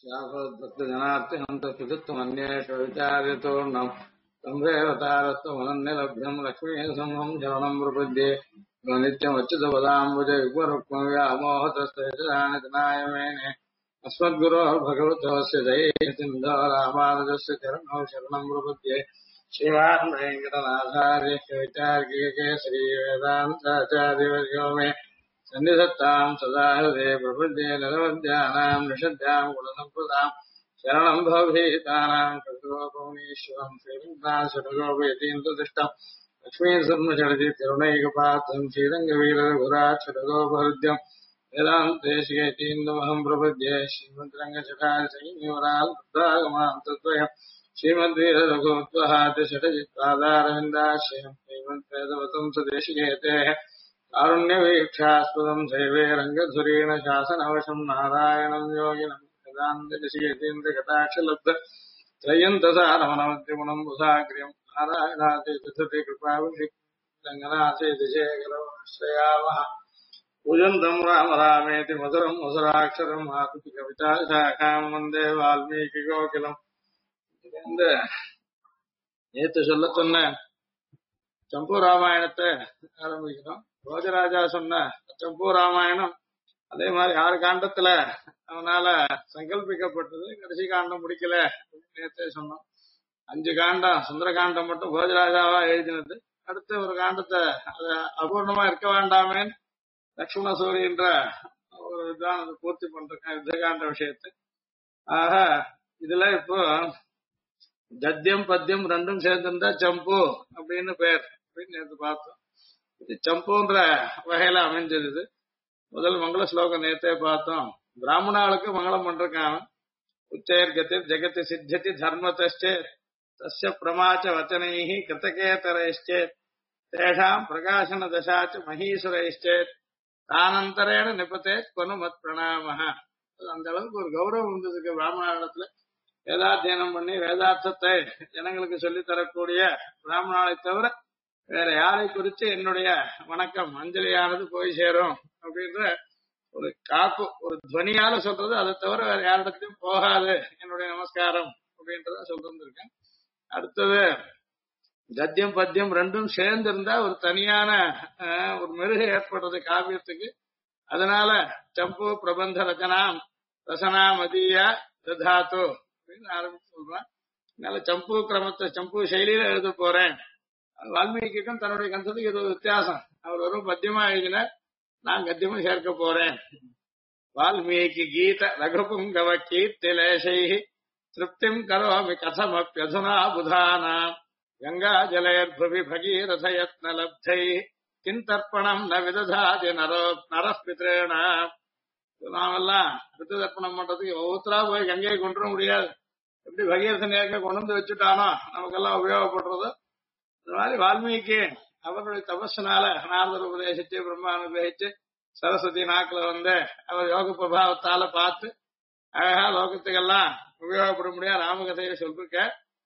जनार्तिहन्त पितृत्वमन्येषु विचार्यतोर्णम् तम्भेवतारत्वमनन्यलभ्यम् लक्ष्मीसमम् शरणम् प्रपद्ये नित्यमच्युतपदाम्बुज युग्मरुक्मव्यामोहतस्तेजनाय मेने अस्मद्गुरोः भगवतोऽस्य दयेतिन्दो रामानुजस्य चरणौ शरणम् प्रपद्ये श्रीमान् वेङ्कटनाथार्य कवितार्किकेसरी वेदान्ताचार्यवर्यो मे सन्निधत्ताम् सदा हृदे प्रपद्ये नरवद्यानाम् निषद्याम् गुणसम्पदाम् शरणम् भवभीतानाम् कृतोपमुनीश्वरम् श्रीमन्नाशरगोपयतीन्द्रदृष्टम् लक्ष्मीसर्मषडजि करुणैकपात्रम् श्रीरङ्गवीररघुराक्षरगोपहृद्यम् वेदान्तेशिकेतीन्द्रमहम् प्रपद्ये श्रीमद्रङ्गचटारिसंयुवराल् तद्वयम् श्रीमद्वीररघुत्वहादिषडजित्पादारविन्दाश्रयम् श्रीमद्वेदवतम् सदेशिकेतेः कारुण्यवीक्षास्पदम् शैवे रङ्गधुरीण शासनवशम् नारायणम् योगिनम् वेदान्तदेशिकेतीन्द्रकटाक्षलब्ध त्रय्यन्तसारमनमद्यगुणम् बुधाग्र्यम् नारायणाचेतुते कृपाभिषिक्तङ्गनाचेतिशेखरश्रयावः पूजन्तम् राम रामेति मधुरम् मधुराक्षरम् आकृति कविता शाखाम् वन्दे वाल्मीकिकोकिलम् நேத்து சொல்ல சொன்ன சம்பூ ராமாயணத்தை ஆரம்பிக்கிறோம். போஜராஜா சொன்ன சம்பூ ராமாயணம் அதே மாதிரி 6 காண்டத்துல அவனால சங்கல்பிக்கப்பட்டது. கடைசி காண்டம் முடிக்கல நேற்றே சொன்னோம். 5 காண்டம் சுந்தரகாண்டம் மட்டும் போஜராஜாவா எழுதினது. அடுத்த ஒரு காண்டத்தை அது அபூர்ணமா இருக்க வேண்டாமேன்னு லக்ஷ்மண சூரியன்ற ஒரு இதுதான் அதை பூர்த்தி பண்றேன் யுத்தகாண்ட விஷயத்தை. ஆக இதுல இப்போ கத்தியம் பத்தியம் ரெண்டும் சேர்ந்திருந்தா சம்பு அப்படின்னு பேர் அப்படின்னு நேற்று பார்த்தோம். இது சம்புன்ற வகையில அமைஞ்சது. இது முதல் மங்கள ஸ்லோகம் நேற்றே பார்த்தோம். பிராமணாளுக்கு மங்களம் பண்றான். உச்சைர் கதிர் ஜெகதி சித்தி தர்மத்தே தஸ்ய பிரமாச்ச வச்சனைஹி கிருத்தகேதரைச்சேத் தேஷாம் பிரகாசன தசாச்ச மகீசுரைச்சேத் தானந்தரேன நிபத்தேத் கொனு மத் பிரணாமஹ. அந்த அளவுக்கு ஒரு கௌரவம் இருந்ததுக்கு பிராமணாளத்துல. வேதாத்தியனம் பண்ணி வேதார்த்தத்தை ஜனங்களுக்கு சொல்லித் தரக்கூடிய பிராமணாலை தவிர வேற யாரை குறித்து என்னுடைய வணக்கம் அஞ்சலியானது போய் சேரும் அப்படின்ற ஒரு காப்பு ஒரு துவனியால சொல்றது. அதை தவிர வேற யாரிடத்தையும் போகாது என்னுடைய நமஸ்காரம் அப்படின்றத சொல்லிருந்திருக்கேன். அடுத்தது கத்தியம் பத்தியம் ரெண்டும் சேர்ந்து இருந்தா ஒரு தனியான ஒரு மெருகு ஏற்படுறது காவியத்துக்கு. அதனால சம்பு பிரபந்த ரச்சனாம் ரசனா மதியா ததாத்து அப்படின்னு ஆரம்பிச்சு சொல்றான். அதனால சம்பு கிரமத்தை சம்பு சைலியில எழுத போறேன். வால்மீகிக்கும் தன்னுடைய கந்தத்துக்கு இது ஒரு வித்தியாசம். அவர் வெறும் பத்தியமா எழுதினார், நான் கத்தியமும் சேர்க்க போறேன். வால்மீகி கீத ரகுபுங்கவ கீர்த்திலேஷை திருப்திம் கரோமி கதமப்யதுனா புதானாம் கங்கா ஜலேர்புவி பகீரத யத்ன லப்தை கிந்தர்ப்பணம் ந விததாதி நரப்பித்ரேணா. நாமெல்லாம் பித்து தர்ப்பணம் பண்றதுக்கு ஒவ்வொருத்தரா போய் கங்கையை கொண்டு வர முடியாது. எப்படி பகீரதன் ஏற்க கொண்டு வந்து வச்சுட்டானோ நமக்கெல்லாம் உபயோகப்படுறதோ இந்த மாதிரி வால்மீகி அவருடைய தபஸ்னால நாரதர் உபதேசிச்சு பிரம்மா அனுகிரகிச்சு சரஸ்வதி நாக்குல வந்து அவர் யோக பிரபாவத்தால பார்த்து அழகா லோகத்துக்கெல்லாம் உபயோகப்பட முடியாது ராமகதையை சொல்லிருக்க.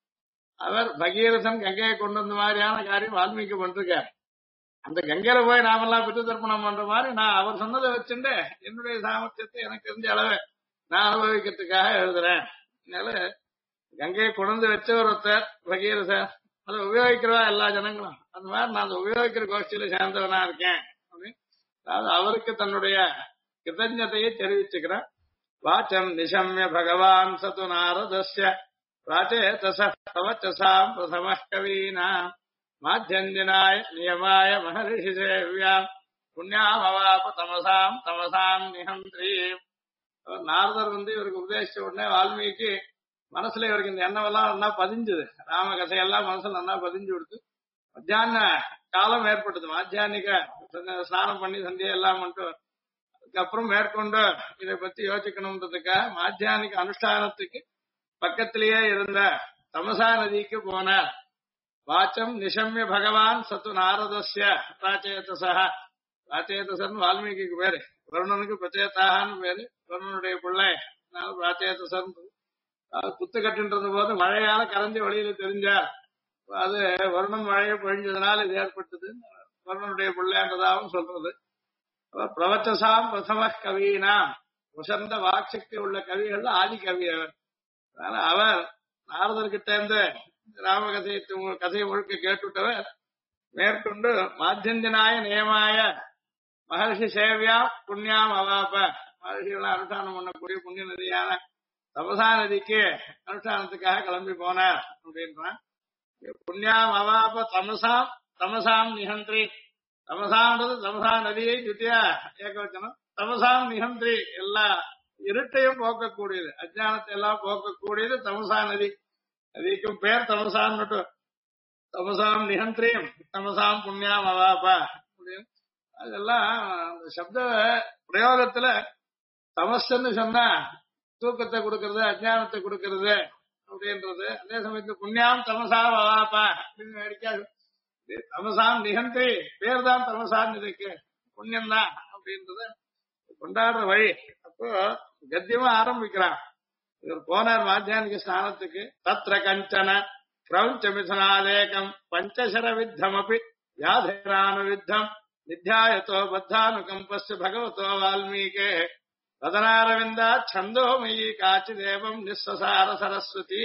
அவர் பகீரதன் கங்கையை கொண்டு வந்த மாதிரியான காரியம் வால்மீகி பண்றார். அந்த கங்கையில போய் நாமெல்லாம் பித்து தர்ப்பணம் பண்ற மாதிரி நான் அவர் சொன்னதை வச்சுட்டு என்னுடைய சாமர்த்தியத்தை எனக்கு தெரிஞ்ச அளவு நான் அனுபவிக்கிறதுக்காக எழுதுறேன். அதனால கங்கையை கொண்டு வச்ச ஒருத்தர் பகீரதர் அதை உபயோகிக்கிறவா எல்லா ஜனங்களும் அந்த மாதிரி நான் அதை உபயோகிக்கிற கோஷ்டியில சேர்ந்தவனா இருக்கேன் அப்படின்னு அதாவது அவருக்கு தன்னுடைய கிருத்தஜதையை தெரிவிச்சுக்கிறேன். வாச்சம் நிசம்ய பகவான் சது நாரதஸ்ய பிராச்சேதசாம் பிரதம கவீனாம் மாத்தியந்தினாய நியமாய மகரிஷி சேவியாம் புண்ணியாமவாப தமசாம் தமசாம் நிகந்திரீம். நாரதர் வந்து இவருக்கு உபதேசிச்ச உடனே வால்மீகி மனசுல இவருக்கு இந்த எண்ணம் எல்லாம் நல்லா பதிஞ்சுது. ராமகதையெல்லாம் மனசுல நல்லா பதிஞ்சு கொடுத்து மத்தியான காலம் ஏற்பட்டது. மாத்தியானிக ஸ்நானம் பண்ணி சந்தியா எல்லாம் பண்ணிட்டு அதுக்கப்புறம் மேற்கொண்டு இதை பத்தி யோசிக்கணும்ன்றதுக்காக மாத்தியானிக அனுஷ்டானத்துக்கு பக்கத்திலேயே இருந்த தமசா நதிக்கு போனார். வாச்சம் நிசம்ய பகவான் சத்து நாரதஸ்ய பிராச்சேதசா. பிராச்சேதசன் வால்மீகிக்கு பேரு, வருணனுக்கு பிரச்சேதான்னு பேரு. வருணனுடைய பிள்ளை பிராச்சேதசன். குத்து கட்டுன்றது போது மழையால கரைஞ்ச வழியில தெரிஞ்சார். அது வருணன் மழையை பொழிஞ்சதுனால இது ஏற்பட்டது. வருணனுடைய பிள்ளைன்றதாகவும் சொல்றது. பிரவச்சசாம் பிரதம கவீனா உசர்ந்த வாக்சக்தி உள்ள கவிகள் ஆதி கவி அவர். அதனால அவர் நாரதர்கிட்ட இருந்து கதையை முழுக்க கேட்டுட்டவர் மேற்கொண்டு மாத்தியந்தினாய நியமாய மகர்ஷி சேவியா புண்ணியாம் அவாப்ப மகர்ஷிகளை அனுஷ்டானம் பண்ணக்கூடிய புண்ணிய நதியான தபசா நதிக்கு அனுஷ்டானத்துக்காக கிளம்பி போனார் அப்படின்றான். புண்ணியாம் அவாப்ப தமசாம் நிகந்திரி. தமசான்றது தமசா நதியை தித்தியா ஏகவச்சனம். தமசாம் நிகந்திரி எல்லா இருட்டையும் போக்கக்கூடியது, அஜானத்தை எல்லாம் போக்கக்கூடியது தமசா நதி. நதிக்கும் பேர் தமசான்னு. தமசாம் நிகந்திரியும் தமசாம் புண்ணியாம் அவாப்பா அப்படின்னு அதெல்லாம் அந்த சப்த பிரயோகத்துல தமஸ்ன்னு சொன்னா தூக்கத்தை கொடுக்கறது, அஜானத்தை கொடுக்கறது அப்படின்றது. அதே சமயத்துல புண்ணியாம் தமசாம் அவாப்பா அப்படின்னு அடிக்காது. தமசாம் நிகந்திரி பேர் தான் தமசான் இதுக்கு புண்ணியம் தான் அப்படின்றத கொண்டாடுற வழி. அப்போ கத்தியமா ஆரம்பிக்கிறான். இவர் போனார் மாத்தியானிக ஸ்நானத்துக்கு. தத்ர கஞ்சன கிரௌஞ்ச மிதுனாலேகம் பஞ்சசர வித்தமபி வியாதிரானுவித்தம் நித்யாயத்தோ பத்தானுகம்பஸ்ய பகவதோ வால்மீகே வதனாரவிந்தா சந்தோமயி காச்சி தேவம் நிஸ்வசார சரஸ்வதி.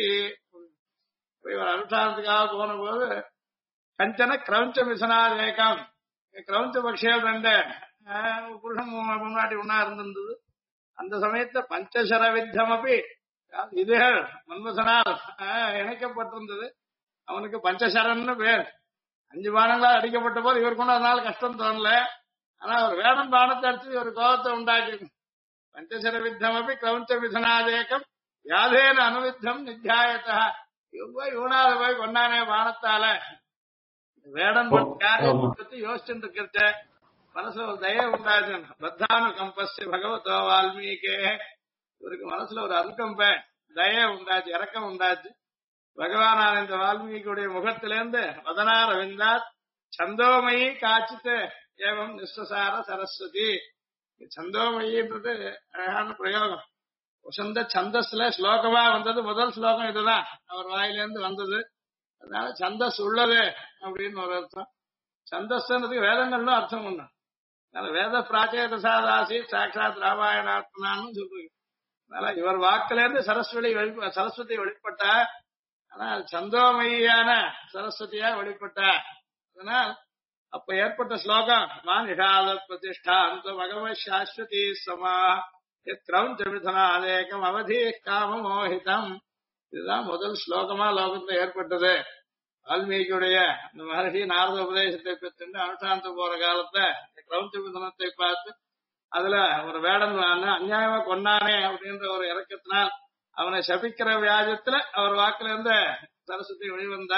இவர் அனுஷ்டானத்துக்காக போன போது கஞ்சன கிரௌஞ்ச மிதுனாலேகம் கிரௌஞ்ச பக்ஷிகள் ரெண்டு புருஷன் முன்னாடி ஒன்னா இருந்திருந்தது. அந்த சமயத்துல பஞ்சசர வித்தமபி இதுகள் மன்மசனால் இணைக்கப்பட்டிருந்தது. அவனுக்கு பஞ்சசரன்னு பேர். 5 பானங்களா அடிக்கப்பட்ட போது இவருக்கு ஒன்றும் அதனால கஷ்டம் தோணல. ஆனா அவர் வேடம் பானத்தை அடிச்சு ஒரு கோபத்தை உண்டாக்கி பஞ்சசர வித்தமபி கிரௌஞ்ச விதனாதேக்கம் யாதேன அனுவித்தம் நித்தியாயத்தா. இவனால போய் கொண்டானே பானத்தால வேடம் பத்தி யோசிச்சுட்டு இருக்கிறத மனசுல ஒரு தய உண்டாச்சு. பத்தானு கம்பஸ்ய பகவதோ வால்மீகே. இவருக்கு மனசுல ஒரு அனுகம்ப தய உண்டாச்சு, இறக்கம் உண்டாச்சு. பகவானான இந்த வால்மீகியுடைய முகத்திலேருந்து வதனார் ரவிந்தாத் சந்தோமயி காட்சித்து ஏவம் நிஸ்வசார சரஸ்வதி. சந்தோமயின்றது அழகான பிரயோகம். வசந்த சந்தஸ்ல ஸ்லோகமா வந்தது. முதல் ஸ்லோகம் இதுதான் அவர் வாயிலிருந்து வந்தது. அதனால சந்தஸ் உள்ளது அப்படின்னு ஒரு அர்த்தம். சந்தஸ்ன்றதுக்கு வேதங்கள்னு அர்த்தம் ஒண்ணு. அதனால வேத பிராச்சேத சாதாசி சாட்சாத் ராமாயணாத்மனான்னு சொல்றீங்க. அதனால இவர் வாக்குல இருந்து சரஸ்வதி வெளிப்பட்டா. ஆனால் சந்தோமயியான சரஸ்வதியா வெளிப்பட்டா. அதனால் அப்ப ஏற்பட்ட ஸ்லோகம் மாநிஷாத பிரதிஷ்டா அந்த பகவத் சாஸ்வதி சமா கிரௌஞ்ச மிதுனாலேகம் அவதி காம மோகிதம். இதுதான் முதல் ஸ்லோகமா லோகத்துல ஏற்பட்டது. வால்மீகியுடைய இந்த மகர்ஷி நாரத உபதேசத்தை பெற்று அனுஷ்டானத்து போற காலத்துல கிரௌஞ்ச மிதுனத்தை பார்த்து அதுல ஒரு வேடன் அநியாயமா கொண்டானே அப்படின்ற ஒரு இறக்கத்தினால் அவனை சபிக்கிற வியாஜத்துல அவர் வாக்குல இருந்த சரஸ்வதி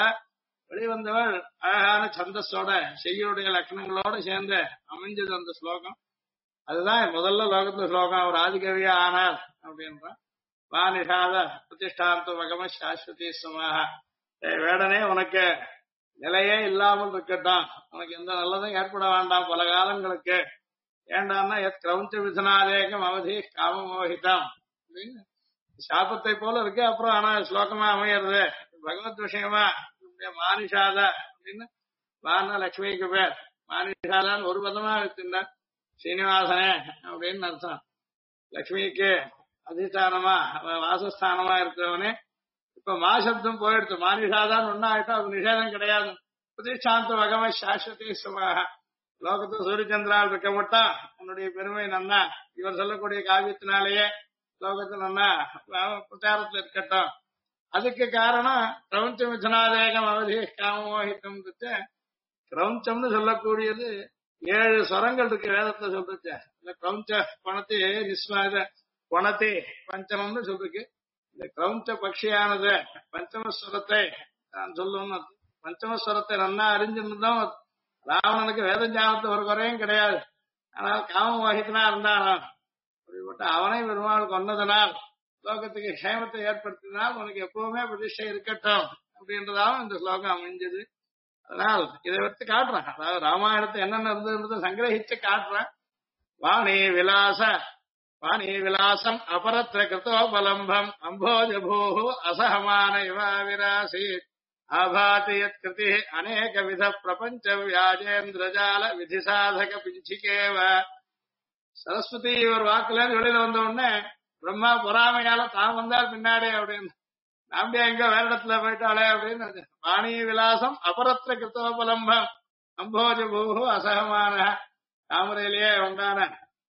வெளிவந்தவள் அழகான சந்தஸோட செய்யுடைய லட்சணங்களோட சேர்ந்து அமைஞ்சது அந்த ஸ்லோகம். அதுதான் முதல்ல லோகத்துல ஸ்லோகம். அவர் ஆதிகவியா ஆனார் அப்படின்றான். வானிஷாத பிரதிஷ்டாந்த மகம சாஸ்வதி சமாக. வேடனே உனக்கு நிலையே இல்லாமல் இருக்கட்டும், உனக்கு எந்த நல்லதும் ஏற்பட வேண்டாம் பல காலங்களுக்கு. ஏண்டான்னா எத் கிரௌஞ்ச விதனாதேகம் அவதி காமமோகிதம் அப்படின்னு சாபத்தை போல இருக்கு. அப்புறம் ஆனா ஸ்லோகமா அமையிறது பகவத் விஷயமா. மானிஷாத அப்படின்னு வான லட்சுமிக்கு பேர். மானிஷாதான்னு ஒரு பதமா வச்சிருந்தார். சீனிவாசனே அப்படின்னு அர்த்தம். லட்சுமிக்கு அதிஷ்டானமா வாசஸ்தானமா இருக்கிறவனே. இப்ப மாசப்தம் போயிடுச்சு. மானிஷாதான் ஒன்னா ஆயிட்டா அது நிஷேதம் கிடையாது. பிரதிஷ்டாந்த வகம சாஸ்வதி சுமாக. லோகத்து சூரியச்சந்திரால் இருக்க மாட்டான் உன்னுடைய பெருமை நன்னா இவர் சொல்லக்கூடிய காவியத்தினாலேயே லோகத்துல நன்னா பிரச்சாரத்துல இருக்கட்டும். அதுக்கு காரணம் கிரௌஞ்ச மிதுனாதேகம் அவதி காமமோகிதம். கிரௌஞ்சம்னு சொல்லக்கூடியது 7 ஸ்வரங்கள் இருக்கு வேதத்தை சொல்றச்சு. இந்த கிரௌஞ்ச பணத்தை நிஸ்வாத பணத்தை பஞ்சமம்னு சொல்றதுக்கு இந்த கிரௌஞ்ச பட்சியானது பஞ்சமஸ்வரத்தை நான் சொல்லணும். பஞ்சமஸ்வரத்தை நன்னா அறிஞ்சிருந்தோம். ராவணனுக்கு வேத ஞானத்து ஒரு குறையும் கிடையாது. ஆனால் காமமோகிதனா இருந்தானோ அப்படிப்பட்ட அவனை பெருமாள் கொன்னதனால் லோகத்துக்கு க்ஷேமத்தை ஏற்படுத்தினால் உனக்கு எப்பவுமே பிரதிஷ்டை இருக்கட்டும் அப்படின்றதாவும் இந்த ஸ்லோகம் அமைஞ்சது. அதனால் இதை வச்சு காட்டுறேன். அதாவது ராமாயணத்தை என்னென்ன இருந்தது சங்கிரகிச்சு காட்டுறேன். வாணி விலாசம் அபரத்ர கிருத்தோபலம்பம் அம்போஜபூ அசகமான இவா விராசீத் ஆபாதி யத் கிருதி அநேக வித பிரபஞ்ச வியாஜேந்திரஜால விதி சாதக பிஞ்சிகேவ சரஸ்வதி இவர் வாக்குல இருந்து வெளியில வந்த உடனே பிரம்மா பொறாமையால தான் வந்தார் பின்னாடி அப்படின்னு, நாம்பியா எங்க வேற இடத்துல போயிட்டாளே அப்படின்னு. வாணி விலாசம் அபரத்திர கிருத்தோபலம்பம் அம்போஜ பூஹு அசகமான தாமரையிலேயே உண்டான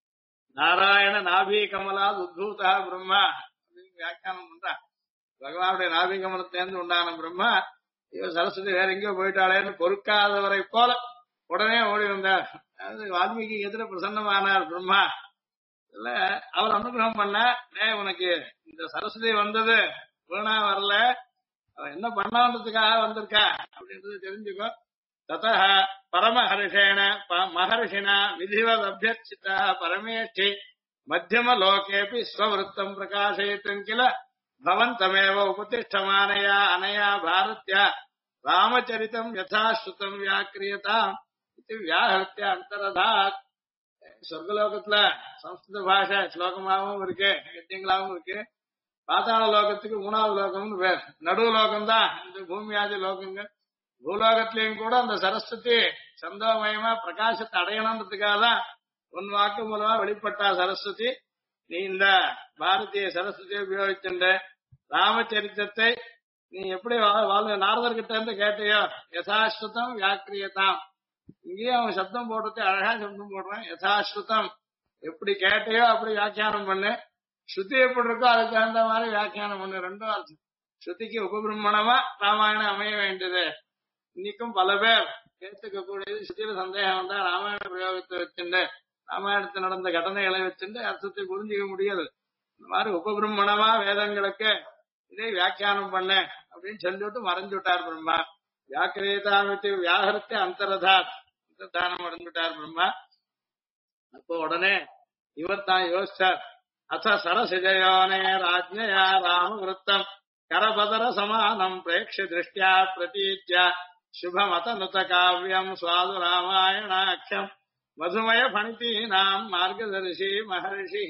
நாராயண நாபி கமலா உத்பூதா பிரம்மா அப்படின்னு வியாக்கியானம் பண்றான். பகவானுடைய நாபி கமலத்திலிருந்து உண்டான பிரம்மா இவ சரஸ்வதி வேற எங்கேயோ போயிட்டாளேன்னு பொறுக்காதவரை போல உடனே ஓடி வந்தார். அதாவது வால்மீகி எதிர பிரசன்னமானார் பிரம்மா. இல்ல அவர் அனுகிரகம் பண்ண, உனக்கு இந்த சரஸ்வதி வந்தது வீணா வரல, அவன் என்ன பண்ணான்றதுக்காக வந்திருக்கா அப்படின்றது தெரிஞ்சுக்கோ. தத பரமஹர்ஷேன மகர்ஷினா விதிவத் அபியர்ச்சிதா பரமேஷ்டி மத்தியம லோகேபி ஸ்வவிருத்தம் பிரகாசயித்தும் கில பவந்தமேவ உபதிஷ்டமானயா அனயா பாரத்யா ராமச்சரிதம் யதாஸ்ருதம் வியாக்கிரியதாம் இது வியாஹிருத்ய அந்தரதாத். சொர்க்கலோகத்துல சம்ஸ்கிருத பாஷை ஸ்லோகமாகவும் இருக்கு, கத்தியங்களாகவும் இருக்கு. பாதாள லோகத்துக்கு 3வது லோகம்னு பேர். நடுவு லோகம் தான் இந்த பூமியாதி லோகங்கள். பூலோகத்திலையும் கூட அந்த சரஸ்வதி சந்தோமயமா பிரகாசத்தை அடையணுன்றதுக்காக தான் உன் வாக்கு மூலமா வெளிப்பட்டா சரஸ்வதி. நீ இந்த பாரதிய சரஸ்வதியை உபயோகிச்சுட்ட ராமச்சரித்தத்தை நீ எப்படி நாரதர்கிட்ட இருந்து கேட்டியோ யதாஸ்ருதம் வியாக்கிரியதாம். இங்கேயும் அவன் சப்தம் போடுறது அழகா சப்தம் போடுறான். யதாஸ்ருதம் எப்படி கேட்டையோ அப்படி வியாக்கியானம் பண்ணு, ஸ்ருதி எப்படி இருக்கோ அதுக்கு தகுந்த மாதிரி வியாக்கியானம் பண்ணு. ரெண்டும் அர்த்தம். ஸ்ருதிக்கு உபபிரமணமா ராமாயணம் அமைய வேண்டியது. இன்னைக்கும் பல பேர் கேட்டுக்க கூடியது ஸ்ருதியில சந்தேகம் வந்தா ராமாயண பிரயோகத்தை வச்சுட்டு ராமாயணத்தில் நடந்த கடனைகளை வச்சுட்டு அர்த்தத்தை புரிஞ்சுக்க முடியாது. இந்த மாதிரி உபபிரமணமா வேதங்களுக்கு இதை வியாக்கியானம் பண்ண அப்படின்னு சொல்லிவிட்டு மறைஞ்சு விட்டார் பிரம்மா. வியாக்கிரேதாமித்து வியாகரத்தை அந்தரதாத் தானம் அடைஞ்சுட்டார் பிரம்மா. அப்போ உடனே இவர் தான் யோசிச்சார். அத சரசிஜயோனே ராஜ்ஞயா ராமவிருத்தம் கரபதர சமானம் பிரேக்ஷ திருஷ்டியா பிரதீத்யா சுபமதனுத காவியம் சுவாது ராமாயணாட்சம் மதுமய பணித்தீனாம் மார்கதர்ஷி மகர்ஷி.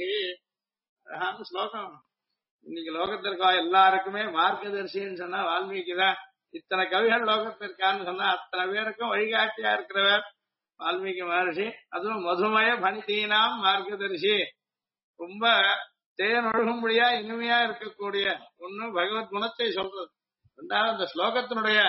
ஸ்லோகம் இன்னைக்கு லோகத்திற்கா எல்லாருக்குமே மார்க்கதர்சின்னு சொன்னா வால்மீகி தான். இத்தனை கவிகள் லோகத்திற்கான்னு சொன்னா அத்தனை பேருக்கும் வழிகாட்டியா இருக்கிறவர் வால்மீகி மகர்ஷி. அதுவும் மதுமய பணித்தீனாம் மார்க்கதர்ஷி. ரொம்ப தேன் ஒழுகும்படியா இனிமையா இருக்கக்கூடிய ஒண்ணு பகவத் குணத்தை சொல்றது. ரெண்டாவது அந்த ஸ்லோகத்தினுடைய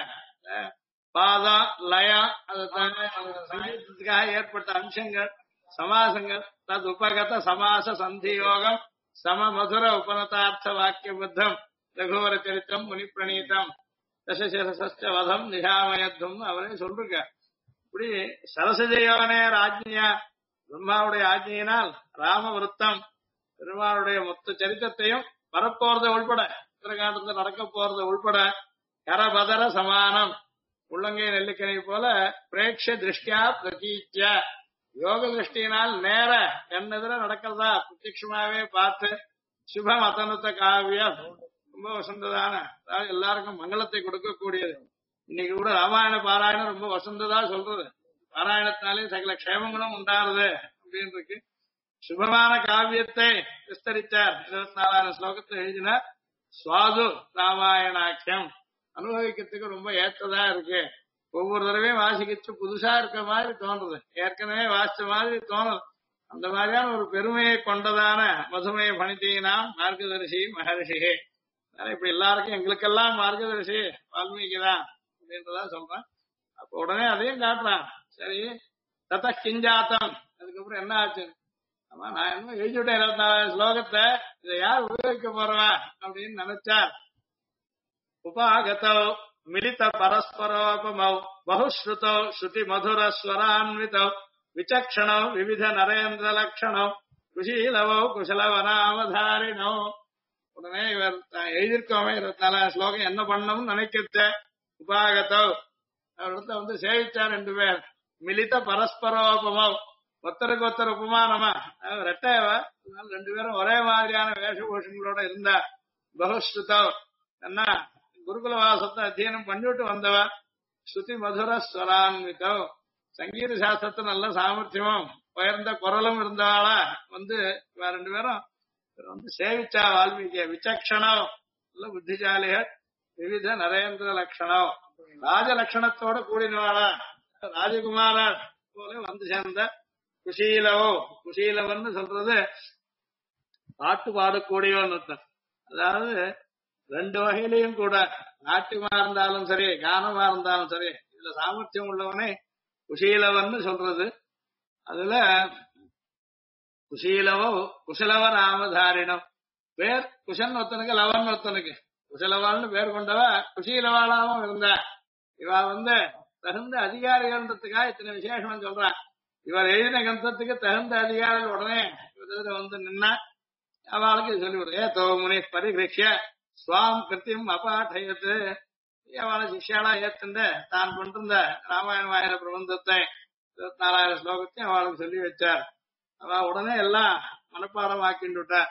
பாதம் லயம் அது சங்கீதத்துக்காக ஏற்பட்ட அம்சங்கள் சமாசங்கள் தது உபகத சமாச சந்தியோகம் சம மதுர உபனதார்த்த வாக்கிய புத்தம் ரகுவர சரித்திரம் முனி பிரணீதம் தசச வதம் நிகாமயத்துவம் அவரே சொல்லிருக்க. இப்படி சரசஜயோனே ராஜ்யா பிரம்மாவுடைய ஆஜ்ஞையினால் ராமவிருத்தம் பெருமாளுடைய மொத்த சரித்திரத்தையும் வரப்போறத உள்பட உத்தரகாண்டத்தில் நடக்க போறத உள்பட கரபதர சமானம் உள்ளங்கை நெல்லிக்கணி போல பிரேட்ச திருஷ்டியா பிரதீத்யா யோக திருஷ்டியினால் நேர என்னெதிர நடக்கிறதா பிரத்யட்சமாவே பார்த்து சுபம் அதனுத்த காவியம் ரொம்ப வசந்ததான, அதாவது எல்லாருக்கும் மங்களத்தை கொடுக்கக்கூடியது. இன்னைக்கு கூட ராமாயண பாராயணம் ரொம்ப வசந்ததா சொல்றது. பாராயணத்தினாலே சகல க்ஷேமங்களும் உண்டாருது அப்படின்னு இருக்கு. சுபமான காவியத்தை விஸ்தரித்தார். 24 ஸ்லோகத்தை எழுதினார். சுவாது ராமாயணாக்கியம் அனுபவிக்கிறதுக்கு ரொம்ப ஏற்றதா இருக்கு. ஒவ்வொரு தடவையும் வாசிக்கிச்சு புதுசா இருக்க மாதிரி தோன்றது, ஏற்கனவே வாசிச்ச மாதிரி தோணுது. அந்த மாதிரியான ஒரு பெருமையை கொண்டதான மதுமையை பணித்தீனாம் மார்கதர்ஷி மகர்ஷிகே. இப்படி எல்லாருக்கும் எங்களுக்கெல்லாம் மார்கதர்ஷி வால்மீகி தான் அப்படின்றதா சொல்றேன். அப்ப உடனே அதையும் காட்டுறான். சரி தத கிஞ்சாத்தம் அதுக்கப்புறம் என்ன ஆச்சு? ஆமா நான் என்ன எழுதிவிட்டேன் 24 ஸ்லோகத்தை, இதை யார் உபயோகிக்க போறவா அப்படின்னு நினைச்சார். உபாகதோ மிலித பரஸ்பரோபமௌ பகுஸ்ருதோ ஸ்ருதி மதுர ஸ்வரான்விதோ விசக்ஷணோ விவித நரேந்திர லட்சணோ குஷீலவோ குஷலவனாமதாரிணோ. உடனே இவர் எழுதியிருக்கோமே 24 ஸ்லோகம் என்ன பண்ணணும்னு நினைக்கிறத உபாகதோ அவரிடத்த வந்து சேவிச்சார். 2 பேர் மிலித பரஸ்பரோபமௌ ஒருத்தருக்கு ஒருத்தர் உபமானமா ரெட்டையவ 2 பேரும் ஒரே மாதிரியான வேஷபூஷங்களோட இருந்தா. பகுஸ்ருதோ என்ன குருகுல வாசத்தை அத்தியனம் பண்ணிவிட்டு வந்தவ. ஸ்ருதி மதுர ஸ்வரான்விதோ சங்கீத சாஸ்திரத்தை நல்ல சாமர்த்தியமும் உயர்ந்த குரலும் இருந்தாளா வந்து 2 பேரும் வந்து சேவிச்சா வால்மீகிய. விசக்ஷணம் நல்ல புத்திசாலிகள் விவித நரேந்திர லட்சணம் ராஜ லட்சணத்தோட கூடினவாளா ராஜகுமாரர் போல வந்து சேர்ந்த குஷீலவோ, குஷீலவன் சொல்றது பாட்டு பாடக்கூடியவன் அர்த்தம். அதாவது ரெண்டு வகையிலையும் கூட, நாட்டியமா இருந்தாலும் சரி கானமா இருந்தாலும் சரி, இதுல சாமர்த்தியம் உள்ளவனே குஷீலவன் சொல்றது. அதுல குஷீலவோ குஷலவ நாமதாரிணம், பேர் குஷன் ஒருத்தனுக்கு லவன் ஒருத்தனுக்கு, குஷலவாள்னு பேர் கொண்டவ குஷீலவாளாவும் இருந்தா. இவ தகுந்த அதிகாரிகள்ன்றதுக்காக இத்தனை விசேஷம் சொல்றான். இவர் எழுதின கிரந்தத்துக்கு தகுந்த அதிகாரிகள் உடனே இவர் நின்னா அவளுக்கு சொல்லிவிடு. ஏதோ முனி பரிகிருஷ்ய சுவாம் கிருத்தியம் அபாட்டயத்து, அவளை சிஷ்யாலா ஏத்துண்டு தான் கொண்டிருந்த ராமாயணமாயிர பிரபந்தத்தை 24,000 ஸ்லோகத்தையும் அவளுக்கு சொல்லி வச்சார். அவ உடனே எல்லாம் மனப்பாடமாக்கின்றுட்டா.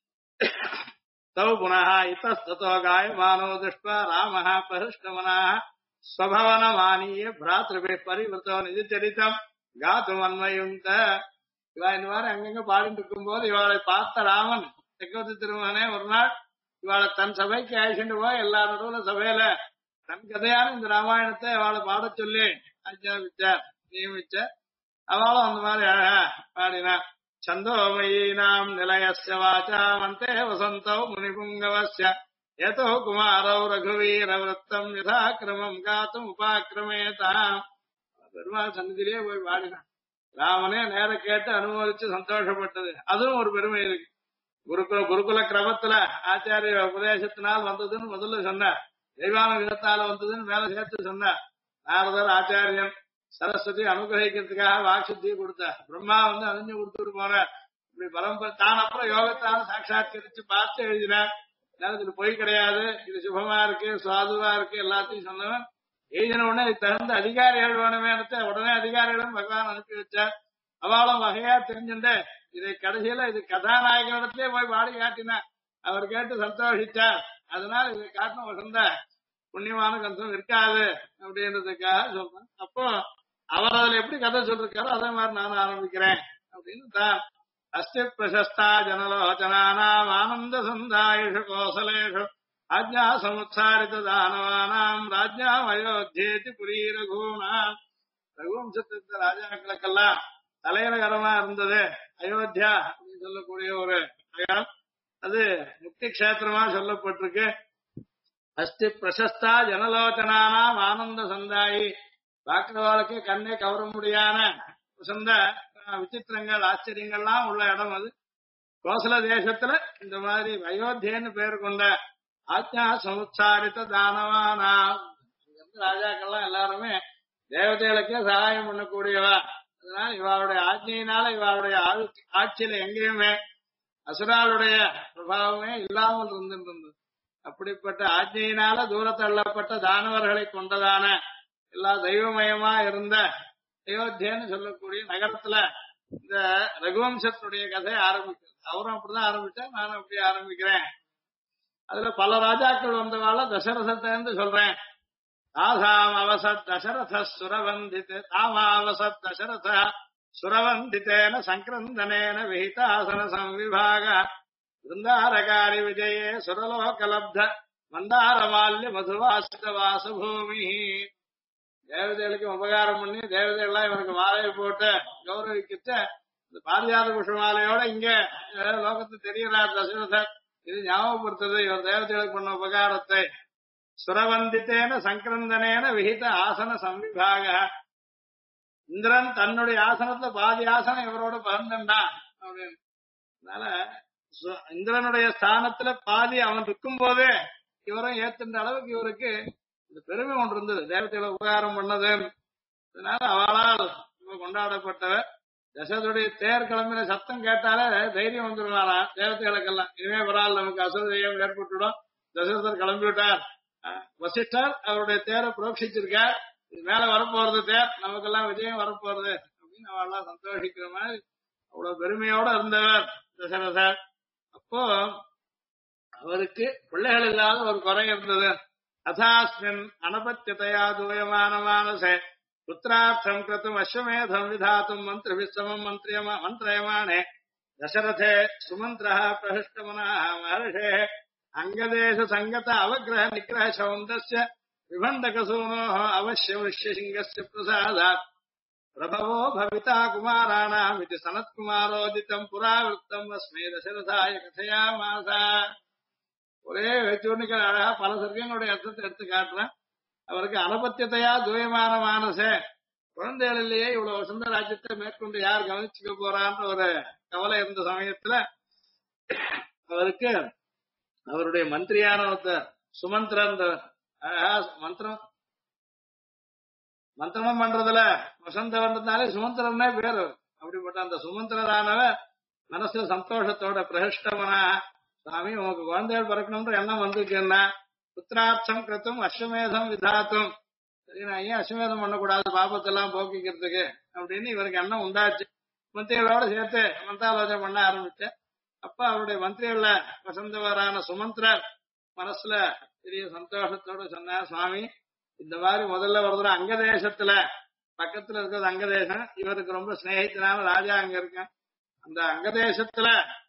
தௌ புனः இத்தஸ்ததோ காயமானோ திருஷ்ட்வா ராமः பிரஹிஷ்டமனாः ஸ்வபவனமானீய பிராத்ருபிः பரிவృతో நிஜச்சரிதம் காத்தும் அன்வயுந்த. இவா இந்த மாதிரி அங்கங்க பாடிட்டு இருக்கும்போது இவளை பார்த்த ராமன் சக்கரவர்த்தி திருமகனே ஒரு நாள் இவாளை தன் சபைக்கு அழைச்சிட்டு போய் எல்லா நடுவுல சபையில தன் கதையான இந்த ராமாயணத்தை அவளை பாட சொல்லி ஆஜ்ஞாபிச்சார், நியமிச்சார். அவளும் அந்த மாதிரி அழகா பாடினா. சந்தோமயீனாம் நிலையஸ்ய வாச்சா வந்தே வசந்தோ முனிபுங்கவஸ்ய ஏதோ குமாரௌ ரகுவீர விருத்தம் யதாக்கிரமம் காத்தும் உபாக்கிரமேதாம். பெருமாள் சன்னதியிலேயே போய் பாடினான். ராமனே நேர கேட்டு அனுமதிச்சு சந்தோஷப்பட்டது. அதுவும் ஒரு பெருமை இருக்கு. குருகுல கிரமத்துல ஆச்சாரிய உபதேசத்தினால் வந்ததுன்னு முதல்ல சொன்னார். தெய்வானுகிரத்தால வந்ததுன்னு மேல சேர்த்து சொன்னார். நாரதர் ஆச்சாரியன் சரஸ்வதி அனுகிரகிக்கிறதுக்காக வாக்சுத்தியை கொடுத்தார். பிரம்மா அணிஞ்சு கொடுத்துட்டு போனார். இப்படி பரம்பரை தான் அப்புறம் யோகத்தான சாட்சாத்கரிச்சு பார்த்து எழுதினார். இது பொய் கிடையாது, இது சுபமா இருக்கு, சுவாதுவா இருக்கு, எல்லாத்தையும் சொன்னவன். எழுதின உடனே தகுந்த அதிகாரிகள் வேணுமே, உடனே அதிகாரிகளும் பகவான் அனுப்பி வச்சார். அவளும் வகையா தெரிஞ்சுட்டு இதை கடைசியில இது கதாநாயகனிடத்திலே போய் பாடி காட்டினார். அவர் கேட்டு சந்தோஷிச்சார். அதனால இதை காட்டின வசந்த புண்ணியமான கந்தம் இருக்காது அப்படின்றதுக்காக சொல்றேன். அப்போ அவர் அதுல எப்படி கதை சொல்லிருக்காரோ அதே மாதிரி நானும் ஆரம்பிக்கிறேன் அப்படின்னு தான். அஸ்தி பிரசஸ்தா ஜனலோச்சனானாம் ஆனந்த சந்தாயிஷு கோசலேஷு ஆஜ்ஞா சமுத்சாரித தானவானாம் ராஜ்யாம் அயோத்தியேதி புரீ ரகுனாம். ரகுவம்சத்திற்கு ராஜாக்களுக்கெல்லாம் தலைநகரமா இருந்தது அயோத்தியா அப்படின்னு சொல்லக்கூடிய ஒரு நகரம். அது முக்தி கஷேத்திரமா சொல்லப்பட்டிருக்கு. அஸ்தி பிரசஸ்தா ஜனலோச்சனானாம் ஆனந்த சந்தாயி, பார்க்கிறவாளுக்கு கண்ணை கவர முடியாத வசந்த விசித்திரங்கள் ஆச்சரியங்கள்லாம் உள்ள இடம் அது. கோசல தேசத்துல இந்த மாதிரி அயோத்தியன்னு பேர் கொண்ட ஆஜ்ஞா சமுத்சாரித தானவானா, ராஜாக்கள்லாம் எல்லாருமே தேவதைகளுக்கே சகாயம் பண்ணக்கூடியவா. அதனால இவாளுடைய ஆஜ்ஞையினால இவாளுடைய ஆட்சியில எங்கேயுமே அசுராளுடைய பிரபாவமே இல்லாமல் இருந்திருந்தது. அப்படிப்பட்ட ஆஜ்ஞையினால தூரத்தள்ளப்பட்ட தானவர்களை கொண்டதான எல்லா தெய்வமயமா இருந்த அயோத்தியன்னு சொல்லக்கூடிய நகரத்துல இந்த ரகுவம்சத்துடைய கதை ஆரம்பிக்கிறது. அவரும் அப்படிதான் ஆரம்பிச்சா, நானும் அப்படி ஆரம்பிக்கிறேன். அதுல பல ராஜாக்கள் வந்தவாள தசரதத்தை சொல்றேன். தாசாம் அவசத் தசரத சுரவந்தித் தாமாவசத் தசரத சுரவந்தித்தேன சங்கிரந்தனேன விஹிதாசன சம்விபாக விருந்தாரகாரி விஜயே சுரலோகலப்த மந்தாரமால்ய மதுவாசித வாசபூமி. தேவதைகளுக்கு உபகாரம் பண்ணி தேவதைகள்லாம் இவனுக்கு மாலையை போட்டு கௌரவிக்கிட்ட இந்த பாரிஜாத புஷ்ப மாலையோட இங்க லோகத்து தெரியறார் தசரதர். இது ஞாபகப்படுத்துறது இவர் தேவதைகளுக்கு பண்ண உபகாரத்தை. சுரவந்தித்தேன சங்கிரந்தனேன விஹித ஆசன சம்விபாக, இந்திரன் தன்னுடைய ஆசனத்துல பாதி ஆசனம் இவரோட பகிர்ந்தான் அப்படின்னு. அதனால இந்திரனுடைய ஸ்தானத்துல பாதி அவன் இருக்கும் போதே இவரும் ஏத்துன்ற அளவுக்கு இவருக்கு இந்த பெருமை ஒன்று இருந்தது, தேவதைகளை உபகாரம் பண்ணது. அதனால அவளால் கொண்டாடப்பட்டவர். தசரதுடைய தேர் கிளம்பின சத்தம் கேட்டாலே தைரியம் வந்துருவாரா தேவதைகளுக்கெல்லாம். இனிமே வரால் நமக்கு அசுரதையம் ஏற்பட்டுடும், தசரதர் கிளம்பி விட்டார். வசிஷ்டர் அவருடைய தேரை புரோட்சிச்சிருக்கார், இது மேல வரப்போறது தேர், நமக்கெல்லாம் விஜயம் வரப்போறது அப்படின்னு அவெல்லாம் சந்தோஷிக்கிற மாதிரி அவ்வளவு பெருமையோட இருந்தவர் தசரதர். அப்போ அவருக்கு பிள்ளைகள் இல்லாத ஒரு குறை இருந்தது. அதாஸ்மின் அனபத்தியதையா தூயமான மானசே புத்திரார்த்தம் கிருத்தும் அஸ்வமேதம் விதாத்தும் மந்திரவிஸ்வமம் மந்திரயமானே தசரதே சுமந்திர பிரஹிஷ்டமனா மகர்ஷே அங்கதேச சங்கத அவகிரக நிகிரக சௌந்தஸ்ய விபண்டகசூனோ அவசிய விஷ்யசிங்கஸ்ய பிரசாதாத் பிரபவோ பவிதா குமாராணாம் இது சனத்குமாரோதிதம் புராவிருத்தம் அஸ்மே தசரதாய கதையாமாசா. ஒரே வச்சோன்னுக்கு அழகா பல சர்க்கங்களுடைய அர்த்தத்தை எடுத்து காட்டுறேன். அவருக்கு அனபத்தியத்தையா தூயமான மானசே, குழந்தைகள் இல்லையே, இவ்வளவு வசந்த ராஜ்யத்தை மேற்கொண்டு யார் கவனிச்சுக்க போறான்ற ஒரு கவலை இருந்த சமயத்துல அவருக்கு அவருடைய மந்திரியான ஒருத்தர் சுமந்திரன் அழகா மந்திரமும் பண்றதுல வசந்த வந்ததுனாலே சுமந்திரன்னே பேரு. அப்படிப்பட்ட அந்த சுமந்திரரானவ மனசுல சந்தோஷத்தோட பிரகிஷ்டமனா, சுவாமி உனக்கு குழந்தைகள் பிறக்கணும்ன்ற எண்ணம் வந்துச்சுன்னா புத்திராட்சம் கிருத்தும் அஸ்வமேதம் விதாத்தும், சரி நான் ஏன் அஸ்வமேதம் பண்ணக்கூடாது பாபத்தெல்லாம் போக்கிக்கிறதுக்கு அப்படின்னு இவருக்கு எண்ணம் உண்டாச்சு. மந்திரிகளோட சேர்த்து மந்தாலோசனை பண்ண ஆரம்பிச்சேன். அப்ப அவருடைய மந்திரிகள்ல வசந்தவரான சுமந்திரர் மனசுல பெரிய சந்தோஷத்தோட சொன்னார், சுவாமி இந்த மாதிரி முதல்ல ஒரு தடவை அங்க தேசத்துல பக்கத்துல இருக்கிறது அங்க தேசம், இவருக்கு ரொம்ப சிநேகித்தனால ராஜா அங்க இருக்கான். அந்த அங்க தேசத்துல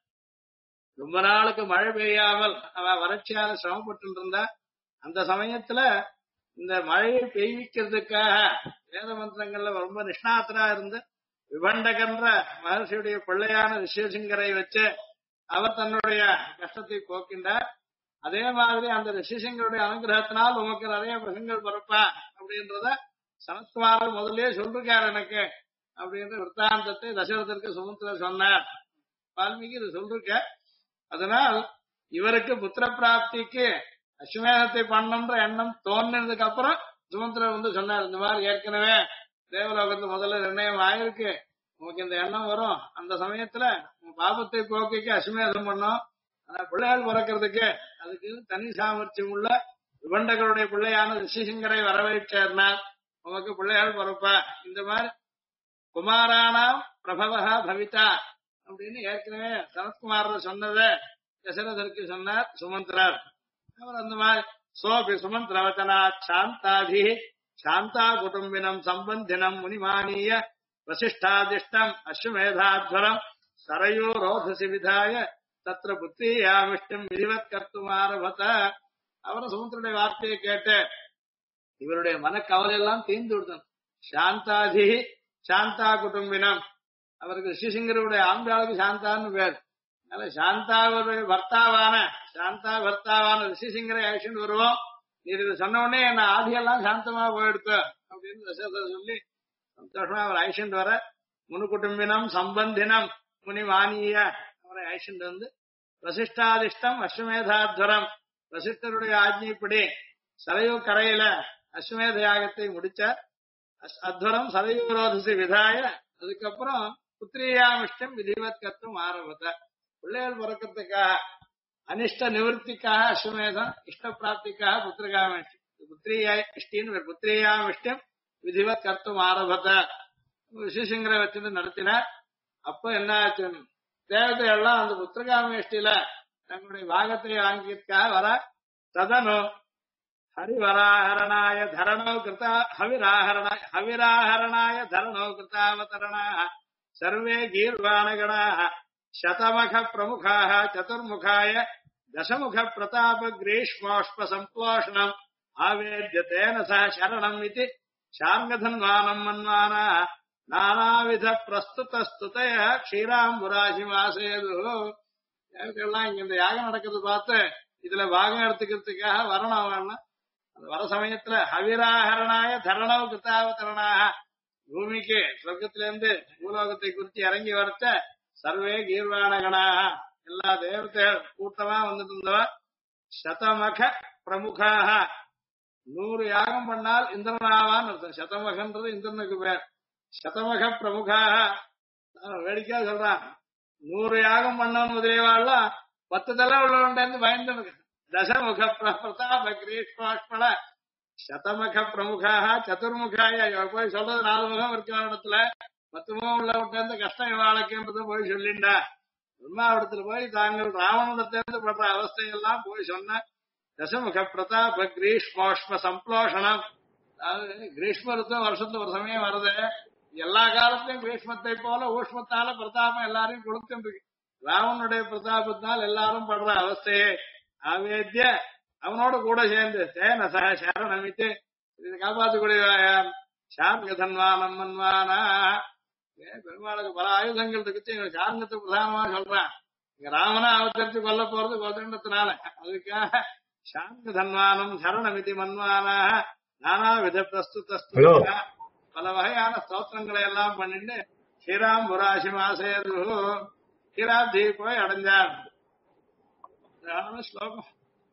ரொம்ப நாளுக்கு மழை பெய்யாமல் அவ வறட்சியால சிரமப்பட்டு இருந்தா. அந்த சமயத்துல இந்த மழையை பெய்விக்கிறதுக்காக வேத மந்திரங்கள்ல ரொம்ப நிஷ்ணாத்தரா இருந்து விபண்டகன்ற மகர்ஷியுடைய பிள்ளையான ரிஷிசிங்கரை வச்சு அவர் தன்னுடைய கஷ்டத்தை போக்கின்றார். அதே மாதிரி அந்த ரிஷிசிங்கருடைய அனுகிரகத்தினால் உமக்கு நிறைய பிரசங்கள் பிறப்பா அப்படின்றத சனத்குமாரர் முதல்லயே சொல்லிருக்காரு எனக்கு அப்படின்ற விற்த்தாந்தத்தை தசரதற்கு சுமந்திரர் சொன்னார். வால்மீகி இது சொல்லிருக்க. அதனால் இவருக்கு புத்திர பிராப்திக்கு அஸ்வமேதத்தை பண்ணன்ற எண்ணம் தோன்றினதுக்கு அப்புறம் சுமந்திரர் வந்து சொன்னார், இந்த மாதிரி ஏற்கனவே தேவலோகத்து முதல்ல நிர்ணயம் ஆயிருக்கு, உனக்கு இந்த எண்ணம் வரும், அந்த சமயத்துல உன் பாபத்தை போக்கிக்கு அஸ்வமேதம் பண்ணோம், ஆனா பிள்ளைகள் பிறக்கிறதுக்கு அதுக்கு தனி சாமர்த்தியம் உள்ள விபண்டகருடைய பிள்ளையான ரிஷிசிங்கரை வரவேற்றார், உனக்கு பிள்ளைகள் பிறப்பா, இந்த மாதிரி குமாரானாம் பிரபவா பவிதா அப்படின்னு ஏற்கனவே சனத்குமாரர் சொன்னதை தசரதற்கு சொன்னார் சுமந்திரர். அவர் அந்த மாதிரி சோபி சுமந்திரவச்சனா சாந்தாதி சாந்தா குடும்பினம் சம்பந்தினம் முனிமானீய வசிஷ்டாதிஷ்டம் அஸ்வமேதாத்வரம் சரையோ ரோதசி விதாய தத்திர புத்திரியாமிஷ்டம் விதிவத் கர்த்துமாரபத. அவரும் சுமந்திரனுடைய வார்த்தையை கேட்டு இவருடைய மனக்கவலை எல்லாம் தீர்ந்து விடுதன். சாந்தாதி சாந்தா குடும்பினம், அவருக்கு ரிஷிசிங்கருடைய ஆண்டாளுக்கு சாந்தான்னு பேர். அதனால சாந்தாவுடைய பர்த்தாவான ரிஷிசிங்கரை அழைச்சிட்டு வருவோம், நீர் இது சொன்ன உடனே என்ன ஆதியெல்லாம் சாந்தமா போயிடுத்து அப்படின்னு தசரதர் சொல்லி சந்தோஷமா அவர் அழைச்சிட்டு வர முனு குடும்பினம் சம்பந்தினம் முனிமானிய அவரை அழைச்சிட்டு வந்து வசிஷ்டாதிஷ்டம் அஸ்வமேதாத்வரம், வசிஷ்டருடைய ஆஜ்ஞைப்படி சரையு கரையில அஸ்வமேத யாகத்தை முடிச்சார். அத்வரம் சரையூரோதசி விதாய, அதுக்கப்புறம் புத்திரியாமிஷ்டம் விதிவத் கத்தும் ஆரம்பத்த, பிள்ளைகள் பிறக்கிறதுக்காக அனிஷ்ட நிவர்த்திக்காக அஸ்வமேதம், இஷ்ட பிராப்திக்காக புத்திரியாமிஷ்டின்னு புத்திரியாமிஷ்டம் விதிவத் கத்தும் ஆரம்பத்த விசேஷங்களை வச்சுட்டு நடத்தினார். அப்ப என்ன ஆச்சு, தேவதை எல்லாம் அந்த புத்திரகாமேஷ்டியில தங்களுடைய பாகத்தை வாங்கியதுக்காக வர ததனு ஹரிவராஹரணாய தரணோ கிருதா ஹவிராஹரணாய தரணோ கிருதாவதரணா சர்வே கீர்வாணகணா சதமக பிரமுகாः சதுர்முகாய தசமுக பிரதாப கிரீஷ்மோஷ்ப சம்போஷணம் ஆவேத்ய தேன சஹ சரணம் இதி சார்ங்கதன்வானம் மன்வானா நானாவித பிரஸ்துத ஸ்துதய க்ஷீராம்புராசி வாசேது. எல்லாம் இங்க இந்த யாகம் நடக்கிறது பார்த்து இதுல பாகம் எடுத்துக்கிறதுக்காக வரணும். வேணும் அந்த வர சமயத்துல ஹவிராஹரணாய தரணவ கிருத்தாவதரணாக பூமிக்கு சொர்க்கத்திலிருந்து பூலோகத்தை குறித்து இறங்கி வரத்த சர்வே கீர்வாணகனாக எல்லா தேவதைகள் கூட்டமா வந்துட்டு இருந்தவ சதமக பிரமுகாக 100 யாகம் பண்ணால் இந்திரனாவான்னு அர்த்தம். சதமகன்றது இந்திரனுக்கு பேர். சதமக பிரமுகாக வேடிக்கையா சொல்றான், 100 யாகம் பண்ணவன் முதலியவாள்லாம் 10 தலை உள்ளவன் பயந்து தசமுக பிரதாப கிரீஷ்மாஷ்மல சதமுக பிரமுகாக சதுர்முகாய போய் சொல்றது 4 முகம் இருக்கிற இடத்துல 10 முகம் உள்ளவன் கஷ்டம் இவாளுக்குன்றது போய் சொல்லிண்டா. பிரம்மாவிடத்துல போய் தாங்கள் ராவணத்திலிருந்து படுற அவஸ்தையெல்லாம் போய் சொன்ன தசமுக பிரதாப கிரீஷ்மோஷ்ம சம்ப்ளோஷணம். அதாவது கிரீஷ்ம ருத்தம் வருஷத்துல ஒரு சமயம் வருது, எல்லா காலத்திலும் கிரீஷ்மத்தை போல ஊஷ்மத்தால பிரதாபம் எல்லாரையும் கொடுத்துருக்கு. ராவனுடைய பிரதாபத்தால் எல்லாரும் படுற அவஸ்தையே ஆவேத்திய அவனோட கூட சேர்ந்து தேன சக சரணமித்து இது காப்பாற்றக்கூடிய சார்கதன்வானம் மன்வானா. பெருமாளுக்கு பல ஆயுதங்கள் இருக்கு, இவன் சார்கத்தை பிரதானமா சொல்றான். இங்க ராமனா அவதரித்து கொல்ல போறது கோதண்டத்தினால, அதுக்காக சார்க தன்வானம் சரணமிதி மன்வானா நானா வித பிரஸ்துதஸ்து பல வகையான ஸ்தோத்திரங்களை எல்லாம் பண்ணிட்டு ஸ்ரீராம் புராசி மாசேரு ஸ்ரீராப்தி போய் அடைஞ்சார். ஸ்லோகம்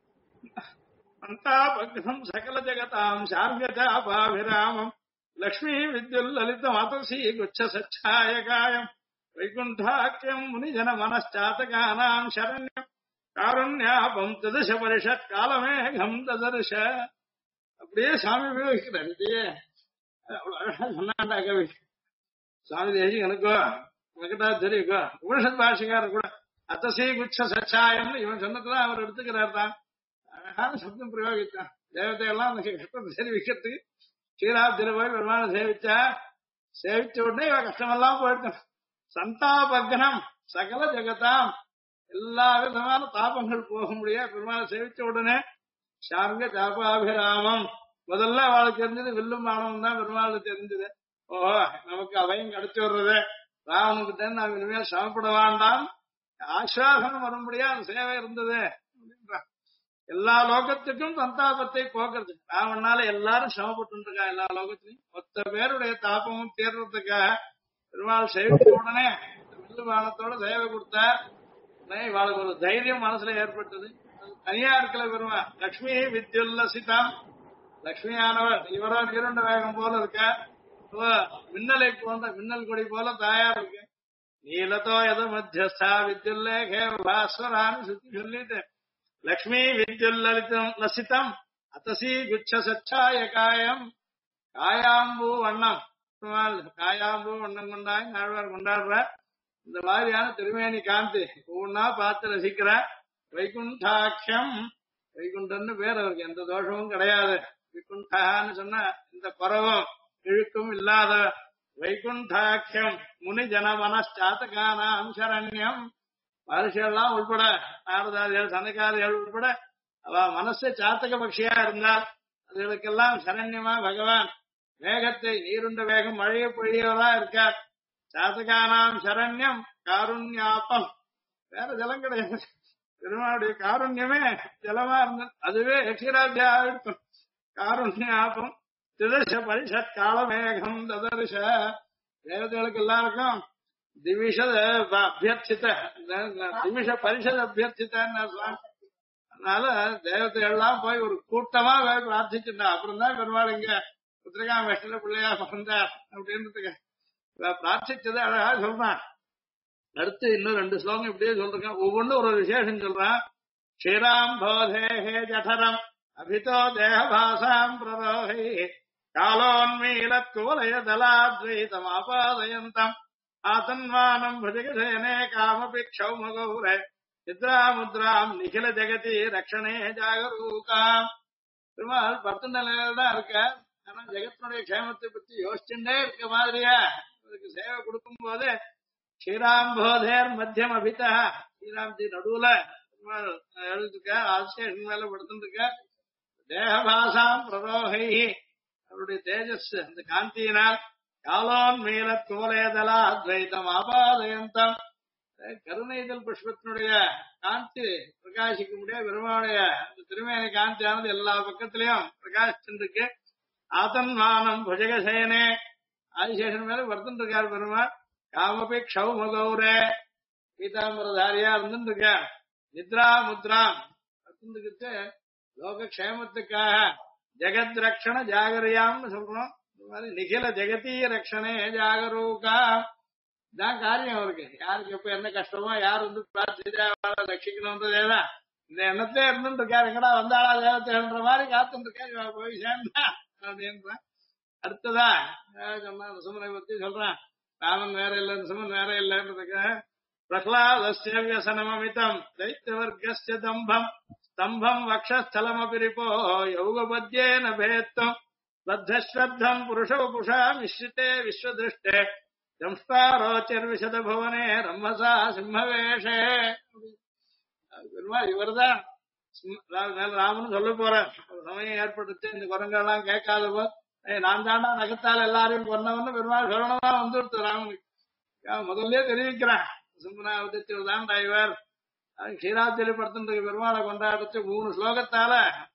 அந்தாபக்னம் சகல ஜகதாம் சார்கஜாபாபிராமம் லக்ஷ்மி வித்யுல் லலித மாதசி குச்ச சச்சாயகாயம் வைகுண்டாக்கியம் முனிஜன மனச்சாத்தகானாம் சரண்யம் காருண்யாபம் ததச பரிஷத் காலமேகம் ததர்ஷ. அப்படியே சாமி உபயோகிக்கிறார். இல்லையே அவ்வளவு அழகா சொன்னாண்டா கவி சுவாமி தேசி. எனக்கோ எனக்கிட்டா தெரியுக்கோ உபனிஷத் பாஷிகாரர் கூட அத்தசி குச்ச சச்சாயம்னு இவன் சொன்னதுதான் அவர் எடுத்துக்கிறார் தான். அழகான சப்தம் பிரயோகித்தான். தேவதையெல்லாம் அந்த கஷ்டத்தை தெரிவிக்கிறதுக்கு ஸ்ரீராப்தியில போய் பெருமான சேவிச்சா, சேவிச்ச உடனே இவன் கஷ்டமெல்லாம் போயிட்டான். சந்தாபக்னம் சகல ஜெகதாம், எல்லா விதமான தாபங்கள் போக முடியாது பெருமாளை சேவிச்ச உடனே. சார்க தாபாபிராமம், முதல்ல அவளுக்கு தெரிஞ்சது வில்லும் பானமும் தான் பெருமாளுக்கு தெரிஞ்சது. ஓஹோ நமக்கு அவையும் கிடைச்சு வர்றது, ராவனுக்கு நாம் இனிமேல் சமப்பட வேண்டாம், ஆஸ்வாசனம் வரும்படியா அந்த சேவை இருந்தது அப்படின்றான். எல்லா லோகத்துக்கும் சந்தாபத்தை போக்குறது. ராவனால எல்லாரும் சிரமப்பட்டு இருக்கா, எல்லா லோகத்திலையும் மொத்த பேருடைய தாபமும் தீர்றதுக்காக பெருமாள் சேவித்த உடனே வில்லு பானத்தோட சேவை கொடுத்தார். இவாளுக்கு ஒரு தைரியம் மனசுல ஏற்பட்டது. தனியா இருக்கல பெருமா லக்ஷ்மி வித்யுல்லசிதாம், லக்ஷ்மியானவர் இவரோ இருண்ட வேகம் போல இருக்க, மின்னலை போன்ற மின்னல் கொடி போல தாயார் இருக்கு. நீலத்தோ எது மத்தியஸ்தா வித்யுல்லேகே பாஸ்வரான்னு சுத்தி சொல்லிட்டு லக்ஷ்மி வித்யுல்லலிதம் லசிதம் அத்தசி குச்ச சச்சாய காயம், காயாம்பூ வண்ணம் காயாம்பூ வண்ணம் கொண்டாய் நாழ்வார் கொண்டாடுற இந்த மாதிரியான திருமேனி காந்தி ஒவ்வொன்னா பார்த்து ரசிக்கிற. வைகுண்டாட்சியம், வைகுண்டன்னு பேர், அவருக்கு எந்த தோஷமும் கிடையாது. வைகுண்டான்னு சொன்னா இந்த குறவும் இழுக்கும் இல்லாத வைகுண்டாட்சியம் முனி ஜன மனச்சாத்தகானாம் சரண்யம். மனுஷெல்லாம் உள்பட நாரதாதிகள் சனகாதிகள் உள்பட அவ மனசு சாத்தக பட்சியா இருந்தால் அதுகளுக்கெல்லாம் சரண்யமா பகவான் வேகத்தை நீருண்ட வேகம் மழைய பொழியவரா இருக்கார். சாத்தகானாம் சரண்யம் காருண்யாப்பம், வேற ஜலம் கிடையாது. பெருமாளுடைய காருண்யமே ஜலமா இருந்தது, அதுவே யக்ஷராஜா இருக்கும். காருண்யாப்பம் திதர்ஷ பரிஷத் காலமேகம் ததர்ஷ. தேவதைகளுக்கு எல்லாருக்கும் திவிஷ அபியர்த்தித்த திவிஷ பரிஷத் அபியர்த்தித்தான்னு அதனால தேவதைகள் எல்லாம் போய் ஒரு கூட்டமா போய் பிரார்த்திச்சுட்டா. அப்புறம் தான் பெருமாள் இங்க புத்திரகாமேஷ்டில பிள்ளையா பிறந்தார் அப்படின்றதுக்கு பிரார்த்திச்சதை அழகா சொல்றான். அடுத்து இன்னும் 2 ஸ்லோகம் இப்படியே சொல்றேன், ஒவ்வொன்றும் ஒரு விசேஷம் சொல்றான். ஸ்ரீராம் போதேஹே ஜடரம் அபிதோ தேகபாசாம் பிரரோஹை காலோன்மீலத் குவலயதலாத்வைதம் ஆபாதயந்தம் ஆதன்வானம் பஜகசேனே காமபி க்ஷௌமகௌரே நித்ராமுத்ராம் நிகில ஜெகதி ரக்ஷணே ஜாகரூகாம். பெருமாள் 10 நிலையில தான் இருக்க, ஆனா ஜெகத்தினுடைய க்ஷேமத்தை பத்தி யோசிச்சுட்டே இருக்க மாதிரியா அதுக்கு சேவை கொடுக்கும் போது ஸ்ரீராம்போதேர் மத்தியம் அபிதா, ஸ்ரீராம்ஜி நடுவுல எழுதிருக்க, ஆசிரியர் மேல படுத்துருக்க. தேகபாசாம் பிரரோகை, அவருடைய தேஜஸ் அந்த காந்தியினால் காலோன் மீல குவலேதலா அத்வைதம் ஆபாதயந்தம், கருணைதல் புஷ்பத்தினுடைய காந்தி பிரகாசிக்க முடியாது. பெருமாளுடைய திருமேனி காந்தியானது எல்லா பக்கத்திலையும் பிரகாசிச்சுருக்கு. ஆதன்மானம் புஜகசேனே, ஆதிசேஷன் மேல வருத்தம் இருக்கார் பெருமாள். காமபி க்ஷௌமகௌரே, பீதாம்பரதாரியா இருந்துட்டு இருக்க. நித்ரா முத்ராம் வருத்தந்துக்கிட்டு லோக க்ஷேமத்துக்காக ஜெகத் ரக்ஷண ஜாகரியாம்னு சொல்றோம். இந்த மாதிரி நிகில ஜெகதீய ரக்ஷணே ஜாகரூகா தான் காரியம் அவருக்கு. யாருக்கு எப்ப என்ன கஷ்டமோ யார் வந்து ரட்சிக்கணும்ன்றதேதான் இந்த எண்ணத்தே இருந்துட்டு இருக்காரு. எங்கடா வந்தாளா தேவத்தைன்ற மாதிரி காத்துட்டு இருக்காரு, போய் சேர்ந்தா அப்படின்றான். அடுத்ததா சொன்னா நரசிம்மனை பத்தி சொல்றான். ராமன் வேற இல்ல, நரசிம்மன் வேற இல்லன்றதுக்கு பிரஹ்லாதஸ்ய வியசனமமிதம் தைத்தியவர்க்கஸ்ய தம்பம் ஸ்தம்பம் வக்ஷஸ்தலமபிரிபோ யௌகபத்யேன பேத்தம் பத்தஸ்ரத்தம் புருஷவபுஷா மிஸ்ரிதே விஸ்வதிருஷ்டே ஜம்ஸ்தாரோச்சர்விசத புவனே ரம்மசா சிம்மவேஷே. இவர்தான் ராமன் சொல்ல போற சமயம் ஏற்பட்டுச்சு. இந்த குரங்கெல்லாம் கேட்காத போது நான் தாண்டா நகத்தால் எல்லாரையும் கொன்னவன்னு பெருமாள் சொல்லணுமா வந்துடுத்து ராமனுக்கு. முதல்ல தெரிவிக்கிறான் சிம்மனாவதத்தில் தான் இவர் க்ஷீராப்தியில படுத்துட்டு பெருமாளை கொண்டாடுச்சு 3 ஸ்லோகத்தால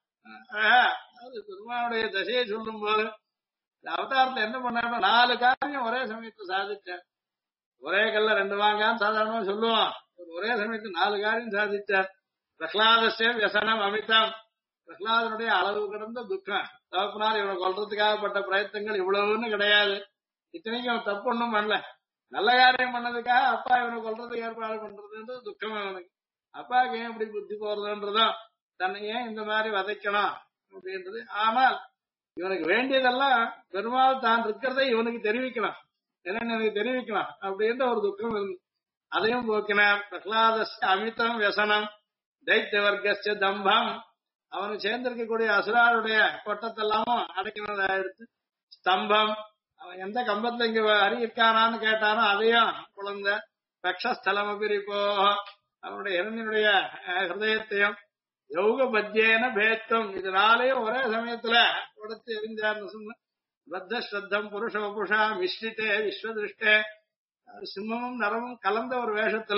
பெருமாளுடைய தசையை சொல்லும் போது அவதாரத்துல என்ன பண்ணாரு 4 காரியம் ஒரே சமயத்தை சாதிச்சார். ஒரே கல்ல 2 வாங்கான்னு சாதாரணமா சொல்லுவோம். ஒரே சமயத்துல 4 காரியம் சாதிச்சார். பிரகலாதஸ்ய வியசனம் அமிதம், பிரகலாதனுடைய அளவு கடந்த துக்கம். தகப்பனார் இவனை கொல்றதுக்காகப்பட்ட பிரயத்தனங்கள் இவ்வளவுன்னு கிடையாது. இத்தனைக்கும் அவன் தப்பு ஒண்ணும் பண்ணல. நல்ல காரியம் பண்ணதுக்காக அப்பா இவனை கொல்றதுக்கு ஏற்பாடு பண்றதுன்றது துக்கம் அவனுக்கு. அப்பாவுக்கு ஏன் இப்படி புத்தி போறதுன்றதும் தன்னை ஏன் இந்த மாதிரி வதைக்கணும் அப்படின்றது. ஆனால் இவனுக்கு வேண்டியதெல்லாம் பெருமாள் தான் இருக்கிறதை இவனுக்கு தெரிவிக்கணும், எனக்கு தெரிவிக்கணும் அப்படின்ற ஒரு துக்கம் இருந்து அதையும் போக்கினார். பிரகலாதஸ்ய அமிதம் வியசனம் தைத்திய வர்க்கஸ்ய தம்பம், அவனுக்கு சேர்ந்திருக்கக்கூடிய அசுராருடைய கொட்டத்தெல்லாமும் அடைக்கிறதா எடுத்து ஸ்தம்பம், அவன் எந்த கம்பத்துல இங்க ஹரி இருக்கானான்னு கேட்டானோ அதையும் குழந்த ரக்ஷஸ்தலம் அபிரிப்போ, அவனுடைய இரண்டினுடைய ஹிருதயத்தையும் யோக பத்தியேன பேத்தம், இதனாலேயும் ஒரே சமயத்துல கொடுத்து எரிஞ்சார்னு சொன்ன பத்த ஸ்ரத்தம் புருஷ வபுஷா மிஸ்ரிட்டே விஸ்வதிருஷ்டே, சிம்மமும் நரமும் கலந்த ஒரு வேஷத்துல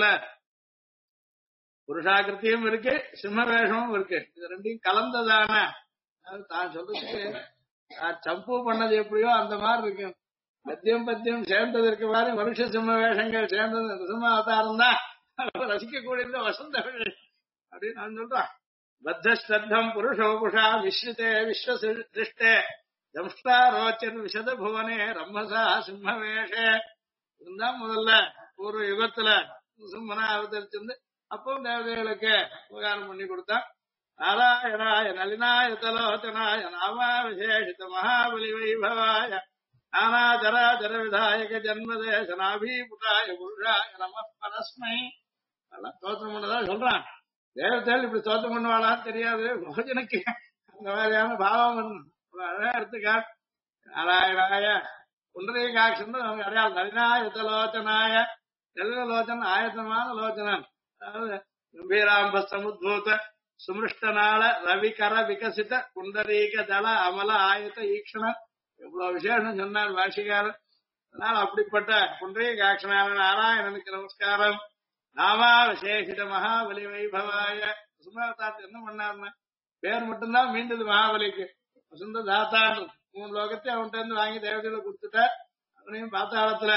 புருஷாகிருத்தியும் இருக்கு சிம்ம வேஷமும் இருக்கு. இது ரெண்டையும் கலந்ததான தான் சொல்றதுக்கு சம்பு பண்ணது எப்படியோ அந்த மாதிரி இருக்கு. பத்தியம் பத்தியம் சேர்ந்தது இருக்க மாதிரி மனுஷ சிம்ம வேஷங்கள் சேர்ந்தது சிம்ம அவதாரம் தான் ரசிக்கக்கூடிய வசந்த அப்படின்னு நான் சொல்றேன். பத்த ஸ்ரத்தம் புருஷோபுஷா மிஸ்ரித்தே விஸ்வதிருஷ்டே தம்ஷ்டாரோச்சன் விசத புவனே ரம்மசா சிம்ம வேஷே. இதுதான் முதல்ல ஒரு யுகத்துல சிம்மனா அவதரிச்சிருந்து அப்போ தேவதைகளுக்கு உபகாரம் பண்ணி கொடுத்தான். நாராயணாய நளினாய தலோச்சனாய நாமா விசேஷித மகாபலி வைபவாய நானாச்சராச்சர விதாயக ஜன்மதேசனாபீபுடாய புருஷாய நம பரஸ்மை. அதெல்லாம் தோற்றம் பண்ணதான் சொல்றான். தேவதைகள் இப்படி தோற்றம் பண்ணுவாளான்னு தெரியாது, மோஜனுக்கு அந்த மாதிரியான பாவம் அழகா எடுத்துக்கா. நாராயணாய புண்டரீகாட்சன் அவங்க அடையாளம். நளினாய யுத்தலோச்சனாய லலிதலோச்சன் ஆயத்தமான லோச்சனன், அதாவது கம்பீராம்ப சமுத்பூத சுமிருஷ்டனால ரவிகர விகசித புண்டரீக தள அமல ஆயத்த ஈக்ஷணன், எவ்வளவு விசேஷம் சொன்னார் பாஷிகாரன். அதனால அப்படிப்பட்ட புண்டரீகாட்சனான நாராயணனுக்கு நமஸ்காரம். நாமா விசேஷித மகாபலி வைபவாய. சுமதாத்து என்ன பண்ணாருன்னா பேர் மட்டும்தான் மீண்டது மகாபலிக்கு. வசந்த தாத்தான் 3 லோகத்தை அவன்கிட்ட இருந்து வாங்கி தேவதையில கொடுத்துட்டார். அவனையும் பாத்தாளத்துல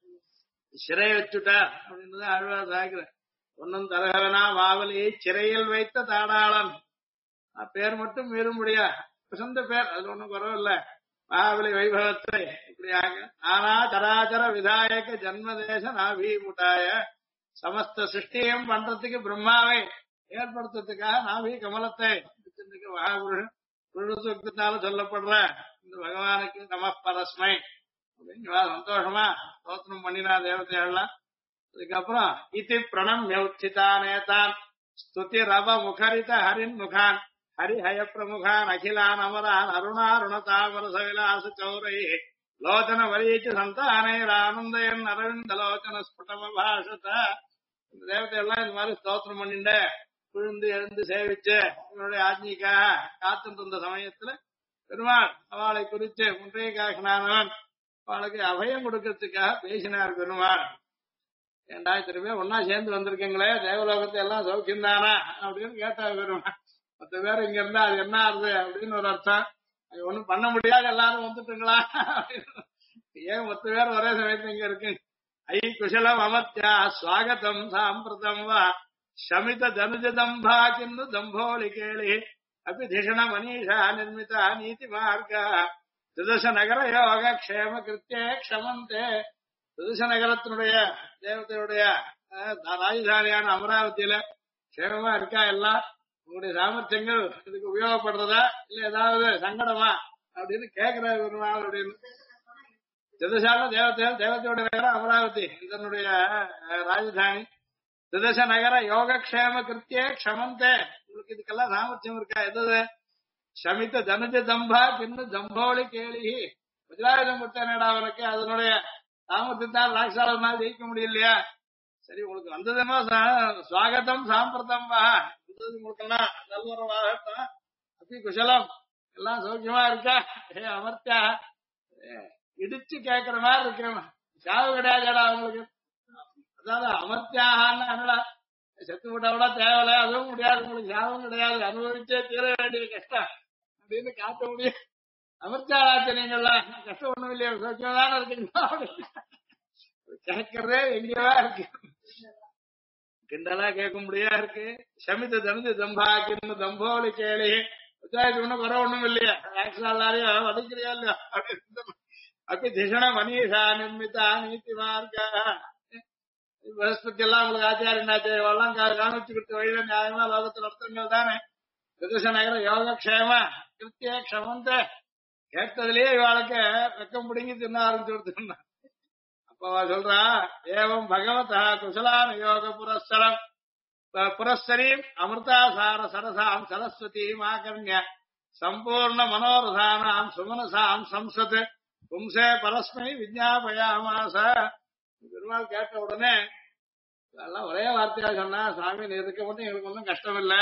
சிறை வச்சுட்டார் அப்படின்னு அழுவார் சாய்க்கிறேன். ஒன்னும் தரகவனா மாவலியை சிறையில் வைத்த தாடாளன், பேர் மட்டும் மீறும்படியா வசந்த பேர், அது ஒண்ணும் குறவில்ல. மகாபலி வைபவத்தை இப்படியாக நானா சராச்சர விதாயக ஜன்மதேச நாபீமுட்டாய, சமஸ்த சிருஷ்டியும் பண்றதுக்கு பிரம்மாவை ஏற்படுத்துறதுக்காக நாபி கமலத்தை மகாபுருஷன் புருஷத்தால சொல்லப்படுற இந்த பகவானுக்கு நம பரஸ்மை அப்படின்னு சந்தோஷமா ஸ்தோத்திரம் பண்ணினா தேவதைகள்லாம். அதுக்கப்புறம் இதி பிரணம்ய உச்சிதானேதான் ஸ்துதி ரவ முகரித ஹரின் முகான் ஹரிஹய பிரமுகான் அகிலான் அமரான் அருணாருணதாமர சவிலாச சௌரை லோச்சன வரீச்சு சந்தானேரானந்தயன் அரவிந்த லோச்சன ஸ்புடம பாஷத. இந்த தேவதையெல்லாம் இந்த மாதிரி ஸ்தோத்திரம் பண்ணிண்ட விழுந்து எழுந்து சேவிச்சு இவனுடைய ஆஜ்ஞிக்காக காத்துட்டு இருந்த சமயத்துல பெருமாள் அவளை குறிச்சு முன்றையகாகனானவன் அவளுக்கு அபயம் கொடுக்கறதுக்காக பேசினார் பெருமாள். ஏண்டா திரும்ப ஒன்னா சேர்ந்து வந்திருக்கீங்களே தேவலோகத்தை எல்லாம் சௌக்கியம் தானா அப்படின்னு கேட்டார் பெருமாள். 10 பேர் இங்க இருந்தா அது என்ன ஆறுது அப்படின்னு ஒரு அர்த்தம். அது ஒண்ணும் பண்ண முடியாது எல்லாரும் வந்துட்டுங்களா அப்படின்னு. ஏன் 10 பேர் ஒரே சமயத்துல இங்க இருக்கு. ஐ குஷலம் அமத்யா ஸ்வாகதம் சாம்பிரதம் வா ಶಮಿತ ಧನುಜದಂಭಾ ಕಿನ್ನು ದಂಭೋಳಿ ಕೇಳಿ ಅಪಿಧಿಷಣ ಮನೀಷಾ ನಿರ್ಮಿತ ನೀತಿ ಮಾರ್ಗ ತ್ರಿದಶ ನಗರ யோக க்ஷேம கிருத்தியே க்ஷமந்தே. த்ரிதச நகரத்தினுடைய தேவதையுடைய ராஜதானியான அமராவதியில க்ஷேமமா இருக்கா எல்லாம்? உங்களுடைய சாமர்த்தியங்கள் இதுக்கு உபயோகப்படுறதா இல்ல ஏதாவது சங்கடமா அப்படின்னு கேட்கிறார் பெருமாள் அப்படின்னு. த்ரிதசால தேவதையுடைய நகரம் அமராவதி இதனுடைய ராஜதானி. த்ரிதச நகர யோகக்ஷேம கிருத்தியே க்ஷமந்தே. உங்களுக்கு இதுக்கெல்லாம் சாமர்த்தியம் இருக்கா? எது? சமித்த தனுஜ தம்பா பின்னு தம்போலி கேளி, வஜ்ராயுதம் கொடுத்தேனடா அவனுக்கு, அதனுடைய சாமர்த்தியத்தால் ராட்சாலனால் ஜெயிக்க முடியலையா? சரி உங்களுக்கு வந்ததுமா சுவாகத்தம் சாம்பிரதம் வா, வந்தது உங்களுக்கெல்லாம் நல்லுறவாகத்தான். அப்படி குஷலம் எல்லாம் சௌக்கியமா இருக்கா? ஏ அமர்த்தியா, இடிச்சு கேக்குற மாதிரி இருக்கணும். சாவு கிடையாதுடா அவங்களுக்கு. அதாவது அமர்த்தியாகனா என்னடா, செத்து விட்டா கூட தேவையில்ல, அதுவும் முடியாது, உங்களுக்கு சாவும் கிடையாது, அனுபவிச்சே தீர வேண்டிய கஷ்டம் அப்படின்னு காட்ட முடியும். அமர்த்தியாராச்ச நீங்கள்லாம் கஷ்டம் ஒண்ணும் இல்லையா, சௌக்கியம் தானே இருக்கீங்களா அப்படின்னு கேட்கறதே எங்கேயா இருக்கு. கிண்டலா கேட்க முடியா இருக்கு. சமித்த தனிந்து தம்பாக்கின்னு தம்போலி கேளி பஞ்சாயத்து ஒண்ணும் குறை ஒண்ணும் இல்லையா, எல்லாரையும் வதைக்கிறியா இல்லையா அப்படி திஷண மனிஷா நிர்மிதா நீதி மார்க்கா. பரஸ்பதி எல்லாம் உங்களுக்கு ஆச்சாரியனாச்சே எல்லாம் காமிச்சு கொடுத்த வழியில நியாயமா லோகத்தில் நடத்துங்கள் தானே. பிரதர்சனகிற யோகக்ஷேம கிருத்திய க்ஷமந்த கேட்டதுலயே இவாளுக்கு வெக்கம் பிடிங்கி தின்ன ஆரம்பிச்சு கொடுத்துருந்தான். அப்பவா சொல்றா, ஏவம் பகவதா குசலான யோக புரஸ்சரம் புரஸ்சரீம் அமிர்தாசார சரசாம் சரஸ்வதீம் ஆகர்ணிய சம்பூர்ண மனோரதானாம் சுமனசாம் சம்சத் பும்சே பரஸ்மை விஜாபயாமாச. பெருமாள் கேட்ட உடனே எல்லாம் ஒரே வார்த்தையா சொன்னா, சாமி நீ இருக்க மட்டும் எங்களுக்கு ஒன்றும் கஷ்டம் இல்ல.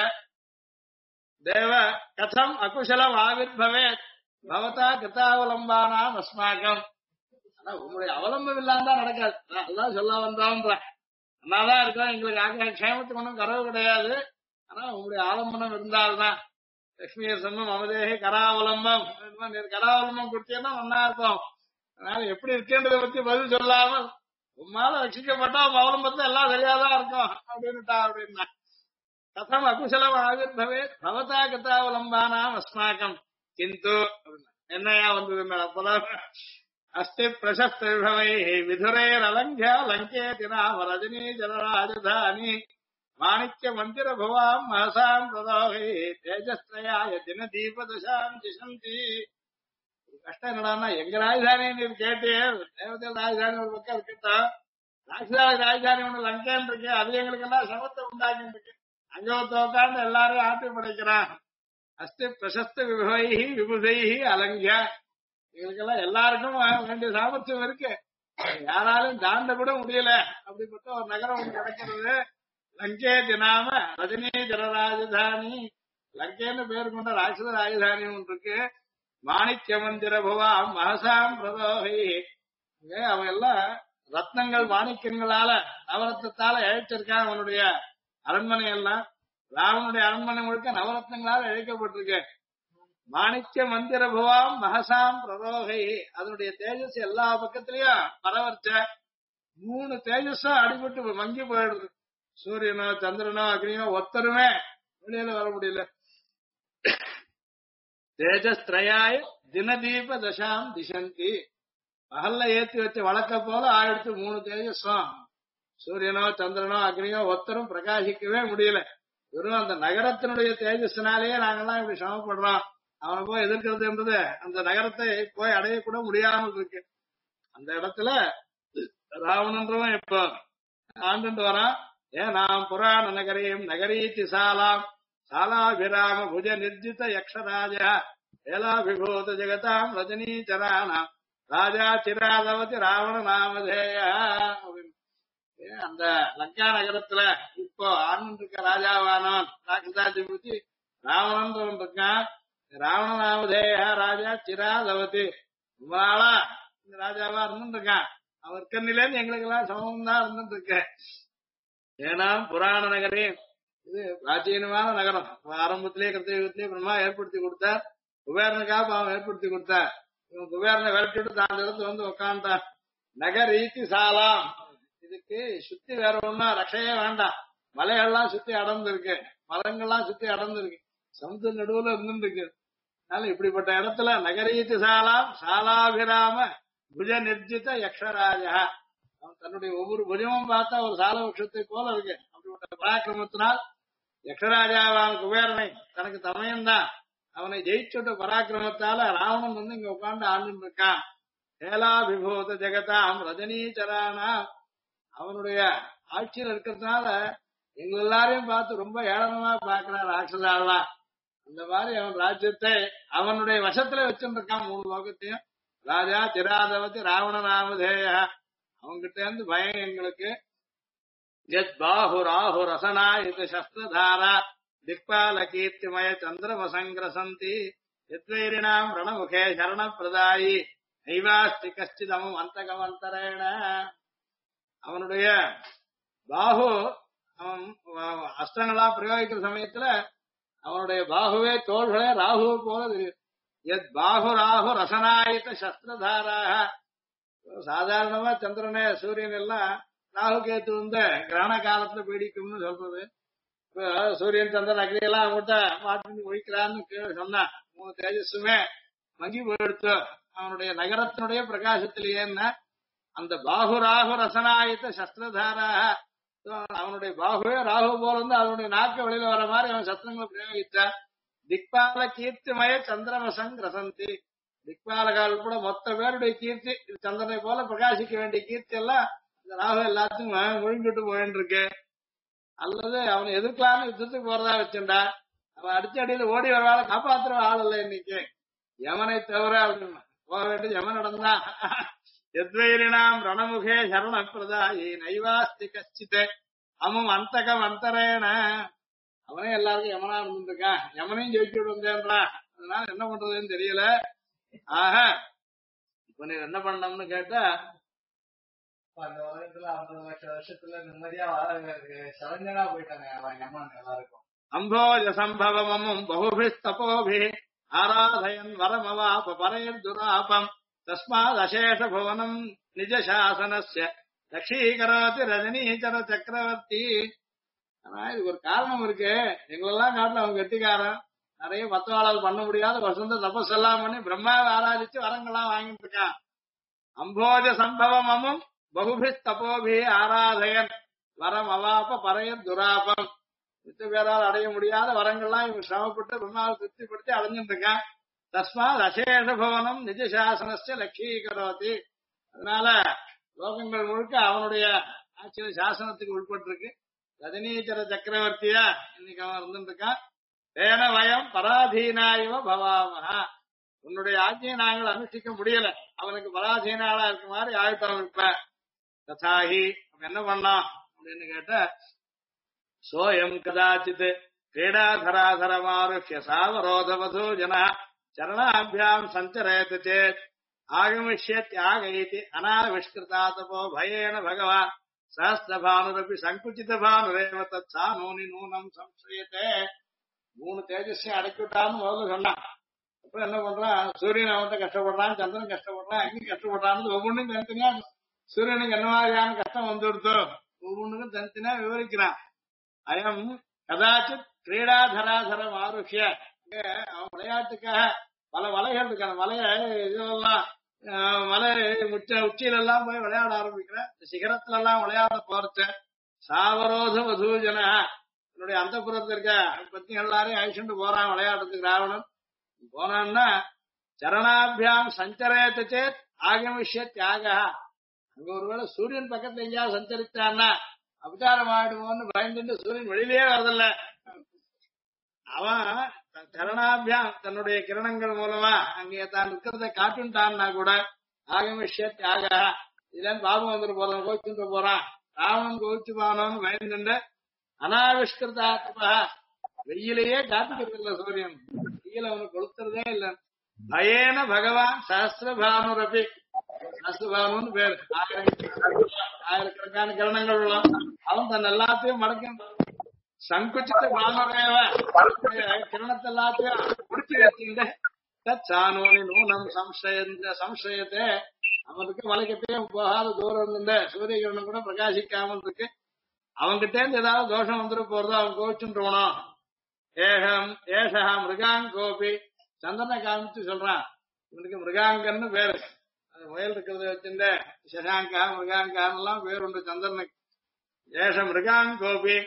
தேவ கதம் அகுசலம் ஆவிர்பவே பவதா கிருத்தாவலம்பானாம் அஸ்மாக்கம். ஆனா உங்களுடைய அவலம்பம் இல்லாம தான் நடக்காது. அதான் சொல்ல வந்தான்ற அண்ணாதான் இருக்கோம், எங்களுக்கு ஆக க்ஷேமத்துக்கு ஒன்றும் கரவு கிடையாது. ஆனா உங்களுடைய ஆலம்பனம் இருந்தால்தான் லட்சுமியர் சொன்ன மமதேகி கராவலம்பம், கராவலம்பம் கொடுத்தீங்கன்னா நல்லா இருக்கும். அதனால எப்படி இருக்குன்றதை பத்தி பதில் சொல்லாமல் உம்மால ரட்சிக்கப்பட்டா அவலம்பத்தை எல்லாம் சரியாதான் இருக்கும் அப்படின்னுட்டா. அப்படின்னா கதம் அகுசலம் ஆவிர்பவே பவதா கிருத்தாவலம்பானாம் அஸ்மாக்கம் கிந்து என்னையா வந்தது அப்பதான் அஸ்தி பிரசஸ்த விபவை விதுரைரலங்கிய லங்கேதி நாம ரஜினி ஜனராஜதானி மாணிக்ய மந்திர பவாம் மகசாம் பிரதோகை தேஜஸ்திரயாய தின தீபதசாம் திசந்தி. கஷ்டம் என்னடான்னா, எங்க ராஜதானி நீர் கேட்டே, தேவதையில் ராஜதானி ஒரு பக்கம் இருக்கட்டும், ராட்சதாரி ராஜதானி ஒண்ணு லங்கேன்னு இருக்கு, அது எங்களுக்கு எல்லாம் சமத்தை உண்டாக்கின்னு இருக்கு. அங்க ஒருத்த உட்கார்ந்து எல்லாரையும் ஆட்டி படைக்கிறான். அஸ்தி பிரசஸ்த விபவைஹி விபுதைஹி அலங்கிய. எங்களுக்கெல்லாம் எல்லாருக்கும் வேண்டிய சாமர்த்தியம் இருக்கு, யாராலும் தாண்ட கூட முடியல. அப்படிப்பட்ட ஒரு நகரம் ஒன்று கிடைக்கிறது. லங்கே தினாம ரஜினி ஜனராஜதானி, லங்கேன்னு பேர் கொண்ட ராட்சத ராஜதானி ஒன்று இருக்கு. மாணிக்ய மந்திர பவாம் மகசாம் பிரதோகை. அவன் எல்லாம் ரத்னங்கள் மாணிக்கங்களால நவரத்னத்தால இழைச்சிருக்கான் அவனுடைய அரண்மனை எல்லாம். ராவனுடைய அரண்மனை முழுக்க நவரத்னங்களால இழைக்கப்பட்டிருக்கு. மாணிக்ய மந்திர பவாம் மகசாம் பிரதோகை, அதனுடைய தேஜஸ் எல்லா பக்கத்திலயும் பரவர்ச்ச. 3 தேஜஸும் அடிபட்டு மங்கி போயிடுது. சூரியனோ சந்திரனோ அக்னியோ ஒத்தருமே வெளியில வர முடியல. தேஜஸ்திரயாய தினதீப தசாம் திசந்தி. பகல்ல ஏத்தி வச்ச வழக்க போல ஆயிடுத்து 3 தேஜஸும். சூரியனோ சந்திரனோ அக்னியோ ஒத்தரும் பிரகாசிக்கவே முடியல. வெறும் அந்த நகரத்தினுடைய தேஜஸ்னாலேயே நாங்கெல்லாம் இப்படி சமப்படுறோம். அவனை போய் எதிர்க்கிறது என்பது அந்த நகரத்தை போய் அடையக்கூட முடியாமல் இருக்கு. அந்த இடத்துல ராவணன்றவன் இப்ப ஆண்டு வரான். ஏனாம் புராண நகரீம் நகரீதி சாலாம் சாலாபிராம புஜ நிர்ஜித யக்ஷராஜ ஏலாபிபூத ஜெகதாம் ரஜினீச்சரானாம் ராஜா சிராதவதி ராவண நாமதேய. அந்த லங்கா நகரத்துல இப்போ ஆண்டு இருக்க ராஜாவானவன் ராட்சதாஜி பத்தி ராவணன்றவன் இருக்கான். ராவண நாமதேய ராஜா சிராதவதி, ரொம்ப நாளா இந்த ராஜாவா இருந்துட்டு இருக்கான். அவர் கண்ணிலேருந்து எங்களுக்கு எல்லாம் சமம் தான் இருந்துட்டு இருக்கு. ஏன்னா புராண நகரே இது பிராச்சீனமான நகரம். ஆரம்பத்திலேயே கர்த்தயுகத்திலேயே பிரம்மா ஏற்படுத்தி கொடுத்தார். குபேரனுக்காக அவன் ஏற்படுத்தி கொடுத்தார். இவன் குபேரனை விரட்டிட்டு தான் இடத்துல வந்து உட்காந்துட்டான். நகரீதி சாலாம், இதுக்கு சுத்தி வேற ஒண்ணும் ரட்சையே வேண்டாம். மலைகள்லாம் சுத்தி அடர்ந்திருக்கு, மரங்கள்லாம் சுத்தி அடர்ந்திருக்கு, சமுத்திர நடுவுல இருந்துருக்கு. அதனால இப்படிப்பட்ட இடத்துல நகரீதி சாலாம் சாலாபிராம புஜ நிர்ஜித யக்ஷராஜா. அவன் தன்னுடைய ஒவ்வொரு புஜமும் பார்த்தா ஒரு சால வட்சத்தை போல இருக்கு. அப்படிப்பட்ட பராக்கிரமத்தினால் யக்ஷராஜாவான குபேரனை தனக்கு தமையன்தான் அவனை ஜெயிச்சுட்ட பராக்கிரமத்தால ராவணன் வந்து இங்க உட்கார்ந்து ஆண்டு இருக்கான். ஏலாபிபூத ஜெகதாம் ரஜினீச்சரானா, அவனுடைய ஆட்சியில் இருக்கிறதுனால எங்க எல்லாரையும் பார்த்து ரொம்ப ஏளனமா பாக்குறான் ராட்சதாலாம். அந்த மாதிரி அவன் ராஜ்யத்தை அவனுடைய வசத்துல வச்சுருக்கான் 3 லோகத்தையும். ராஜா சிராதவதி ராவண நாமதேய, அவங்கிட்ட இருந்து பயம் எங்களுக்கு. யத் பாஹு ராஹு ரசனா இது சஸ்திரதாரா திக்பால கீர்த்திமய சந்திரமசங்கிரசந்தி यद्वैरिणाम् रणमुखे शरणप्रदायि நைவாஸ்தி கஷ்டிதமும் அந்தகமந்தரேன. அவனுடைய பாஹு அவன் அஸ்திரங்களா பிரயோகிக்கிற சமயத்துல அவனுடைய பாகுவே தோள்களே ராகு போல தெரியும். எத் பாகு ராகு ரசனாயித்த சஸ்திரதாராக. சாதாரணமா சந்திரனே சூரியன் எல்லாம் ராகு கேத்து வந்து கிரகண காலத்துல பீடிக்கும்னு சொல்றது. சூரியன் சந்திரன் அக்னியெல்லாம் அவங்ககிட்ட மாற்றி ஒழிக்கிறான்னு சொன்னா 3 தேஜஸுமே மங்கி போயிடுத்து அவனுடைய நகரத்தினுடைய பிரகாசத்திலேயேன்னா அந்த பாகு ராகு ரசனாயித்த சஸ்திரதாராக. அவனுடைய பாகுவே ராகு போல இருந்து அவனுடைய நாக்க வெளியில வர மாதிரி அவன் சஸ்திரங்களை பிரயோகித்தார். திக்பால கீர்த்திமய சந்திரமசங் ரசந்தி. திக்பாலகால் கூட மொத்த பேருடைய கீர்த்தி சந்திரனை போல பிரகாசிக்க வேண்டிய கீர்த்தி எல்லாம் இந்த ராகு எல்லாத்தையும் ஒழுங்கிட்டு போயின்னு இருக்கு. அல்லது அவனை எதிர்க்கலான்னு யுத்தத்துக்கு போறதா வச்சுண்டா அவன் அடிச்ச அடியில ஓடி வரவால காப்பாத்துற ஆள் இல்லை இன்னைக்கு யமனை தவிர அப்படின்னு போக வேண்டியது யமன் நடந்தான். எத்வைரிணாம் ரணமுகே சரண பிரதாயி நைவாஸ்தி கஷ்டித் அமும் அந்தகம் அந்தரேன. அவனே எல்லாருக்கும் யமனா இருந்திருக்கான். யமனையும் ஜெயிச்சுட்டு வந்தேன்றான். அதனால என்ன பண்றதுன்னு தெரியல. ஆக இப்ப நீ என்ன பண்ணணும்னு கேட்டா அந்த உலகத்துல 50 வருஷத்துல நிம்மதியா சரஞ்சனா போயிட்டாங்க யமன் எல்லாருக்கும். அம்போஜ சம்பவமும் பகுபிஸ்தபோபி ஆராதயன் வரமவாப பரையர் துராபம் தஸ்மாத் அசேஷ புவனம் நிஜ சாசனஸ்ய லட்சீகரோதி ரஜினீச்சர சக்கரவர்த்தி. ஆனா இதுக்கு ஒரு காரணம் இருக்கு. எங்களெல்லாம் காட்டுல அவங்க கெட்டிக்காரன். நிறைய பத்தவாளால் பண்ண முடியாத வசந்த தபஸ் எல்லாம் பண்ணி பிரம்மாவை ஆராதிச்சு வரங்கள்லாம் வாங்கிட்டு இருக்கான். அம்போஜ சம்பவமும் பகுபிஸ்தபோபி ஆராதயன் வரம் அவாப பரையர் துராபம். மித்த பேரால் அடைய முடியாத வரங்கள்லாம் இவங்க சிரமப்பட்டு பிரம்மாவை திருப்திப்படுத்தி அடைஞ்சிட்டு இருக்கான். தஸ்மாத் அசேஷ பவனம் நிஜ சாசனஸ்ய லட்சீகரோதி. அதனால லோகங்கள் முழுக்க அவனுடைய ஆட்சியில சாசனத்துக்கு உட்பட்டிருக்கு. ரஜினீச்சர சக்கரவர்த்தியா இன்னைக்கு அவன் இருந்துட்டு இருக்கான். தேன வயம் பராதீனாயவ பவாமஹா. உன்னுடைய ஆட்சியை நாங்கள் அனுஷ்டிக்க முடியல. அவனுக்கு பராதீனாளா இருக்க மாதிரி ஆயிட்டம் இருப்ப. ததாகி என்ன பண்ணான் அப்படின்னு கேட்ட சோயம் கதாச்சித் கிரீடாதராதரமாருஷ்ய சாவரோதவதோ ஜன சரணாபியாம் சஞ்சரேத் சேத் ஆகமிஷ்யத்யாகயிதி அனாவிஷ்கிருதா தபோ பயேன பகவான் சஹஸ்ரபானுரபி சங்குச்சித பானுரேவ தத் சானூனி நூனம் சம்சயத்தே. 3 தேஜஸையும் அடக்கிவிட்டான்னு முதல்ல சொன்னான். அப்ப என்ன பண்றான், சூரியன் அவன்கிட்ட கஷ்டப்படுறான், சந்திரன் கஷ்டப்படுறான், அக்னி கஷ்டப்படுறான்னு ஒவ்வொன்றும் தனித்தனியா சூரியனுக்கு என்ன மாதிரியான கஷ்டம் வந்துடுத்தோ ஒவ்வொன்றுக்கும் தனித்தனியா விவரிக்கிறான். அயம் கதாச்சித் கிரீடாதராதரம் ஆருஷ்ய. அவன் விளையாட்டுக்காக பல மலைகள் இருக்கு. அந்த மலைய இதெல்லாம் மலை உச்சியில எல்லாம் போய் விளையாட ஆரம்பிக்கிறேன். சிகரத்துல எல்லாம் விளையாட போறச்ச சாவரோத வதூஜன என்னுடைய அந்த புறத்துல இருக்க பத்தி எல்லாரையும் அழிச்சுட்டு போறான் விளையாடுறதுக்கு. ராவணன் போனான்னா சரணாபியாம் சஞ்சரேத் சேத் ஆகமிஷ்ய தியாக. அங்க ஒருவேளை சூரியன் பக்கத்துல எங்கேயாவது சஞ்சரித்தான்னா அபச்சாரம் ஆயிடுமோன்னு பயந்துட்டு சூரியன் வெளியிலேயே வரதில்ல. அவன் சரணாபியாம் தன்னுடைய கிரணங்கள் மூலமா அங்கே தான் இருக்கிறத காட்டுட்டான்னா கூட ஆகமிஷ்ய தியாக. இதுல பாபம் வந்துட்டு போறான், கோவிச்சுட்டு போறான். ராவணன் கோவிச்சு போனோன்னு பயந்துட்டு அனாவிஷ்கிருதா வெயிலையே காட்டுக்கிறது இல்ல சூரியன். வெயில அவனுக்கு கொளுத்துறதே இல்ல. பயேன பகவான் சஹஸ்ரபானுரபி. சஹஸ்ரபானுன்னு பேரு. ஆயிரக்கணக்கான கிரணங்கள் உள்ள அவன் தன் எல்லாத்தையும் மடக்க சங்குச்சித்த பானுரேவ கிரணத்தை எல்லாத்தையும் குடிச்சு வச்சுட்டு சானோனி நூனம் சம்சயத்தை. அவனுக்கு மலைக்கத்தையே போகாத தூரம் இருந்த சூரிய கிரணம் கூட பிரகாசிக்காமல் இருக்கு. அவன்கிட்ட இருந்து ஏதாவது தோஷம் வந்துட்டு போறதோ அவன் கோவிச்சுட்டுவனும். ஏஷா மிருகாங்கோபி. சந்திரனை காமிச்சு சொல்றான். இவனுக்கு மிருகாங்கன்னு பேரு. அது முயல் இருக்கிறத வச்சுட்டு சசாங்கா மிருகாங்கான் எல்லாம் பேர் உண்டு சந்திரனுக்கு. ஏஷ மிருகாங்கோபி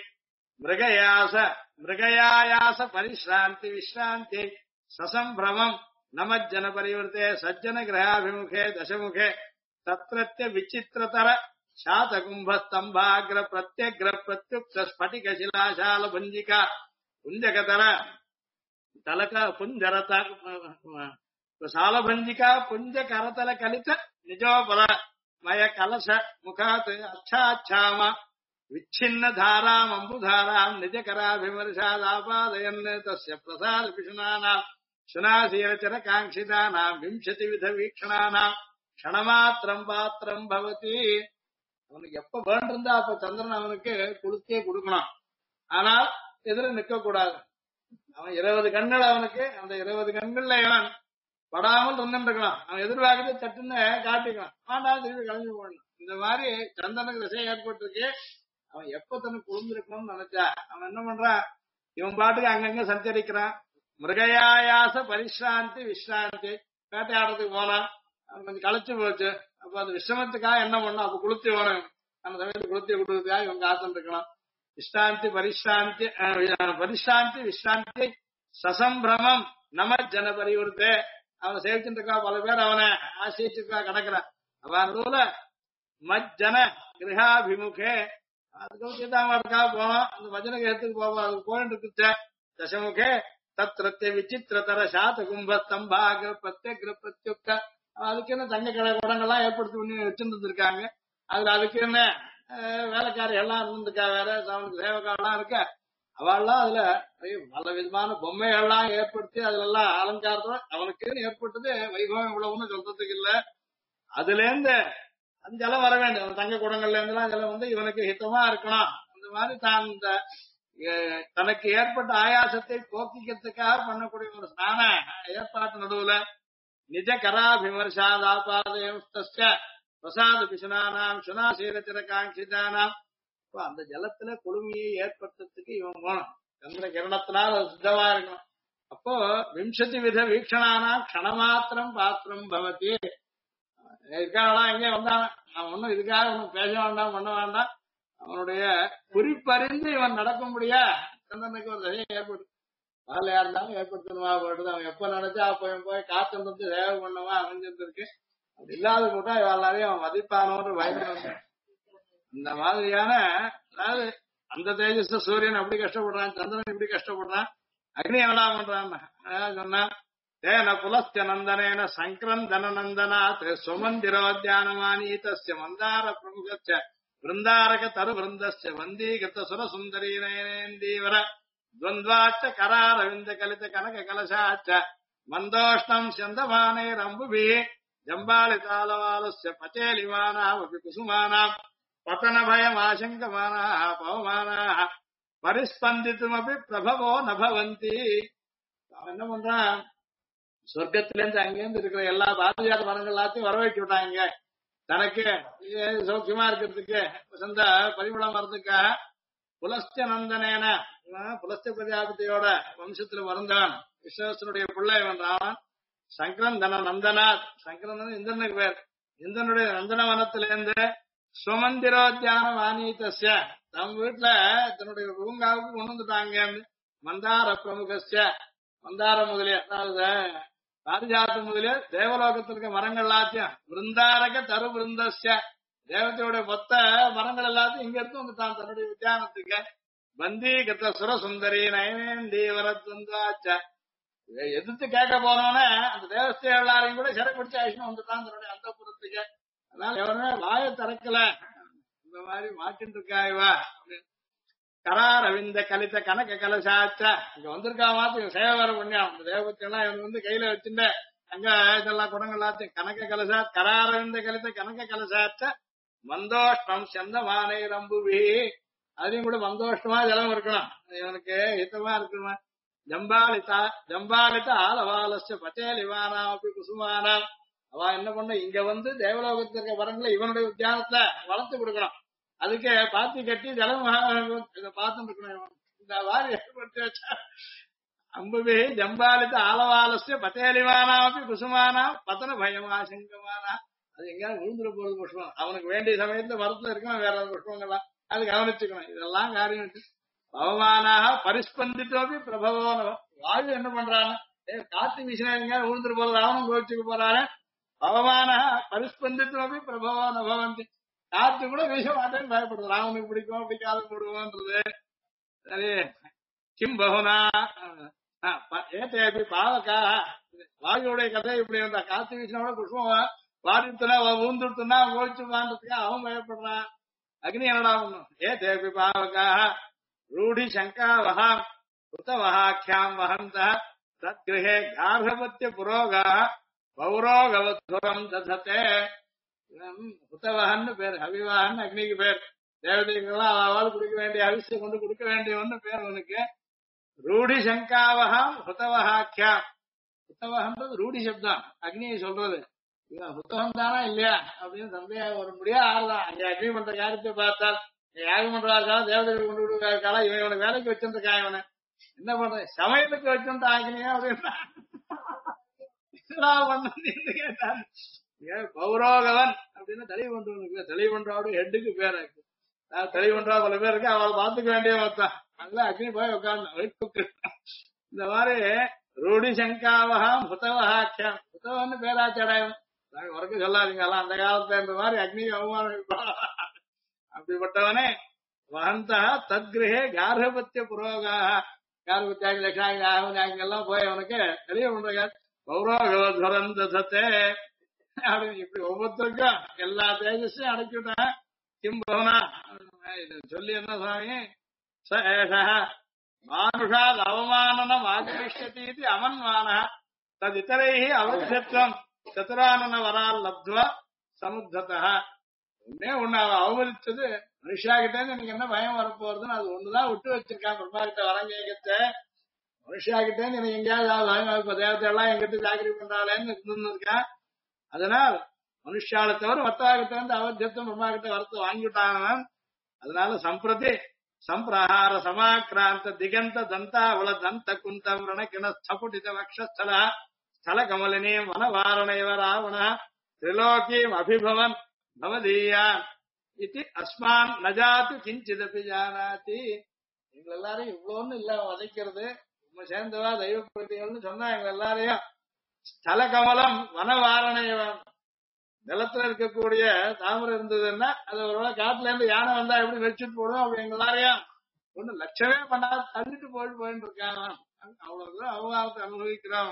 மிருகயாயாச பரிசிராந்தி விஸ்ராந்தி சசம்பிரமம் நமஜ்ஜன பரிவர்த்தே சஜ்ஜன கிரகாபிமுகே தசமுகே தத்ரத்ய விசித்திரதர சாதகும்பஸ்தம்பாகிர பிரத்யக்ர பிரத்யுக்த ஸ்படிக சிலாசால புஞ்சிகா புஞ்சகதர தலக புஞ்சரத சாலபஞ்சிகா புஞ்ச கரதல கலித நிஜோபர மய கலச முகாத் அச்சாச்சாம விச்சின்ன தாராம் அம்புதாராம் நிஜ கராபிமர்ஷாதாபாதயன் தஸ்ய பிரசார பிஷுனானாம் சுனாசீரச்சர காங்கிதானாம் விம்சதி வித வீக்ஷணானாம் க்ஷணமாத்திரம் பாத்திரம் பவதி. அவனுக்கு எப்ப வேண்டிருந்தா அப்ப சந்திரன் அவனுக்கு குளிர்ச்சியே கொடுக்கணும். ஆனால் எதிர நிக்க கூடாது. அவன் 20 கண்கள் அவனுக்கு, அந்த 20 கண்கள்ல இவன் படாமல் இருந்துருக்கலாம். அவன் எதிர்பார்க்கறது சட்டுன்னு காட்டிக்கலாம், ஆண்டாலும் திருப்பி கிளம்பி போடணும். இந்த மாதிரி சந்திரனுக்கு திசை ஏற்பட்டிருக்கு. அவன் எப்ப தனக்கு குளிர்ந்திருக்கணும்னு நினைச்சா அவன் என்ன பண்றான், இவன் பாட்டுக்கு அங்கங்க சஞ்சரிக்கிறான். மிருகயாயாச பரிசிராந்தி விஸ்ராந்தி, வேட்டையாடுறதுக்கு போனான், அவன் கொஞ்சம் களைச்சு போச்சு. அப்ப அந்த விசிரமத்துக்காக என்ன பண்ணும், அப்ப குளிர்ச்சி வேணும், அந்த சமயத்து குளிர்ச்சியை கொடுக்கறதுக்காக இவன் காத்துட்டு இருக்கலாம். விஷ்ராந்தி பரிசிராந்தி பரிசிராந்தி விஸ்ராந்தி சசம்பிரமம் நம ஜன பரிவர்த்தே. அவனை சேவிச்சுட்டு இருக்கா, பல பேர் அவனை ஆசிரிச்சிருக்கா கிடக்குறான். அவன் நூல மஜ்ஜன கிரகாபிமுகே, அதுக்கு சீதாமாருக்காக போனோம், அந்த மஜ்ஜன கிரகத்துக்கு போவோம். அதுக்கு போயிட்டு இருக்குச்ச தசமுகே தத்ரத்திய விசித்திரதர சாத கும்பஸ்தம்பாக பிரத்யக்ர பிரத்யுக்த. அதுக்கு என்ன தங்க கடை குடங்கள்லாம் ஏற்படுத்தி பண்ணி வச்சிருந்து இருக்காங்க. அதுல அதுக்கு என்ன வேலைக்காரி எல்லாம் இருந்திருக்கா, வேற அவனுக்கு சேவக்காரெல்லாம் இருக்க. அவள்லாம் அதுல பல விதமான பொம்மைகள்லாம் ஏற்படுத்தி அதுல எல்லாம் அலங்காரத்தோட அவனுக்கு ஏற்பட்டது வைபவம் இவ்வளவுன்னு சொல்றதுக்கு இல்ல. அதுல இருந்து அந்த ஜலம் வர வேண்டும். அந்த தங்க குடங்கள்ல இருந்துலாம் ஜலம் வந்து இவனுக்கு ஹிதமா இருக்கணும். அந்த மாதிரி தான் இந்த தனக்கு ஏற்பட்ட ஆயாசத்தை போக்கிக்கிறதுக்காக பண்ணக்கூடிய ஒரு ஸ்நான ஏற்பாட்டு நடுவுல நிஜ கராபிமர்ஷாதாபாதயம் பிரசாத பிசுனானாம் சுனாசீரத்திர காங்கிதானாம். அந்த ஜலத்துல குளுமையை ஏற்படுத்துறதுக்கு இவன் போனோம். சந்திர கிரணத்தினால் அது சித்தமா இருக்கணும். அப்போ விம்சதி வித வீக்ஷணானா க்ஷணமாத்திரம் பாத்திரம் பவதி. இருக்கானா எங்கே வந்தான், அவன் ஒன்னும் இதுக்காக ஒன்னும் பேச வேண்டாம், பண்ண வேண்டாம். அவனுடைய குறிப்பறிந்து இவன் நடக்கும்படியா சந்திரனுக்கு ஒரு தடையை ஏற்படுத்து. பகலையா இருந்தாலும் ஏற்படுத்தணுமா போடுது. அவன் எப்ப நினைச்சா அப்ப போய் காத்து சேவை பண்ணுவா அமைஞ்சிருக்கு. அப்படி இல்லாத போட்டா எல்லாரையும் அவன் மதிப்பானோன்ற பயன். இந்த மாதிரியான, அதாவது அந்த தேஜஸ் சூரியன் அப்படி கஷ்டப்படுறான், சந்திரன் இப்படி கஷ்டப்படுறான், அக்னி என்ன பண்றான் சொன்னா தேன புலஸ்ய நந்தனேன சங்கரந்தன நந்தனாத் சுமந்திரோத்யானமானீதஸ்ய மந்தார பிரமுகஸ்ய விருந்தாரக தரு விருந்தஸ்ய வந்தீகத சுர சுந்தரி நயனேந்தீவர துவந்த்வாச்ச கராரவிந்த கலித கனக கலசாச்ச மந்தோஷ்ணம் சந்தமானைரம்புபி ஜம்பாலிதாலவாலஸ்ய பச்சேலிமானாமபி குசுமானாம் பதன பயம் ஆசங்கமானாः பவமானாः பரிஸ்பந்தித்துமபி பிரபவோ நபவந்தி. அவன் என்ன பண்றான், சொர்க்கத்தில இருந்து அங்கிருந்து இருக்கிற எல்லா பாதுகாத்த மரங்கள் எல்லாத்தையும் வரவேற்று விட்டாங்க. தனக்கு சௌக்கியமா இருக்கிறதுக்கு சொந்த பரிமளம் வர்றதுக்காக புலஸ்த நந்தனேன, புலஸ்த பிரஜாபதியோட வம்சத்துல வந்தான், விஸ்வசனுடைய பிள்ளை இவன் ராவன். சங்கரந்தன நந்தனாத், சங்கரந்தன் இந்திரனுக்கு பேர். இந்திரனுடைய நந்தனவனத்திலிருந்து சுமந்திரோத்யானம் ஆனீதஸ்ய, தம் வீட்டுல தன்னுடைய பூங்காவுக்கு கொண்டு வந்துட்டாங்க. மந்தார பிரமுகஸ்ய, மந்தார முதலிய அதாவது பாரிஜாத்த முதலிய தேவலோகத்தில் இருக்க மரங்கள் எல்லாத்தையும் விருந்தாரக தரு விருந்தஸ்ய, தேவத்தையுடைய மொத்த மரங்கள் எல்லாத்தையும் இங்க இருந்து வந்துட்டான் தன்னுடைய உத்தியானத்துக்கு. வந்தீகத சுர சுந்தரி நயனேந்தி வரத்வந்தாச்ச, எதிர்த்து கேட்க போனோன்னே அந்த தேவஸ்தே எல்லாரையும் கூட சிறை பிடிச்ச ஆயிஷன் வந்துட்டான் தன்னுடைய அந்த புறத்துக்கு. அதனால எவருமே வாயை திறக்கல, இந்த மாதிரி மாட்டின்னு இருக்காய்வா. கராரவிந்த கலித கனக கலசாச்ச, இங்க வந்திருக்கா மாத்து சேவை வர புண்ணியம். அந்த தேவபத்தி எல்லாம் இவன் வந்து கையில வச்சுட்டு அங்க இதெல்லாம் குடங்கள் எல்லாத்தையும் கனக கலசா கராரவிந்த கலித கனக கலசாச்ச மந்தோஷ்ணம் சந்தமானை ரம்புவி, அதையும் கூட மந்தோஷ்டமா ஜலம் இருக்கணும், இவனுக்கு ஹிதமா இருக்கணுமா. ஜம்பாலித ஆலவாலஸ்ய பச்சேலிவானாம் அப்படி குசுமானாம். அவன் என்ன பண்ண, இங்க வந்து தேவலோகத்தில் இருக்க வரங்களை இவனுடைய உத்தியானத்துல வளர்த்து கொடுக்கணும். அதுக்கு பாத்தி கட்டி ஜலம் பார்த்துட்டு இருக்கணும். இந்த மாதிரி ஏற்படுத்தி வச்சா அம்புபி ஜம்பாலித்த ஆலவாலஸ்ய பச்சேலிவானாம் குசுமானா பத்தன பயமாசங்கமானா. அது எங்கேயாவது விழுந்துட போறது புஷ்பம், அவனுக்கு வேண்டிய சமயத்துல மரத்துல இருக்கணும், வேற புஷ்பங்கள்லாம் அது கவனிச்சுக்கணும். இதெல்லாம் காரியம் பவமானாக பரிஸ்பந்தித்தோபி பிரபவோ. வாயு என்ன பண்றான்னு, காத்து வீசினா விழுந்துட்டு போறது, அவனும் கோவிச்சுக்க போறாரு. பவமான பரிஸ்பந்தித்தோபி பிரபவோ நபவந்தி, காத்து கூட வீச மாட்டேன்னு பயப்படுறது, ராவனுக்கு பிடிக்கும் பிடிக்காத போடுவோன்றது. சரி, கிம் பகுனா ஏத்தேபி பாவக்கா, வாயுடைய கதை இப்படி வந்தா, காத்து வீசினோட புஷ்பம் வாடித்துனா ஊந்துட்டுனா ஓடிச்சுமான்றதுக்கு அவன் பயப்படுறான். அக்னி என்னடா பண்ணும், ஏத்தேபி பாவக்கா ரூடி சங்கா வகாம் உத்தவஹாக்கியாம் வஹந்த தத்கிரகே கார்கபத்திய புரோகா பௌரோகவத்வரம் தததே. ஹுதவஹன்னு பேர், ஹவிவாஹன்னு அக்னிக்கு பேர். தேவதைகள்லாம் அவள் கொடுக்க வேண்டிய அரிசியை கொண்டு கொடுக்க வேண்டியவன்னு பேர் அவனுக்கு. ரூடி சங்காவகம் ஹுதவஹாக்கியா. ஹுத்தவகன்றது ரூடி சப்தம், அக்னியை சொல்றது. இவன் புத்தகம் தானா இல்லையா அப்படின்னு சந்தேகம் ஒரு முடியா ஆறுதான். அங்க அக்னி பண்ற காரியத்தை பார்த்தால் யாகம் பண்றாருக்கால தேவதைகள் கொண்டு கொடுக்காருக்கால இவன் இவனை வேலைக்கு வச்சிருக்கான். இவனை என்ன பண்ற சமையலுக்கு வச்சுட்டா ஆகினியா அப்படின்னா கேட்டான். பௌரோகவன் அப்படின்னு தெளிவு பண்றவனுக்கு, தெளிவு பண்றவோட ஹெட்டுக்கு பேர் தெளிவு பண்றா பல பேர் இருக்கு. அவளை பார்த்துக்க வேண்டிய மொத்தம் அதுல அக்னி போய் உட்கார்ந்து. இந்த மாதிரி ரூடி சங்காவகம் ஹுதவஹாக்கியம். ஹுதவன்னு பேராச்சடாயம் உறக்க சொல்லாதீங்க எல்லாம் அந்த காலத்துல இந்த மாதிரி அக்னிக்கு அவமானம். அப்படிப்பட்டவனே வகந்தா தத்கிரகே கார்கபத்திய புரோகாக. கார்கபத்தியாகி லட்சாகி ஆகவனாகி எல்லாம் போய் அவனுக்கு தெளிவு பண்ற பௌரோகவத்வரம் தததே அப்படின்னு இப்படி ஒவ்வொருத்தருக்கும் எல்லா தேஜஸையும் அடைச்சுட்டான். கிம்பவனா சொல்லி என்ன சுவாமி ச ஏஷா மானுஷாத் அவமானனம் ஆகமிஷ்யதி இது அமன்மான ததிதரை அவசியத்துவம் சதுரானன வரால் லப்துவா சமுத்ததா. ஒன்னே ஒண்ணு அவ அவமதிச்சது மனுஷாகிட்டே எனக்கு என்ன பயம் வரப்போறதுன்னு அது ஒண்ணுதான் விட்டு வச்சிருக்கான். பிரம்மா கிட்ட வரம் கேட்கத்த மனுஷாகிட்டே எனக்கு எங்கேயாவது தேவத்தை எல்லாம் எங்கிட்ட ஜாக்கிரி பண்றாளேன்னு இருந்திருக்கான். அதனால் மனுஷால தவிர மத்தாகிட்ட இருந்து அவத்தியத்துவம் பிரம்மா கிட்ட வரத்து வாங்கிவிட்டான். அதனால சம்பிரதி சம்பிரஹார சமாக்கிராந்த திகந்த தந்தாவள தந்த குந்தம் ரணகிண ஸ்புடித வக்ஷஸ்தல ஸ்தல கமலினி வனவாரணேவ ராவண திரிலோகீம் அபிபவன் பவதீயான் இது அஸ்மான் நஜாத்து கிஞ்சிதபி ஜானாதி. எங்க எல்லாரையும் இவ்வளோன்னு இல்ல வதைக்கிறது, உண்மை சேர்ந்தவா தெய்வ பிரதிகள்னு சொன்னா எங்க எல்லாரையும் ஸ்தல கமலம் வனவாரணேவன். நிலத்துல இருக்கக்கூடிய தாமரை இருந்ததுன்னா அது ஒருவேளை காட்டுல இருந்து யானை வந்தா எப்படி வச்சுட்டு போடும். அப்படி எங்க எல்லாரையும் ஒண்ணு லட்சமே பண்ணாத தள்ளிட்டு போயிட்டு இருக்காங்க. அவ்வளவு அவகாலத்தை அனுபவிக்கிறோம்.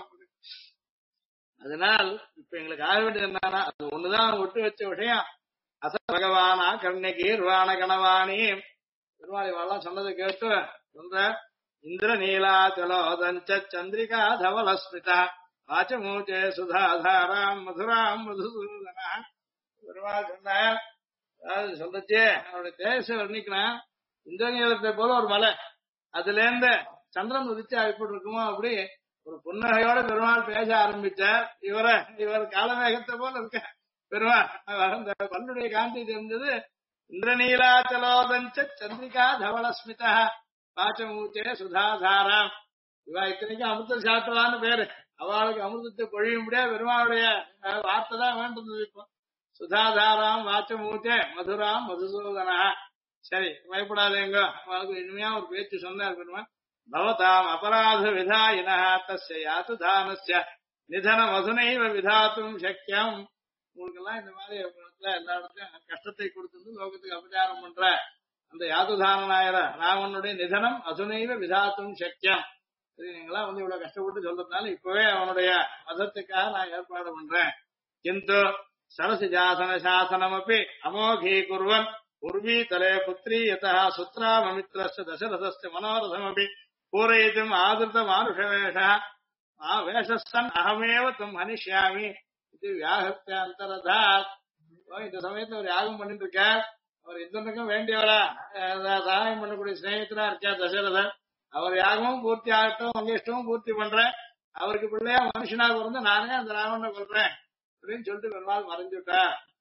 அதனால் இப்ப எங்களுக்கு ஆக வேண்டியது என்னன்னா அது ஒண்ணுதான் விட்டு வச்ச விஷயம். அச பகவானா கண்ணகி ருவான கணவாணி பெருமாளி வாழலாம் சொன்னதை கேட்டு சொல்ற இந்திர நீலாச்சலோதஞ்ச சந்திரிகா தவலஸ்மிதா ஆச்சமூச்சே சுதாதாராம் மதுராம் மதுசூதனா. பெருமாள் சொன்ன அதாவது சொல்றச்சே அவருடைய தேச வர்ணிக்கிறான். இந்திரநீலத்தை போல ஒரு மலை, அதுல இருந்து சந்திரன் உதிச்சா எப்படி இருக்குமோ அப்படி ஒரு புன்னகையோட பெருமாள் பேச ஆரம்பிச்சார். இவர் காலமேகத்தை போல இருக்க பெருமாள் அந்த பல்லுடைய காந்தி தெரிஞ்சது. இந்திரநீலாச்சலோதஞ்ச சந்திரிகா தவளஸ்மிதா பாச்சமூச்சே சுதாதாராம். இவா இத்தனைக்கும் அமிர்த சாத்திரவான்னு பேரு. அவளுக்கு அமிர்தத்தை பொழியும்படியா பெருமாளுடைய வார்த்தை தான் வேண்டும். இப்போ சுதாதாராம் வாச்சமூச்சே மதுராம் மதுசூதனா. சரி பயப்படாதேங்க, அவளுக்கு இனிமையா ஒரு பேச்சு சொன்னார் பெருமாள். பவதாம் அபராத விதாயின தஸ்ய யாத்து தானஸ்ய நிதன மதுனைவ விதாத்தும் சக்கியம். உங்களுக்கு எல்லாம் இந்த மாதிரி எல்லா இடத்துலயும் கஷ்டத்தை கொடுத்து லோகத்துக்கு அபச்சாரம் பண்ற அந்த யாதுதானனாயிர ராவனுடைய நிதனம் அதுனைவ விதாத்தும் சக்கியம். நீங்களாம் இவ்வளவு கஷ்டப்பட்டு சொல்றதுனால இப்பவே அவனுடைய மதத்துக்காக நான் ஏற்பாடு பண்றேன். கிந்து சரசி ஜாசன சாசனம் அப்படி அமோகி குர்வன் உர்வீதலே புத்திரி யதா சுத்ராமமித்ரஸ்ய தசரதஸ்ய மனோரதம் அப்படி பூரயித்தும் ஆதிர்த மானுஷவேஷ வேஷஸ்தன் அகமேவ தும் ஹனிஷ்யாமி இது வியாகத்திய அந்தரதா. இந்த சமயத்துல ஒரு யாகம் பண்ணிட்டு இருக்கார். அவர் இந்தனுக்கும் வேண்டியவரா சகாயம் பண்ணக்கூடிய சிநேகிதரா இருக்கார் தசரதன். அவர் யாகமும் பூர்த்தி ஆகட்டும், உங்க இஷ்டமும் பூர்த்தி பண்றேன். அவருக்கு பிள்ளையா மனுஷனாக இருந்து நானே அந்த ராவணனை கொள்றேன் அப்படின்னு சொல்லிட்டு பெருமாள் மறைஞ்சுட்டா.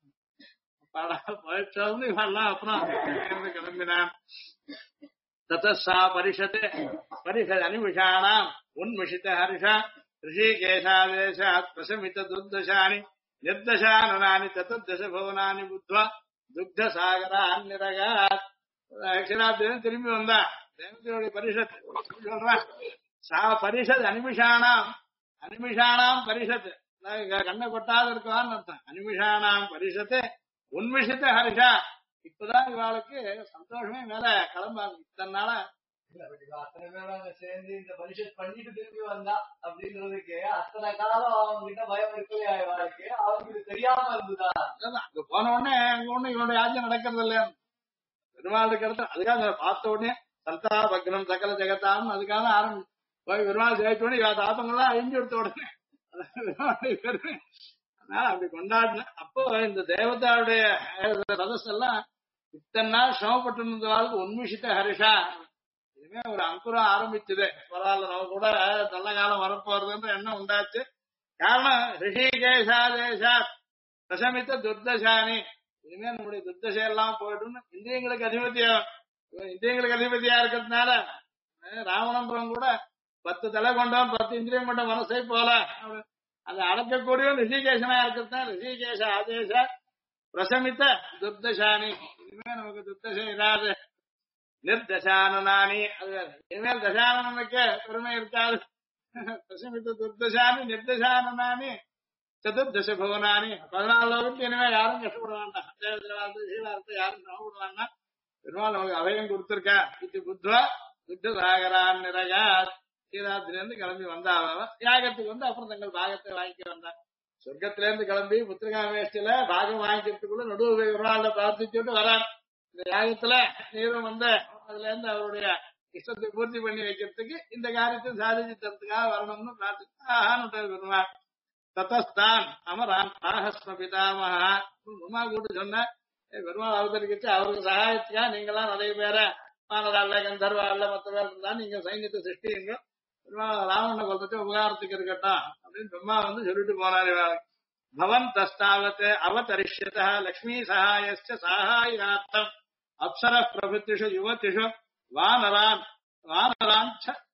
பயிற்சி இவெல்லாம் அப்புறம் கிளம்பினான். ததா பரிஷத் பரிஷத் அனிமிஷானாம் உன்மிஷித ஹர்ஷ ரிஷிகேஷாதேசாத் பிரசமித துர்தசானி நிர்தசானனானி தததச பவனானி புத்வா துக்த சாகரான் நிரகாத். அக்ஷராத்திரம் திரும்பி வந்தா தேவதையுடைய பரிஷத் சொல்றான். சா பரிஷத் அனிமிஷானாம், அனிமிஷானாம் பரிஷத் கண்ணை கொட்டாத இருக்கான்னு அர்த்தம். அனிமிஷானாம் பரிஷத்து உன்மிஷித்த ஹர்ஷா. இப்பதான் இவாளுக்கு சந்தோஷமே மேல கிளம்பாங்க. இத்தனை நாளா அத்தனை பேரும் சேர்ந்து இந்த பரிஷத் பண்ணிட்டு திரும்பி வந்தா அப்படின்றதுக்கு அத்தனை காலம் அவங்க கிட்ட பயம் இருக்கலையா இவாளுக்கு? அவங்களுக்கு தெரியாம இருந்துதா? அங்க போன உடனே அங்க ஒண்ணு இவனுடைய ஆஜ்யம் நடக்கிறது இல்லையா பெருமாளுக்கு அடுத்து அதுக்காக பார்த்த உடனே சந்தா பக்னம் சகல ஜெகத்தான்னு அதுக்காக ஆரம்பி போய் பெருமாள் ஜெயிச்சோன்னு இவ தாத்தங்கள்லாம் அழிஞ்சு கொடுத்த உடனே பெருமாளுடைய பெருமை. அதனால அப்படி கொண்டாடின அப்போ இந்த தேவதாவுடைய ரதஸ் எல்லாம் இத்தனை நாள் சிரமப்பட்டு இருந்தவாளுக்கு உண்மிஷித்த ஹரிஷா இனிமே ஒரு அங்குரம் ஆரம்பிச்சது. பரவாயில்ல, நம்ம கூட நல்ல காலம் வரப்போறதுன்ற எண்ணம் உண்டாச்சு. காரணம் ரிஷிகேஷா தேசா பிரசமித்த துர்தசானி, இனிமே நம்முடைய துர்தசையெல்லாம் போயிட்டு இந்திரியங்களுக்கு அதிபதியா இருக்கிறதுனால ராவணபுரம் கூட 10 தலை கொண்டவன் 10 இந்திரியம் கொண்ட மனசை போல அதை அடக்கக்கூடிய ரிஷிகேஷனா இருக்கிறதுனால ரிஷிகேஷ ஆதேச பிரசமித்த துர்தசானி, இனிமே நமக்கு துர்தசை இராது. நிர்தசானனானி, அது இனிமேல் தசானனுக்கு பெருமை இருக்காது. பிரசமித்த துர்தசானி நிர்தசானனானி சதுர்தச பவனானி, 14 லோகத்துக்கு இனிமே யாரும் கஷ்டப்பட வேண்டாம். சீவாரத்தை யாரும் சிரமப்பட வேண்டாம். பெருமாள் நமக்கு அவையும் கொடுத்திருக்கா. இது புத்வா துட்டு சாகரான் நிறகா சீராத்தில இருந்து கிளம்பி வந்தாவ யாகத்துக்கு வந்து அப்புறம் தங்கள் பாகத்தை வாங்கிக்க வந்தாங்க. சொர்க்கத்தில இருந்து கிளம்பி புத்திரகாமேஷ்டில பாகம் வாங்கிக்கிறதுக்குள்ள நடுவு பெருமாளை பிரார்த்திச்சுட்டு வரான். இந்த யாகத்துல நீரும் வந்து அதுல இருந்து அவருடைய இஷ்டத்தை பூர்த்தி பண்ணி வைக்கிறதுக்கு இந்த காரியத்தை சாதிச்சு தரத்துக்காக வரணும்னு பிரார்த்திச்சு பெருமாள். தத்தஸ்தான் அமரான் ஆஹஸ்ம பிதாமகா உமா கூட்டு சொன்ன பெருமாள் அவதரிக்கிச்சு அவருக்கு சகாயத்துக்காக நீங்களாம் நிறைய பேர மானதால கந்தர்வால மற்ற பேர் இருந்தா நீங்க சைன்யத்தை சிருஷ்டிங்க, பெருமாள் ராவண கொல்றதுக்கு உபகாரத்துக்கு இருக்கட்டும் அப்படின்னு பிரம்மா வந்து சொல்லிட்டு போனாரு. பவன் தஸ்தாவத் அவதரிஷ்யத லக்ஷ்மி சகாயஸ்ய சாகாயார்த்தம் அப்சர பிரபுத்திஷு யுவதிஷு வானரான் வானரான்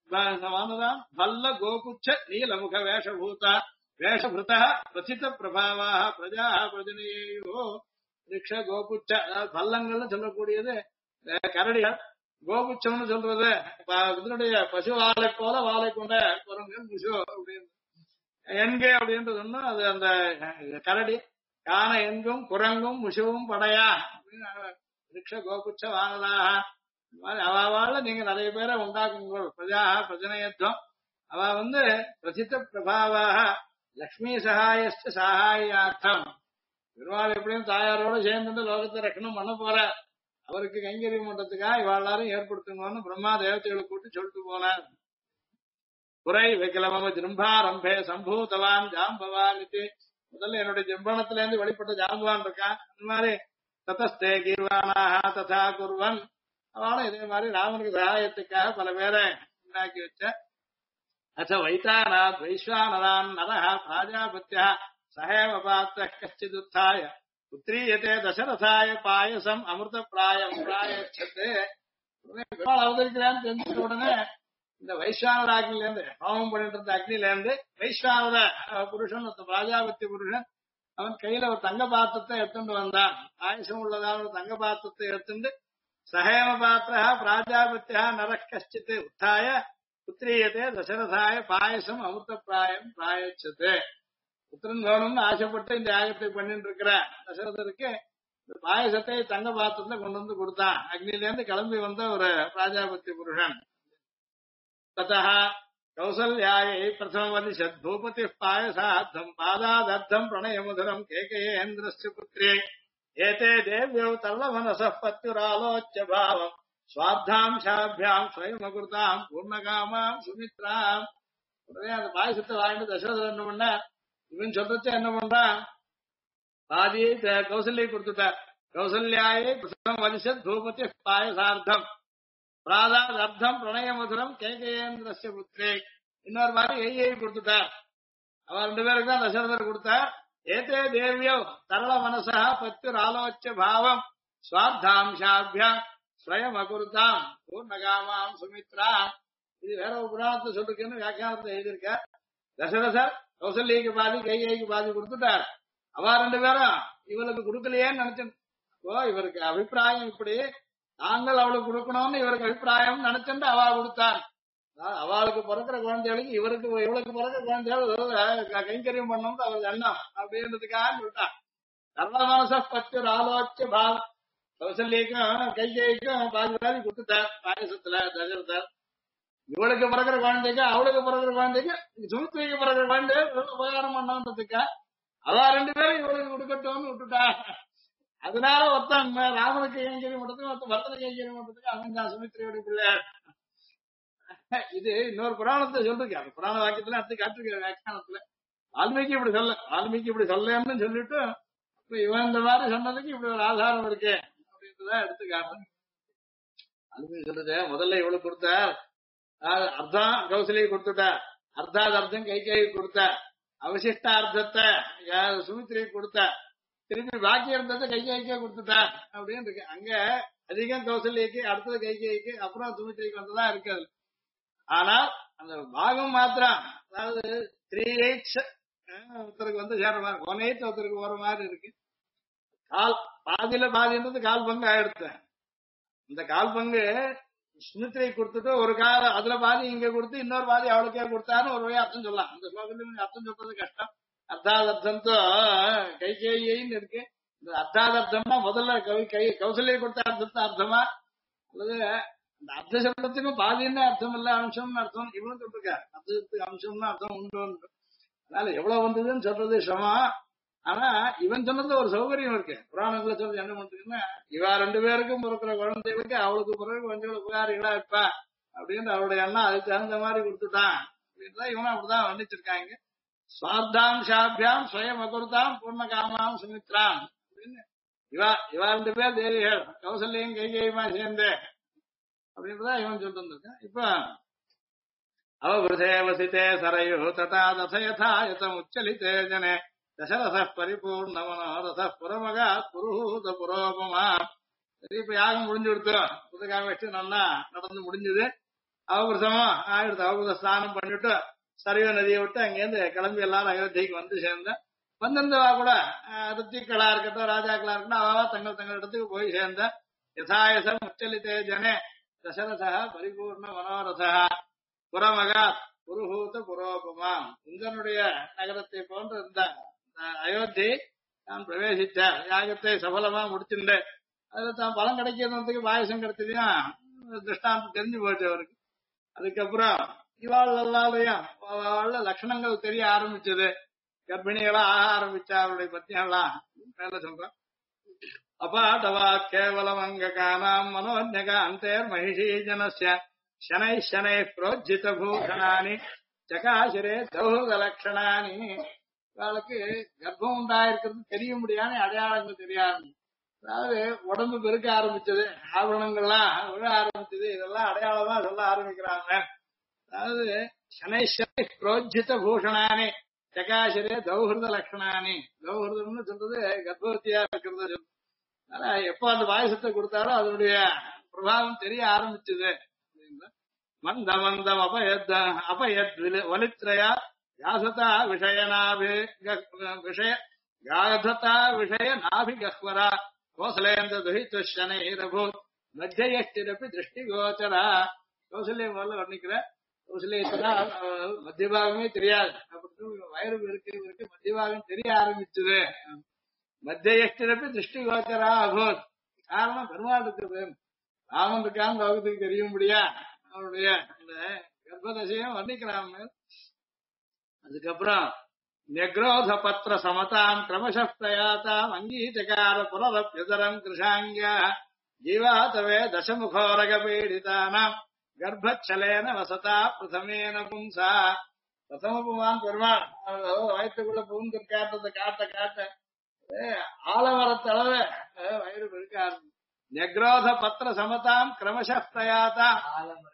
பல்ல கோகுச்ச நீலமுக வேஷபூதா வேஷபிருத பிரசித்த பிரபாவாக பிரஜா பிரஜனையோ ரிக்ஷ கோபுச்ச, பல்லங்கள்னு சொல்லக்கூடியது கரடிகள், கோபுச்சம்னு சொல்றது இதனுடைய பசு வாழை போல வாழை கொண்ட குரங்கு முசு அப்படின்னு என்கே அப்படின்றது ஒண்ணு. அது அந்த கரடி காண எங்கும் குரங்கும் முசுவும் படையா அப்படின்னு ரிக்ஷ கோபுச்ச வானதாக அவாவால நீங்க நிறைய பேரை உண்டாக்குங்க. பிரஜா பிரஜனயத்துவம் அவ வந்து பிரசித்த பிரபாவாக லக்ஷ்மி சகாயஸ்ட சகாயார்த்தம், பெருமாள் எப்படியும் தாயாரோட சேர்ந்து லோகத்தை ரட்சணம் பண்ண போற அவருக்கு கைங்கரியம் பண்றதுக்காக இவ எல்லாரும் ஏற்படுத்துங்கன்னு பிரம்மா தேவதைகளை கூட்டி சொல்லிட்டு போனார். குறை வைக்கலம ஜிம்பாரம்பே சம்பூதவான் ஜாம்பவான் இது முதல்ல என்னுடைய ஜிம்பனத்துல இருந்து வெளிப்பட்ட ஜாம்பவான் இருக்கான். அந்த மாதிரி ததஸ்தே கீர்வானாக ததா குர்வன் அவனும் இதே மாதிரி ராமனுக்கு சகாயத்துக்காக பல பேரை உண்டாக்கி வச்ச. அச்ச வைத்தானாத் வைஸ்வானரான் நரஹ பிராஜாபத்யா சஹேவ பாத்திர கச்சிதுத்தாய புத்திரியதே தசரதாய பாயசம் அமிர்த பிராயம் பிராயச்சது. அவதரிக்கிறான்னு தெரிஞ்ச உடனே இந்த வைஸ்வானர அக்னில இருந்து ஹோமம் பண்ணிட்டு இருந்த அக்னில இருந்து வைஸ்வானர புருஷன் பிராஜாபத்திய புருஷன் அவன் கையில ஒரு தங்க பாத்திரத்தை எடுத்துட்டு வந்தான். ஆயுஷம் உள்ளதான ஒரு தங்க பாத்திரத்தை எடுத்துட்டு சஹேம பாத்திர பிராஜாபத்தியா நர கஷ்டித் உத்தாய புத்திரியதே தசரதாய பாயசம் அமிர்த பிராயம் பிராயச்சது. புத்திரன் வேணும்னு ஆசைப்பட்டு இந்த யாகத்தை பண்ணிட்டு இருக்கிற தசரதருக்கு இந்த பாயசத்தை தங்க பாத்திரத்துல கொண்டு வந்து கொடுத்தான். அக்னில இருந்து கிளம்பி வந்த ஒரு பிராஜாபத்திய புருஷன். ததா கௌசல்யாயை பிரதம வதிஷத் பூபதி பாயசார்த்தம் பாதாதர்த்தம் பிரணயமுதரம் கேகயேந்திரஸ்ய புத்ரே ஏதே தேவ்யோ தர்வமனச பத்யுராலோச்ய பாவம் சுவார்த்தாம்சாபியாம் ஸ்வயமகுர்தாம் பூர்ணகாமாம் சுமித்ராம். உடனே அந்த பாயசத்தை வாங்கிட்டு தசரதர் என்ன பண்ண இவன் சொல்றச்ச என்ன பண்றான் பாதியை கௌசல்யை கொடுத்துட்டார். கௌசல்யாயை பிரதம வதிஷத் பூபதி பாயசார்த்தம் பிராதாதர்த்தம் பிரணயமுதரம் கேகயேந்திரஸ்ய புத்ரே இன்னொரு மாதிரி எய்யை கொடுத்துட்டார். அவன் 2 பேருக்கு தான் தசரதர் கொடுத்தார். ஏதே தேவியோ தரள மனசா பத்யுர் ஆலோச்சிய பாவம் சுவார்த்தாம்சாபியாம் ஸ்வயம் அகுருதாம் பூர்ணகாமாம் சுமித்ராம். இது வேற ஒரு புராணத்தை சொல்லிருக்கேன்னு வியாக்கியானத்தை எழுதியிருக்க. தசரதர் கௌசல்யக்கு பாதி கைகைக்கு பாதி கொடுத்துட்டார். அவ 2 பேரும் இவளுக்கு கொடுக்கலையேன்னு நினைச்சு இவருக்கு அபிப்பிராயம் இப்படி நாங்கள் அவளுக்கு கொடுக்கணும்னு இவருக்கு அபிப்பிராயம் நினைச்சுட்டு அவ கொடுத்தார். அவளுக்கு பிறக்கிற குழந்தைகளுக்கு இவளுக்கு பிறக்கிற குழந்தைகள் கைங்கரியம் பண்ணணும்னு அவருக்கு எண்ணம் அப்படின்றதுக்காக சொல்லிட்டான். சர்வமனச பத்யுர் ஆலோச்சிய பாவம் கௌசல்யக்கும் கைகைக்கும் பாதி பாதி கொடுத்துட்டார் பாயசத்துல தசரதர். இவளுக்கு பிறக்கிற குழந்தைக்கு அவளுக்கு பிறக்கிற குழந்தைக்கு சுமித்ரைக்கு பிறக்கிற குழந்தை உபகாரம் பண்ணணுன்றதுக்கா அவ 2 பேரும் இவளுக்கு கொடுக்கட்டும்னு விட்டுட்டா. அதனால ஒருத்தன் ராமனுக்கு கைங்கரியம் பண்றதுக்கு ஒருத்தன் பரதனுக்கு கைங்கரியம் பண்றதுக்கு அவன் தான் சுமித்ரையோட பிள்ளையார். இது இன்னொரு புராணத்தை சொல்லிருக்கு, அந்த புராண வாக்கியத்துல அடுத்து காட்டிருக்கிற வியாக்கியானத்துல வால்மீகி இப்படி சொல்லன்னு சொல்லிட்டு இப்ப இவன் இந்த மாதிரி சொன்னதுக்கு இப்படி ஒரு ஆதாரம் இருக்கு அப்படின்றதான் எடுத்து காட்டுறேன். வால்மீகி சொல்றது முதல்ல இவளுக்கு கொடுத்தா அர்த்தம் கௌசலியை கொடுத்துட்டா, அர்த்தாத் அர்த்தம் கைகேயி கொடுத்தா, அவசிஷ்ட அர்த்தத்தை சுமித்திரை கொடுத்தா, திருப்பி பாக்கி இருந்ததை கைகேயிக்கே கொடுத்துட்டா அப்படின்னு இருக்கு. அங்க அதிகம் கௌசல்யக்கு, அடுத்தது கைகேயிக்கு, அப்புறம் சுமித்திரைக்கு வந்ததான் இருக்காது. ஆனால் அந்த பாகம் மாத்திரம், அதாவது 3/8 ஒருத்தருக்கு வந்து சேர்ற மாதிரி, 1/8 ஒருத்தருக்கு போற மாதிரி இருக்கு. கால் பாதியில பாதின்றது கால் பங்கு ஆயிடுத்து. இந்த கால் பங்கு சுமித்திரை கொடுத்துட்டு ஒரு கால அதுல பாதி இங்க கொடுத்து இன்னொரு பாதி அவளுக்கே கொடுத்தான்னு ஒரு வழியா அர்த்தம் சொல்லலாம். அந்த ஸ்லோகத்துல அர்த்தம் சொல்றது கஷ்டம். அர்த்தாதர்த்தம் கைகேயின்னு இருக்கு. இந்த அர்த்தாதர்த்தம்னா முதல்ல கௌசல்யை கொடுத்த அர்த்தத்தை அர்த்தமா, அல்லது அந்த அர்த்த சப்தத்துக்கும் பாதின்னு அர்த்தம் இல்ல, அம்சம்னு அர்த்தம் இவனும் சொல்லிருக்காரு. அர்த்தத்துக்கு அம்சம்னு அர்த்தம் உண்டு. அதனால எவ்வளவு வந்ததுன்னு சொல்றது சிரமம். ஆனா இவன் சொன்னது ஒரு சௌகரியம் இருக்கு. புராணத்துல சொல்றது என்ன பண்றதுன்னா, இவா 2 பேருக்கும் பிறக்கிற குழந்தைகளுக்கு அவளுக்கு பிறகு கொஞ்சம் உபகாரிகளா இருப்பா அப்படின்னு அவருடைய எண்ணம் அதுக்கு தகுந்த மாதிரி கொடுத்துட்டான் அப்படின்தான் இவனும் அப்படிதான் வர்ணிச்சிருக்காங்க. சுவார்த்தாம்சாபியாம் ஸ்வயம் அகுர்தாம் பூர்ண காமாம் சுமித்ராம் அப்படின்னு இவா 2 பேர் தேவிகள், கௌசல்யம் கைகேயுமா சேர்ந்து அப்படின்றதா இவன் சொல்லிட்டு வந்திருக்கான். இப்ப அவபிருதே வசித்தே சரையோ ததா தசயதா யதம் உச்சலிதே ஜனே தசரச பரிபூர்ணமனோ ரச புறமகா புருஹூத புரோபமா. இப்ப யாகம் முடிஞ்சு கொடுத்தோம், புதுகாம நல்லா நடந்து முடிஞ்சது. அவபிரசமா ஆயிடுத்து. அவபிரத ஸ்நானம் பண்ணிட்டு சரையோ நதியை விட்டு அங்கேருந்து கிளம்பி எல்லாரும் அயோத்திக்கு வந்து சேர்ந்த வந்திருந்தவா கூட ரித்திகளா இருக்கட்டும் ராஜாக்களா இருக்கட்டும் அவா தங்கள் இடத்துக்கு போய் சேர்ந்த. யசாயசம் உச்சலிதே ஜனே தசரசா பரிபூர்ண மனோரசா புறமகா புருஹூத புரோபமா. இந்தனுடைய நகரத்தை போன்ற இந்த அயோத்தி நான் பிரவேசித்தேன், யாகத்தை சபலமா முடிச்சுட்டேன். அதுல தான் பலம் கிடைக்கிறதுக்கு பாயசம் கிடைச்சதையும் திருஷ்டாந்தம் தெரிஞ்சு போச்சு அவருக்கு. அதுக்கப்புறம் இவாள் எல்லாரையும் லட்சணங்கள் தெரிய ஆரம்பிச்சது. கர்ப்பிணிகளா ஆக ஆரம்பிச்சா அவருடைய பத்தியெல்லாம் மேல சொல்றேன். அபாடவா கேவலம் அங்க காணாம் மனோஜக அந்தேர் மகிஷி ஜனஸ்ய சனை சனை புரோஜித பூஷணானி சகாசிரே தௌஹ லட்சணானி. அவளுக்கு கர்ப்பம் உண்டாயிருக்கிறது தெரிய முடியாத அடையாளங்கள் தெரியாது. அதாவது உடம்பு பெருக்க ஆரம்பிச்சது, ஆபரணங்கள்லாம் விழ ஆரம்பிச்சது, இதெல்லாம் அடையாளமா சொல்ல ஆரம்பிக்கிறாங்க. அதாவது சனை சனை புரோஜித பூஷணானி சகாசிரே தௌஹிருத லட்சணானி. தௌஹிருதம்னு சொல்றது கர்ப்பவத்தியா இருக்கிறது. ஆனா எப்ப அந்த பாயசத்தை கொடுத்தாரோ அதனுடைய பிரபாவம் தெரிய ஆரம்பிச்சது. மந்த மந்தம் அபயத் வலித்ரயா யாசதா விஷயநாபி விஷய காததா விஷய நாபி கஹ்வரா கோசலேந்திர துஹித சனைரபூத் மத்தியஷ்டிரப்பி திருஷ்டி கோச்சரா. கௌசல்யம் வரல வர்ணிக்கிற கௌசல்யத்துனா மத்திய பாகமே தெரியாது, அப்படி வயிறு இருக்கு மத்திய பாகம் தெரிய ஆரம்பிச்சது. மத்தியஷ்டிரப்பி திருஷ்டி கோச்சரா அபூத். காரணம் பெருமாள் இருக்குது, ராமன் இருக்கான்னு லோகத்துக்கு தெரிய முடியா அவருடைய இந்த கர்ப்பதசையும் வர்ணிக்கிறாங்க. அதுக்கப்புறம் நெக்ரோத பத்திர சமதாம் கிரமச பிரயாத்தாம் அங்கீச்சகார புனரப்யுதரம் கிருஷாங்கியா ஜீவாதவே தசமுகோரக பீடிதானாம் கர்ப்பச்சலேன வசதா பிரதமேன பும்சா. பிரதமபுமான் பெருமாள் வயிற்றுக்குள்ள புகுந்திருக்காட்டத்தை காட்ட காட்ட ஆலமரத்தளவு வயிறு பெருக்காரு. நெக்ரோத பத்திர சமதாம் கிரமச பிரயாத்தாம்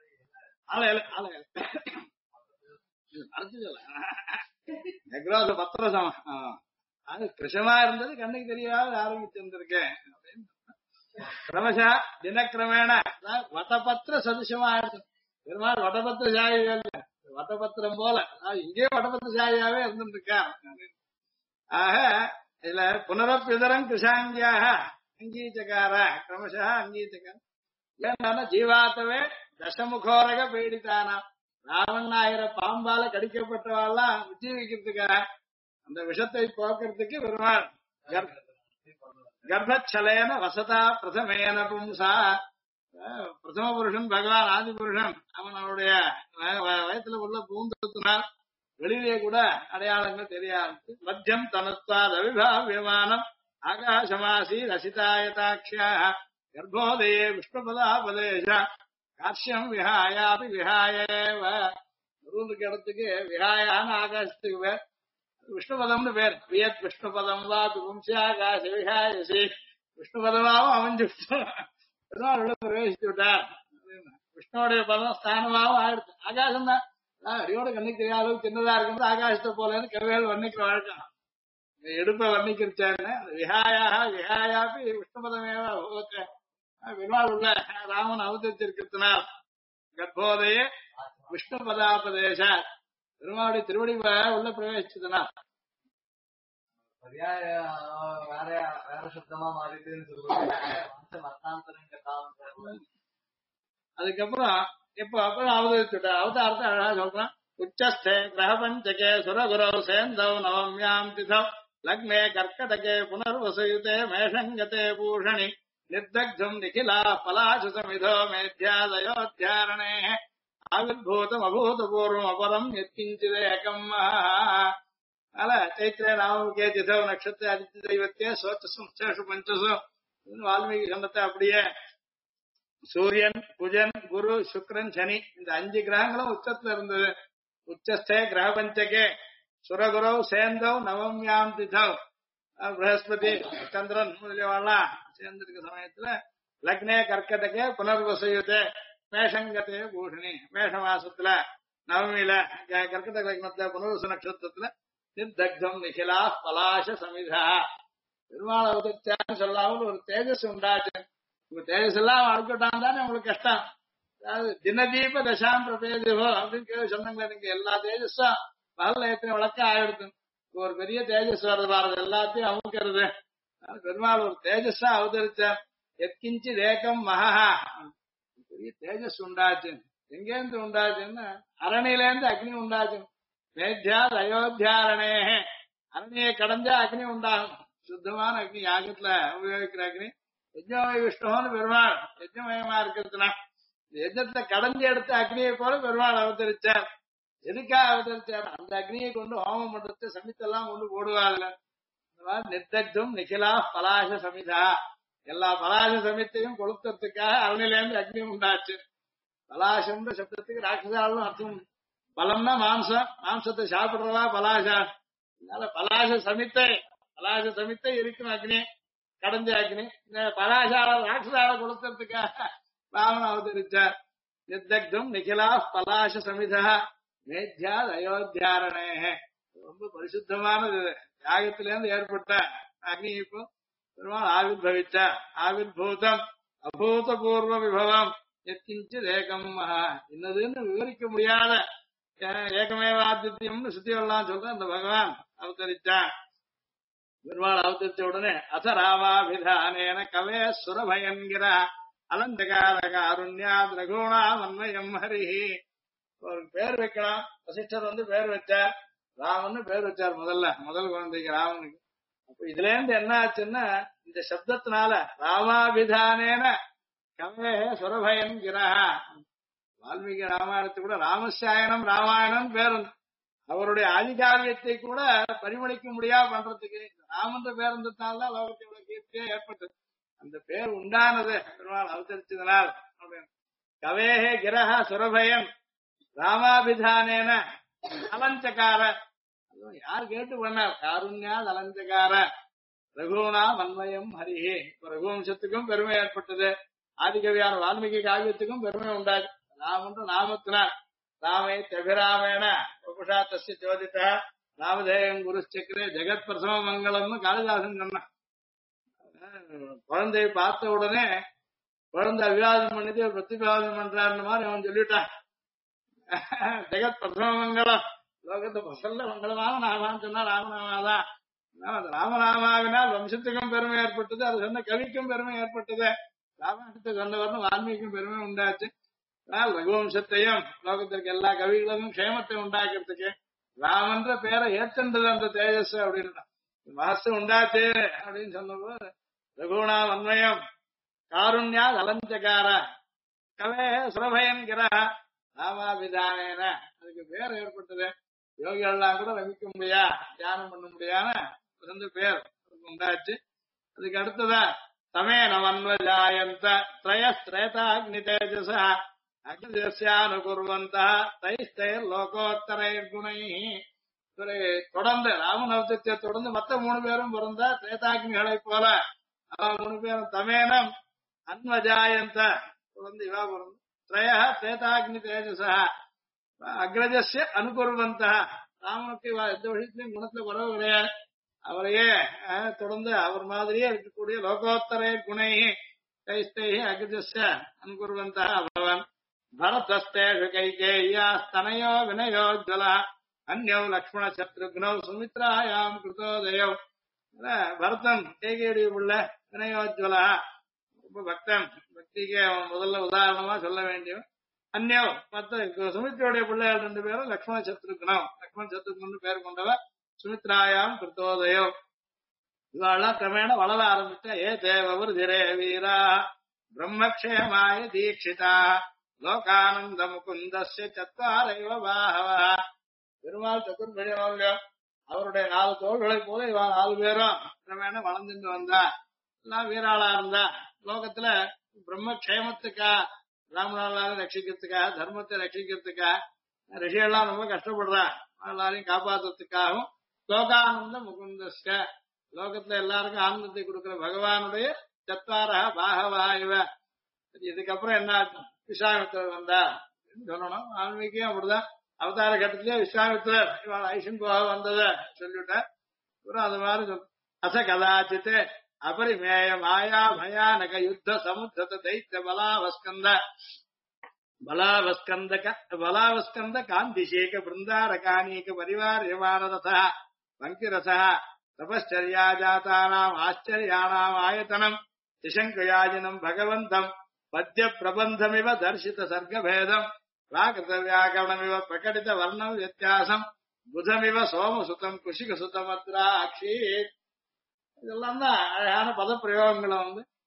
நெக்ரோத பத்திர சம அது கிருஷமா இருந்தது கண்ணுக்கு தெரியாத ஆரம்பிச்சிருந்திருக்கேன். கிரமசா தினக்கிரமேண வட்டபத்திர சதுசமா ஆயிடுச்சு. பெருமாள் வட்டபத்திர சாயியா வட்டபத்திரம் போல இங்கேயும் வட்டபத்திர சாயியாவே இருந்துருக்கேன். ஆக இதுல புனரப்பிதரம் கிருஷாங்கியாக அங்கீச்சகார கிரமசா அங்கீச்சகார. ஏன்னா ஜீவாத்தவே தசமுகோரக பீடித்தானா, ராவணாயிர பாம்பால கடிக்கப்பட்டவாள்லாம் உஜ்ஜீவிக்கிறதுக்காக அந்த விஷத்தை போக்குறதுக்கு பெருமாள் கர்ப்பச்சலேன வசதா பிரதமேன பும்சா. பிரதம புருஷன் பகவான் ஆதி புருஷன் அவன் அவனுடைய வயத்துல உள்ள பூந்தத்தினால் வெளியிலே கூட அடையாளங்கள் தெரியாது. மத்தியம் தனத்வாத் அவிபாவியமானம் ஆகாசமாசி ரசிதாயதாட்சியா கர்ப்போதயே விஷ்ணுபதாபதேஷ காஷ்யம் விஹாயாபி விஹாய விஷ்ணுபதமேவ இருக்க இடத்துக்கு விஹாயான ஆகாசத்துக்கு பேர் விஷ்ணுபதம்னு பேர் வியத் விஷ்ணுபதம் வா பும்சி ஆகாச விஹாயசி விஷ்ணுபதமாவும் அமைஞ்சு உள்ள பிரவேசித்து விட்டார் விஷ்ணுடைய பதம் ஸ்தானமாவும் ஆயிடுச்சு ஆகாசம் தான் அடியோட கண்ணுக்கு தெரியாத அளவுக்கு சின்னதா இருக்கிறது ஆகாசத்தை போலன்னு கவிகள் வர்ணிக்கிற வழக்கம் எடுப்ப வர்ணிக்கிறச்சான்னு விஹாயாக விஹாயாப்பி விஷ்ணுபதமேவ விமால் உள்ள ராமன் அவதரிச்சிருக்கிறதுனால் கர்ப்போதய விஷ்ணு பதாபதேச பெருமாளுடைய திருவடி உள்ள பிரவேசிச்சதுனா பர்யாய வேற வேற சப்தமா மாறிட்டுன்னு சொல்லுவாங்க அர்த்தாந்தரங்க தாம். அதுக்கப்புறம் இப்ப அப்புறம் அவதரிச்சுட்ட அவதாரத்தை அழகா சொல்றான் உச்சஸ்தே கிரகபஞ்சகே சுரகுரவ் சேந்தவ் நவம்யாம் திதவ் லக்னே கர்க்கடகே புனர்வசயுதே மேஷங்கதே பூஷணி நிர்தக்தம் நிகிலா பலாசு சமிதோ மேத்யாதயோத்யாரணே ஆவிர்பூதம் அபூதபூர்வம் அபரம் எத்கிஞ்சிதேகம் அதனால சைத்திரே நாமமுகே திதவ் நட்சத்திர அதித்தி தெய்வத்தே சோச்சசும் சேஷு பஞ்சசும் வால்மீகி கண்டத்தை அப்படியே சூரியன் குஜன் குரு சுக்ரன் சனி இந்த 5 கிரகங்களும் உச்சத்துல இருந்தது உச்சஸ்தே கிரக பஞ்சகே சுரகுரவ் சேந்தவ் நவம்யாம் திதவ் பிரகஸ்பதி சந்திரன் முதலியவாள்லாம் சேர்ந்திருக்க சமயத்துல லக்னே கர்க்கடகே புனர்வசயுதே மேஷங்கதே பூஷணி மேஷ மாசத்துல நவமியில கர்க்கடக லக்னத்துல புனர்வச நட்சத்திரத்துல நிர்தக்தம் நிகிலா பலாச சமிதா பெருமாள் அவதரிச்சான்னு சொல்லாமல் ஒரு தேஜஸ் உண்டாச்சு உங்க தேஜஸ் எல்லாம் அழுக்கட்டான் தானே உங்களுக்கு கஷ்டம் அதாவது தினதீப தசாம் பிரபேதிவோ அப்படின்னு கேள்வி சொன்னாங்களே நீங்க எல்லா தேஜஸும் பகல்ல எத்தனை விளக்க ஆயிடுது ஒரு பெரிய தேஜஸ் வர்றது பாருது எல்லாத்தையும் அமுக்கிறது பெருமாள் ஒரு தேஜஸா அவதரிச்சார் எத்கிஞ்சி தேகம் மகா பெரிய தேஜஸ் உண்டாச்சு எங்கேருந்து உண்டாச்சுன்னா அரணியிலேருந்து அக்னி உண்டாச்சு மேத்யா அயோத்தியாரணே அரணியை கடந்தா அக்னி உண்டாகும் சுத்தமான அக்னி யாகத்துல உபயோகிக்கிற அக்னி யஜ்ஞமய விஷ்ணுன்னு பெருமாள் யஜ்ஞமயமா இருக்கிறதுனா யஜ்ஞத்தை கடந்து எடுத்த அக்னியை போல பெருமாள் அவதரிச்சார் எதுக்காக அவதரிச்சார் அந்த அக்னியை கொண்டு ஹோமம் பண்றது சமித்தெல்லாம் கொண்டு போடுவாங்க நிர்தக்தும் நிகிலா பலாச சமிதா எல்லா பலாச சமித்தையும் கொளுத்துறதுக்காக அரணிலேருந்து அக்னி உண்டாச்சு பலாசம்ன்ற சப்தத்துக்கு ராட்சசாலும் அர்த்தம் பலம்னா மாம்சம் மாம்சத்தை சாப்பிடுறவா பலாசா அதனால பலாச சமித்தை இருக்கும் அக்னி கடந்த அக்னி இந்த பலாசால ராட்சசால கொளுத்துறதுக்காக ராமன் அவதரிச்சார் நிர்தக்தும் நிகிலா பலாச சமிதா மேத்யா அயோத்தியாரணே ரொம்ப பரிசுத்தமானது யாகத்திலேருந்து ஏற்பட்ட அக்னி இப்போ பெருமாள் ஆவிர்பவிச்சா ஆவிர்பூதம் அபூதபூர்வ விபவம் எத்கிஞ்சு ஏகம் மகா இன்னதுன்னு விவரிக்க முடியாத ஏகமேவாத்தியம்னு சுத்தியெல்லாம் சொல்ற அந்த பகவான் அவதரிச்சான் பெருமாள் அவதரிச்ச உடனே அச ராமாபிதானேன கவே சுரபயன்கிற அலந்தகார காருண்யா திரகுணா மன்மயம் ஹரிஹி ஒரு பேர் வைக்கலாம் வசிஷ்டர் பேர் வச்சார் ராமன்னு பேர் வச்சார் முதல் குழந்தைக்கு ராமனுக்கு அப்ப இதுல இருந்து என்ன ஆச்சுன்னா இந்த சப்தத்தினால ராமாபிதானேன கவே சுரபயன் கிரஹா வால்மீகி ராமாயணத்தை கூட ராமசாயனம் ராமாயணம் பேர் அவருடைய ஆதிகாவியத்தை கூட பரிமளிக்க முடியாது பண்றதுக்கு ராமன்ற பேர் இருந்ததுனால்தான் லோகத்தோட கீர்த்தியே ஏற்பட்டது அந்த பேர் உண்டானது பெருமாள் அவதரிச்சதனால் கவேஹே கிரஹ சுரபயன் ராமாபிதானேன அலஞ்சகார யார் கேட்டு பண்ணார் காருண்யா அலஞ்சகார ரகுணா மன்மயம் ஹரிஹே இப்ப ரகுவம்சத்துக்கும் பெருமை ஏற்பட்டது ஆதிகவியான வால்மீகி காவியத்துக்கும் பெருமை உண்டாது ராமன்ற நாமத்தினால் ராமே தபிராமேன புருஷா தஸ்ய சோதித்த ராமதேயம் குருச்சக்கரே ஜெகத் பிரசவ மங்கலம்னு காளிதாசன் சொன்னான் குழந்தையை பார்த்த உடனே குழந்தை அபிவாதம் பண்ணிட்டு பிரதிபாதம் பண்றாருன்னு மாதிரி அவன் சொல்லிட்டான் ஜெகத் பிரசவ மங்கலம் லோகத்தை பசல்ல மங்களமான நாமான்னு சொன்னா ராமநாமாதான் ராமநாமாவினால் வம்சத்துக்கும் பெருமை ஏற்பட்டது அது சொன்ன கவிக்கும் பெருமை ஏற்பட்டது ராமாயணத்தை சொன்னவர்னு வால்மீகிக்கும் பெருமை உண்டாச்சு ஆனால் ரகுவம்சத்தையும் லோகத்திற்கு எல்லா கவிகளுக்கும் க்ஷேமத்தை உண்டாக்குறதுக்கு ராமன்ற பேரை ஏத்தன்றது அந்த தேஜஸ் அப்படின்னு மனசு உண்டாச்சு அப்படின்னு சொன்னபோது ரகுணா மன்மயம் காருண்யா அலஞ்சகார கவே சுரபயன்கிற ராமாபிதானேன அதுக்கு பேர் ஏற்பட்டது யோகிகள்லாம் கூட ரமிக்க முடியா தியானம் பண்ண முடியாம பேர் உண்டாச்சு அதுக்கு அடுத்ததா சமேன மன்வஜாயந்த திரயஸ்திரேதாக்னி தேஜச அக்னிதஸ்யானுகுர்வந்த தைஸ்தைர் லோகோத்தரை குணை. இவரை தொடர்ந்து ராமநவதத்தை தொடர்ந்து மத்த 3 பேரும் பிறந்த திரேதாக்னிகளை போல அவ 3 பேரும் தமேனம் அன்வஜாயந்த தொடர்ந்து இவா பிறந்து திரய திரேதாக்னி தேஜசா அக்ரஜஸ்ய அனுகுர்வந்த. ராமனுக்கு எந்த விஷயத்திலையும் குணத்துல குறவு கிடையாது. அவரையே தொடர்ந்து அவர் மாதிரியே இருக்கக்கூடிய லோகோத்தரை குணை தைஸ்தை அக்ரஜஸ்ய அனுகுர்வந்த பவன். பரதஸ்தேஷு கைகேய்யா ஸ்தனயோ வினயோஜ்வல அந்யோ லக்ஷ்மண சத்ருக்னோ சுமித்ராயாம் கிருதோதயோ. பரதன் கைகேயுடைய உள்ள வினயோஜ்வலா ரொம்ப பக்தன். பக்திக்கு அவன் முதல்ல உதாரணமா சொல்ல வேண்டியவன். அந்யோ மத்த சுமித்ரோடைய பிள்ளைகள் 2 பேரும் லக்ஷ்மண சத்ருக்னம். லக்ஷ்மண சத்ருக்னு பேர் கொண்டவர் சுமித்ராயாம் கிருத்தோதயோ. இவாள்லாம் கிரமேண வளர ஆரம்பிச்சா ஏ தேவவர் திரே வீரா பிரம்மக்ஷேமாய தீட்சிதா லோகானந்த முகுந்தஸ்ய சத்வாரைவ பாஹவா. பெருமாள் சதுர்பதி அவருடைய 4 தோள்களை போல இவா 4 பேரும் கிரமேண வளர்ந்துட்டு வந்தா. எல்லாம் வீராளா இருந்தா. லோகத்துல பிரம்மக்ஷேமத்துக்கா ராமனால ரட்சிக்கிறதுக்கா தர்மத்தை ரட்சிக்கிறதுக்கா ரிஷியெல்லாம் ரொம்ப கஷ்டப்படுறா. எல்லாரையும் காப்பாத்துறதுக்காகவும் லோகானந்த முகுந்தஸ்க லோகத்துல எல்லாருக்கும் ஆனந்தத்தை கொடுக்கிற பகவானுடைய சத்வாரா பாகவா இவ. இதுக்கப்புறம் என்ன ஆகும்? விஸ்வாமித்திரர் வந்தா சொல்லணும். ஆன்மீகம் அப்படிதான். அவதார கட்டத்திலே விஸ்வாமித்திரர் இவாள் ஐஷன் போக வந்ததை சொல்லிவிட்டார். அது மாதிரி அச கதாச்சித் அபரிமேய மாயா பயானக யுத்த சமுத்திர தைத்த பலாவஸ்கந்த காந்திசேக பிருந்தாரகானீக பரிவாரியமானரச பங்கிரச தபஸ்சர்யா ஜாதானாம் ஆச்சரியானாம் ஆயத்தனம் திசங்கயாஜனம் பகவந்தம் பத்ய பிரபந்தமிவ தர்சித சர்க்கபேதம் பிராகிருத வியாக்கரணமிவ பிரகடித வர்ண வித்தியாசம் புதமிவ சோமசுதம் குஷிக சுதமத்ராட்சி. இதெல்லாம் தான் அழகான பத பிரயோகங்களை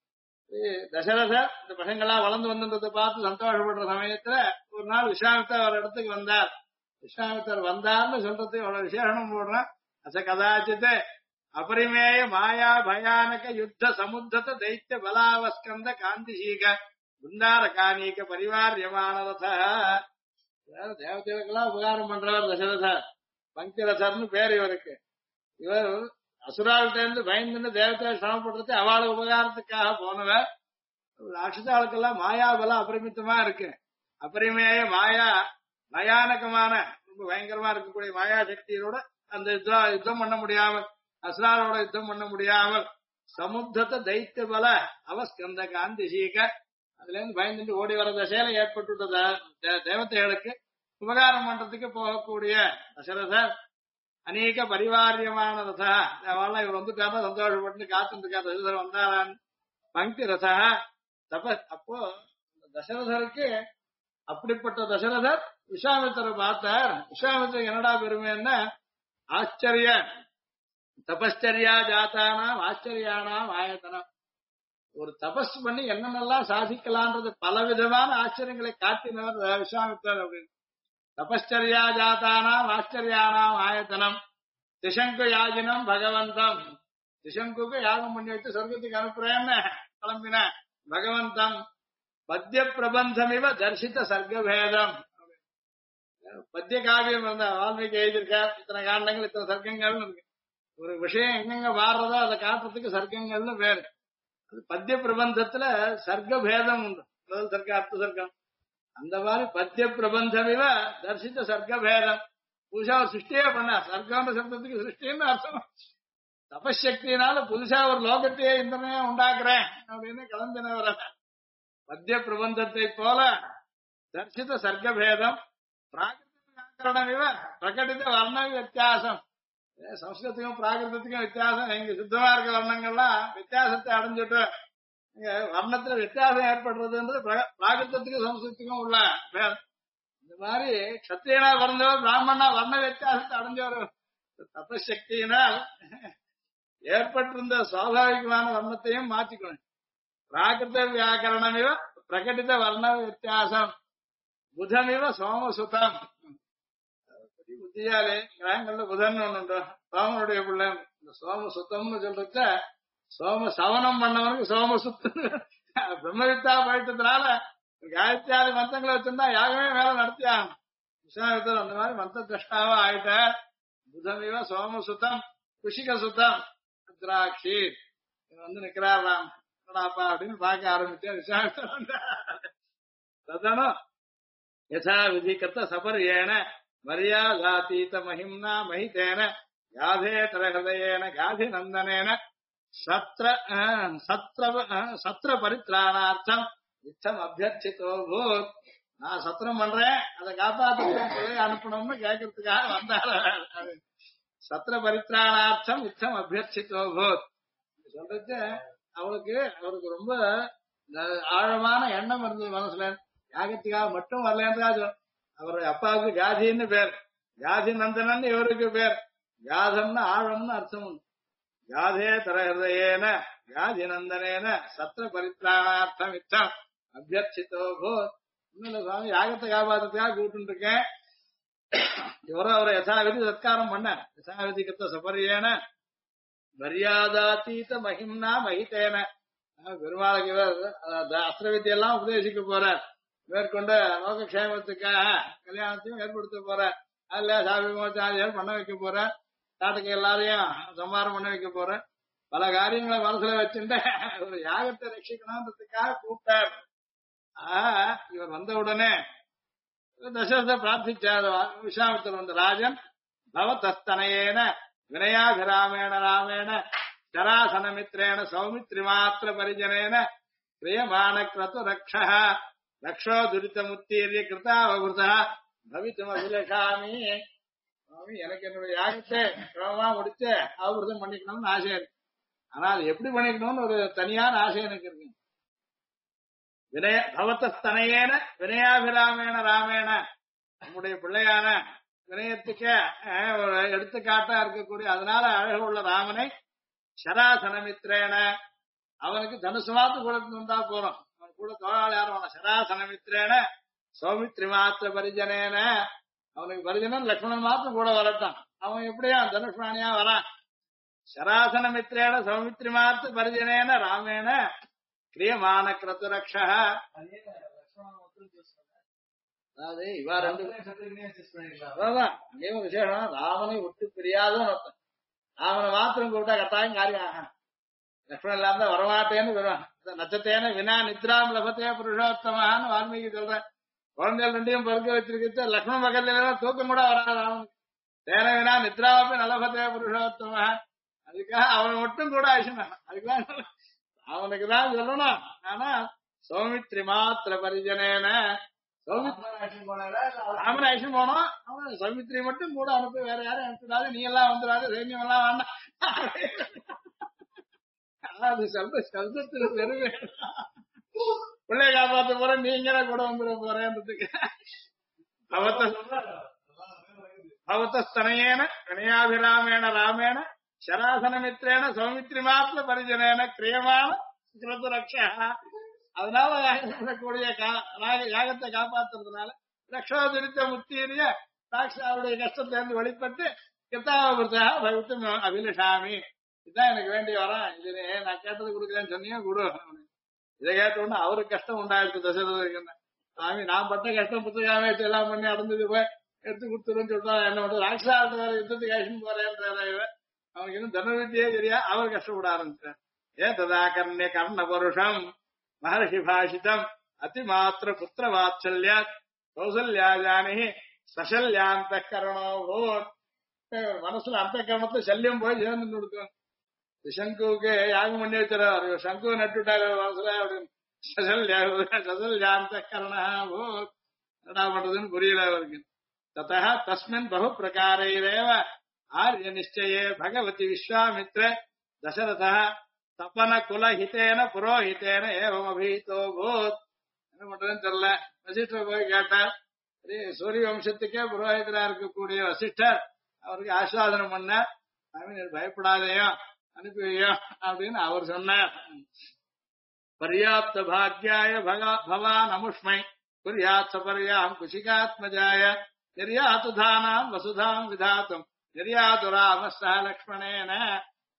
தசரதர் இந்த பசங்கள்லாம் வளர்ந்து வந்ததை பார்த்து சந்தோஷப்படுற சமயத்துல ஒரு நாள் விஸ்வாமித்தர் ஒரு இடத்துக்கு வந்தார். விஸ்வாமித்தர் வந்தார்னு சொல்றது அவ்வளவு விசேஷம் போடுறான். அச கதாச்சித் அபரிமேய மாயா பயானக யுத்த சமுத்திர தைத்திய பலாவஸ்கந்த காந்திசீக பிருந்தாரகானீக பரிவாரியமானரச. தேவதைகளுக்கெல்லாம் உபகாரம் பண்றவர் தசரதர். பங்கிரசர்னு பேர் இவருக்கு. இவர் அசுராள்கிட்ட இருந்து பயந்துன்னு தேவத்தை சிரமப்படுறது அவளுக்கு உபகாரத்துக்காக போனவர். ராட்சசாளுக்கெல்லாம் மாயாபலம் அபரிமித்தமா இருக்கு. அபரிமேய மாயா பயானகமான ரொம்ப பயங்கரமா இருக்கக்கூடிய மாயா சக்தியோட அந்த யுத்தம் பண்ண முடியாமல் அசுராளோட யுத்தம் பண்ண முடியாமல் சமுத்திரத்தை தைத்திய பல அவஸ்கந்த காந்திசீக அதுல இருந்து பயந்துட்டு ஓடி வர தசையில ஏற்பட்டுள்ள தேவதைகளுக்கு உபகாரம் பண்றதுக்கு போகக்கூடிய தசரதர் அநேக பரிவாரியமான ரசா. அவெல்லாம் இவர் வந்துட்டாரா சந்தோஷப்பட்டு காத்துட்டு இருக்கா. தசரதர் வந்தாரான் பங்கி ரசா தப. அப்போ தசரதருக்கு அப்படிப்பட்ட தசரதர் விஸ்வாமித்திரரை பார்த்தார். விஸ்வாமித்திரர் என்னடா பெருமைன்னா ஆச்சரிய தபஸ்சரியா ஜாத்தானாம் ஆச்சரியானாம் ஆயத்தனம். ஒரு தபஸ் பண்ணி என்னென்னலாம் சாதிக்கலான்றது பலவிதமான ஆச்சரியங்களை காட்டினவர் விஸ்வாமித்திரர் அப்படின்னு. தபஸ்சரியா ஜாத்தானாம் ஆச்சரியானாம் ஆயத்தனம் திசங்கு யாஜினம் பகவந்தம். திசங்குக்கு யாகம் பண்ணி வச்சு சொர்க்கத்துக்கு அனுப்புறேன்னு கிளம்பின பகவந்தம் பத்திய பிரபந்தமிவ தர்சித்த சர்க்கபேதம். பத்திய காவியம் இருந்தா வால்மீகி எழுதியிருக்கார். இத்தனை காண்டங்கள் இத்தனை சர்க்கங்கள்னு இருக்கு. ஒரு விஷயம் எங்கெங்க வாடுறதோ அதை காட்டுறதுக்கு சர்க்கங்கள்னு பேரு. அது பத்திய பிரபந்தத்துல சர்க்கபேதம் உண்டு. முதல் சர்க்கம் அர்த்த சர்க்கம். அந்த மாதிரி பத்திய பிரபந்தமிவ தர்சித்த சர்க்கபேதம். புதுசா ஒரு சிருஷ்டியே பண்ணார். சர்க்கம்ன்ற சப்தத்துக்கு சிருஷ்டின்னு அர்த்தம். தபசக்தியினால புதுசா ஒரு லோகத்தையே இந்தமே உண்டாக்குறேன் அப்படின்னு கிளம்பினவர. பத்திய பிரபந்தத்தை போல தர்சித்த சர்க்கபேதம் பிராகிருதமிவ பிரகடித வர்ண வித்தியாசம். சம்ஸ்கிருதத்துக்கும் பிராகிருதத்துக்கும் வித்தியாசம். இங்க சித்தமா இருக்க வர்ணங்கள்லாம் வித்தியாசத்தை அடைஞ்சிட்டு வர்ணத்துல வித்தியாசம் ஏற்படுறதுன்றது பிராகிருதத்துக்கும் சம்ஸ்கிருதத்துக்கும் உள்ள பேதம். இந்த மாதிரி கத்திரியனா பிறந்தவர் பிராமணா வர்ண வித்தியாசத்தை அடைஞ்சவர். தபசக்தியினால் ஏற்பட்டிருந்த சுவாபாவிகமான வர்ணத்தையும் மாற்றிக்கணும். பிராகிருத வியாக்கரணமிவ பிரகடித வர்ண வித்தியாசம் புதமிவ சோமசுதம். புத்தியாலே கிரகங்கள்ல புதன் ஒண்ணு சோமனுடைய பிள்ளை. இந்த சோமசுத்தம்னு சொல்றத சோம சவனம் பண்ணவனுக்கு சோமசுத்தம் பிரம்மவித்தா போயிட்டதுனால காயத்ரியாதி மந்திரங்களை வச்சிருந்தா யாகமே மேல நடத்தியாகணும். விஸ்வாமித்திரர் அந்த மாதிரி மந்திர திரஷ்டாவா ஆயிட்டார். புதமிவ சோமசுதம் குஷிக சுதம் திராட்சி வந்து நிக்கிறாராம். என்னடாப்பா அப்படின்னு பார்க்க ஆரம்பிச்சா விஸ்வாமித்திரர் வந்தார். ததனும் யதா விதிகத்த சபர்யேன மரியாதாதீத மஹிம்னா மஹிதேன காதேதர ஹிருதயேன காதி நந்தனேன சத்ர சத்ர பரித்ராணார்த்தம் இச்சம் அபியர்ச்சித்தோ பூத். நான் சத்திரம் பண்றேன், அதை காப்பாற்ற அனுப்பணும்னு கேட்கறதுக்காக வந்தாரு. சத்ர பரித்ராணார்த்தம் இச்சம் அபியர்ச்சித்தோ பூத் சொல்றது அவருக்கு ரொம்ப ஆழமான எண்ணம் இருந்தது மனசுல. யாகத்துக்காக மட்டும் வரலன்றாது. அவர் அப்பாவுக்கு காதின்னு பேர், காதி நந்தனன் இவருக்கு பேர். காதம்னு ஆழம்னு அர்த்தம் உண்டு. காதே தரஹதேன காதி நந்தனேன சத்திர பரித்ராணார்த்தம் இச்சம் அபியர்ச்சித்தோ பூத். இன்னும் சுவாமி யாகத்தை காப்பாத்துறதுக்காக கூப்பிட்டு இருக்கேன். இவரும் அவரை யசாவிதி சத்காரம் பண்ண யசாவிதி கத்த சபரியேன மரியாதாதீத மஹிம்னா மஹிதேன. பெருமாளுக்கு அஸ்திர வித்தியெல்லாம் உபதேசிக்க போறார். மேற்கொண்ட லோகக்ஷேமத்துக்காக கல்யாணத்தையும் ஏற்படுத்த போறார். அதுல சாமி மோச்சாரியால் பண்ண வைக்க போறார். நாட்டுக்கு எல்லாரையும் சம்மாரம் பண்ண வைக்க போறார். பல காரியங்களை மனசுல வச்சுட்டு ஒரு யாகத்தை ரட்சிக்கணும்ன்றதுக்காக கூப்பிட்டார். இவர் வந்த உடனே தசரத பிரார்த்திச்சார். விஸ்வாமித்திரர் வந்து ராஜன் பவதஸ்தனயேன வினயாபிராமேண ராமேண சராசனமித்ரேண சௌமித்ரி மாத்திர பரிஜனேன கிரியமான கிரது ரக்ஷா ரக்ஷோ துரிதமுத்தீரிய கிருதாவகிருதா பவித்தும் அபிலஷாமி. சுவாமி எனக்கு என்னுடைய யாகத்தை கிரமமா முடிச்சு அவகிருதம் பண்ணிக்கணும்னு ஆசை இருக்கு. ஆனா அது எப்படி பண்ணிக்கணும்னு ஒரு தனியான ஆசை எனக்கு இருக்கு. வினய பவத்தனையேன வினயாபிராமேண ராமேண நம்முடைய பிள்ளையான வினயத்துக்கே ஒரு எடுத்துக்காட்டா இருக்கக்கூடிய அதனால அழகு உள்ள ராமனை சராசனமித்ரேன அவனுக்கு தனுசு மாத்து கொடுத்து வந்தா போறோம். அவன் கூட தோழாள் யாரும் சராசனமித்ரேன சௌமித்ரி மாத்திர பரிஜனேன அவனுக்கு பரிஜனன் லக்ஷ்மணன் மாத்திரம் கூட வரட்டான். அவன் எப்படியா தனுஷ்மானியா வரான். சராசனமித்ரேன சௌமித்ரி மாத்திர பரிஜனேன ராமேன கிரியமான கிரது ரக்ஷா. அதாவது இவா ரெண்டு விசேஷம். ராமனை விட்டு பிரியாதவன் ஒருத்தன். ராமனை மாத்திரம் கூப்பிட்டா கட்டாயம் காரியம் ஆகணும். லக்ஷ்மணன் இல்லாம வரமாட்டேன்னு வருவான். நச்சத்தேன வினா நித்ராம் லபத்தே புருஷோத்தமான்னு வால்மீகி சொல்றேன். குழந்தைகள் ரெண்டையும் பருக்க வச்சிருக்கிறது லக்ஷ்மண பக்கத்துல தூக்கம் கூட வராது. ராமன் தேன வினா நித்ராவுக்கு நலபத்தே புருஷோத்தமா. அதுக்காக அவன் மட்டும் கூட ஆயிடுச்சு. அதுக்காக அவனுக்குதான் சொல்லணும். ஆனா சௌமித்ரி மாத்திர பரிஜனேன ராமன் ஆக்ஷன் போனோம். அவன் சௌமித்ரி மட்டும் கூட அனுப்பி வேற யாரும் அனுப்பிடாது. நீ எல்லாம் வந்துடாது, சைன்யம் எல்லாம் வேண்டாம். அது சப்தத்துக்கு பெருமை. பிள்ளைய காப்பாத்த போற நீங்க கூட வந்துட போறேன்றதுக்கு பவத்தனையேன வினயாபிராமேண ராமேண சராசனமித்ரேன சௌமித்ரி மாத்திர பரிஜனேன கிரியமான கிருத ரக்ஷா. அதனால கூடிய யாகத்தை காப்பாத்துறதுனால ரக்ஷோதுரித்த முத்தீரிய ராட்சாவுடைய கஷ்டத்திலிருந்து வெளிப்பட்டு கிருத்தாவகிருதா பவித்தும் அபிலஷாமி. இதுதான் எனக்கு வேண்டிய வரம். இது நான் கேட்டது கொடுக்குறேன்னு சொன்னீங்க கொடு. இதை கேட்ட உடனே அவருக்கு கஷ்டம் உண்டாயிருக்கு. தசரதற்கு சாமி நான் பட்ட கஷ்டம் புத்தகாமே எல்லாம் பண்ணி அடைஞ்சது போய் எடுத்து கொடுத்துருன்னு சொல்றா. என்ன பண்றது ராட்சாவுக்கு வேற யுத்தத்துக்கு ஆக்ஷன் போறேன்ற அவனுக்கு இன்னும் தனுர்வித்தியே தெரியா. அவர் கஷ்டப்பட ஆரம்பிச்சார். ஏததா கர்ணிய கர்ண பருஷம் மகர்ஷி பாஷிதம் அதிமாத்திர புத்திர வாத்சல்யா கௌசல்யா ஜானி சசல்யாந்த கரணோ போட். மனசுல அந்த கரணத்தை சல்யம் போய் சேர்ந்து கொடுக்கும். சங்குவுக்கு யாகம் பண்ணி வச்சார். சங்குவை நட்டுட்டாரு மனசுல அப்படின்னு. சசல்யாந்த கரணா போட். என்ன பண்றதுன்னு புரியல அவருக்கு. ததா தஸ்மின் பகு பிரகாரைரேவ ஆர்ய நிச்சயே பகவதி விஸ்வாமித்ர தசரத தபன குல ஹிதேன புரோஹிதேன ஏவம் அபீதோ பூத். என்ன பண்றதுன்னு தெரியல. வசிஷ்டர் போய் கேட்டார். சூரிய வம்சத்துக்கே புரோஹிதரா இருக்கக்கூடிய வசிஷ்டர் அவருக்கு ஆஸ்வாதனம் பண்ணார். பயப்படாதையோ அனுப்பி வையோ அப்படின்னு அவர் சொன்னார். பர்யாப்த பாக்யாய பவான் அமுஷ்மை குர்யாத் சபர்யாம் குஷிகாத்மஜாய நிர்யாது தானாம் வசுதாம் விதாத்தும் நிர்யாது ராமஸ்ஸ லக்ஷ்மணேன.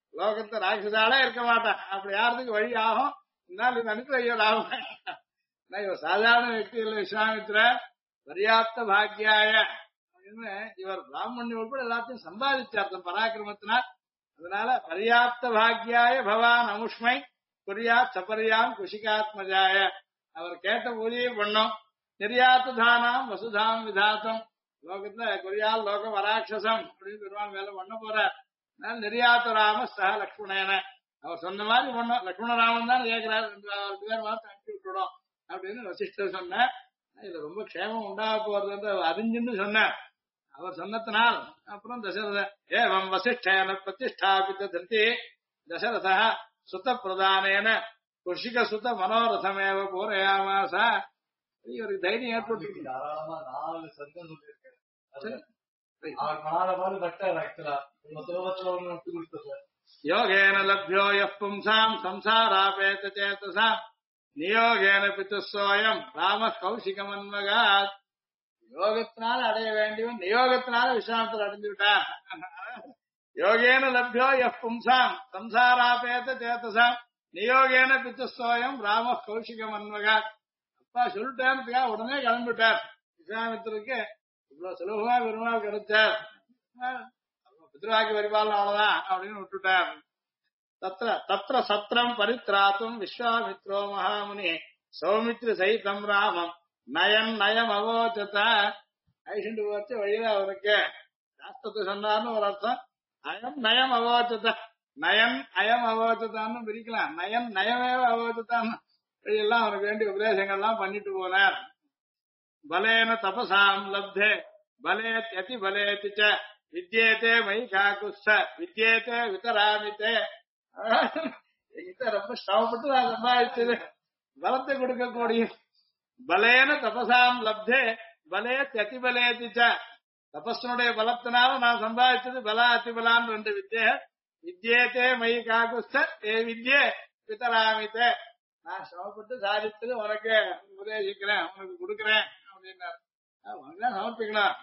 லோகத்தை ராட்சசாலே இருக்க மாட்டான். அப்படி யாருக்கு வழி ஆகும். இருந்தாலும் இது அனுப்பி வையோ ராமன். இவர் சாதாரண వ్యక్తి இல்ல விஸ்வாமித்ர பர்யாப்த பாக்யாய அப்படின்னு இவர் பிராமணி உட்பட எல்லாத்தையும் சம்பாதிச்சார் தன் பராக்கிரமத்தினால். அதனால பர்யாப்த பாக்யாய பவான் அமுஷ்மை குறியாத் சபரியாம் குஷிகாத்மஜாய அவர் கேட்ட பூஜையை பண்ணோம். நிர்யாத்த தானாம் வசுதாம் விதாத்தம் லோகத்துல குறியால் லோகம் வராட்சசம் அப்படின்னு பெருமாள் மேல பண்ண போறார். நிர்யாத்த ராம சக லக்ஷ்மணேன அவர் சொன்ன மாதிரி பண்ணோம். லக்ஷ்மணராமன் தான் கேட்கிறார் ரெண்டு பேர் மாத்த அனுப்பி விட்டுடும் அப்படின்னு வசிஷ்டர் சொன்னார். இதுல ரொம்ப க்ஷேமம் உண்டாக போறது அறிஞ்சுன்னு சொன்னார். அவர் சொன்னத்தினால் அப்புறம் தசரத ஏவம் வசிஷ்டேன பிரதிஷ்டாபித்த திருத்தி தசரத சுத பிரதானேன குஷிக சுத மனோரதமேவ பூரயாமாச இவருக்கு தைரியம் ஏற்பட்டு தாராளமா 4 சர்க்கம் சொல்லியிருக்காரு. அவர் மனாலபாடு பட்டார் ஆக்சுவலா சுலபத்துல ஒண்ணு விட்டு கொடுத்தது. யோகேன லப்யோ யப் பும்சாம் சம்சாராபேத சேதசாம் நியோகேன பித்துசோயம் ராம கௌசிகமன்மகாத் யோகத்தினால அடைய வேண்டியவன் நியோகத்தினால விஸ்வாமத்தில் அடைஞ்சு விட்டார். யோகேன லப்யோ யப் பும்சாம் சம்சாராபேத சேதசாம் நியோகேன பித்துசோயம் ராம கௌசிகமன்மகாத் அப்பா சொல்லிட்டேன்னு உடனே கிளம்பிட்டார். விஸ்வாமித்திற்கு இவ்வளவு சுலபமா பெருமாள் கிடைச்சார். பித்ருவாக்கி பரிபாலனம் அவ்வளவுதான் அப்படின்னு விட்டுட்டார். தத்ர தத்ர சத்திரம் பரித்ராத்தும் விஸ்வாமித்ரோ மகாமுனி சௌமித்ரி சைதம் ராமம் நயன் நயம் அவோச்சத ஐஷண்டு வச்சு வழியில அவருக்கு சாஸ்திரத்தை சொன்னார்னு ஒரு அர்த்தம். அயம் நயம் அவோச்சத நயன் அயம் அவோச்சதான்னு பிரிக்கலாம். நயன் நயமே அவோச்சதான் வழியெல்லாம் அவனுக்கு வேண்டிய உபதேசங்கள்லாம் பண்ணிட்டு போனார். பலேன தபசாம் லப்தே பலேத்யதி பலேதி ச வித்யேதே மயி காகுஸ்ஸ வித்யேதே விதராமிதே என்கிட்ட ரொம்ப சிரமப்பட்டு நான் சம்பாதிச்சது பலத்தை கொடுக்கக்கூடிய பலேன தபசாம் லப்தே பலேத்யதி பலேதி ச தபஸ்னுடைய பலத்தினால நான் சம்பாதிச்சது பல அத்திபலான்னு 2 வித்யை. வித்யேதே மயி காகுஸ்ஸ ஏ வித்யே விதராமிதே நான் சிரமப்பட்டு சாதித்தது உனக்கு உபதேசிக்கிறேன் உனக்கு கொடுக்குறேன் அப்படின்னாரு. உனக்கு தான் சமர்ப்பிக்கணும்.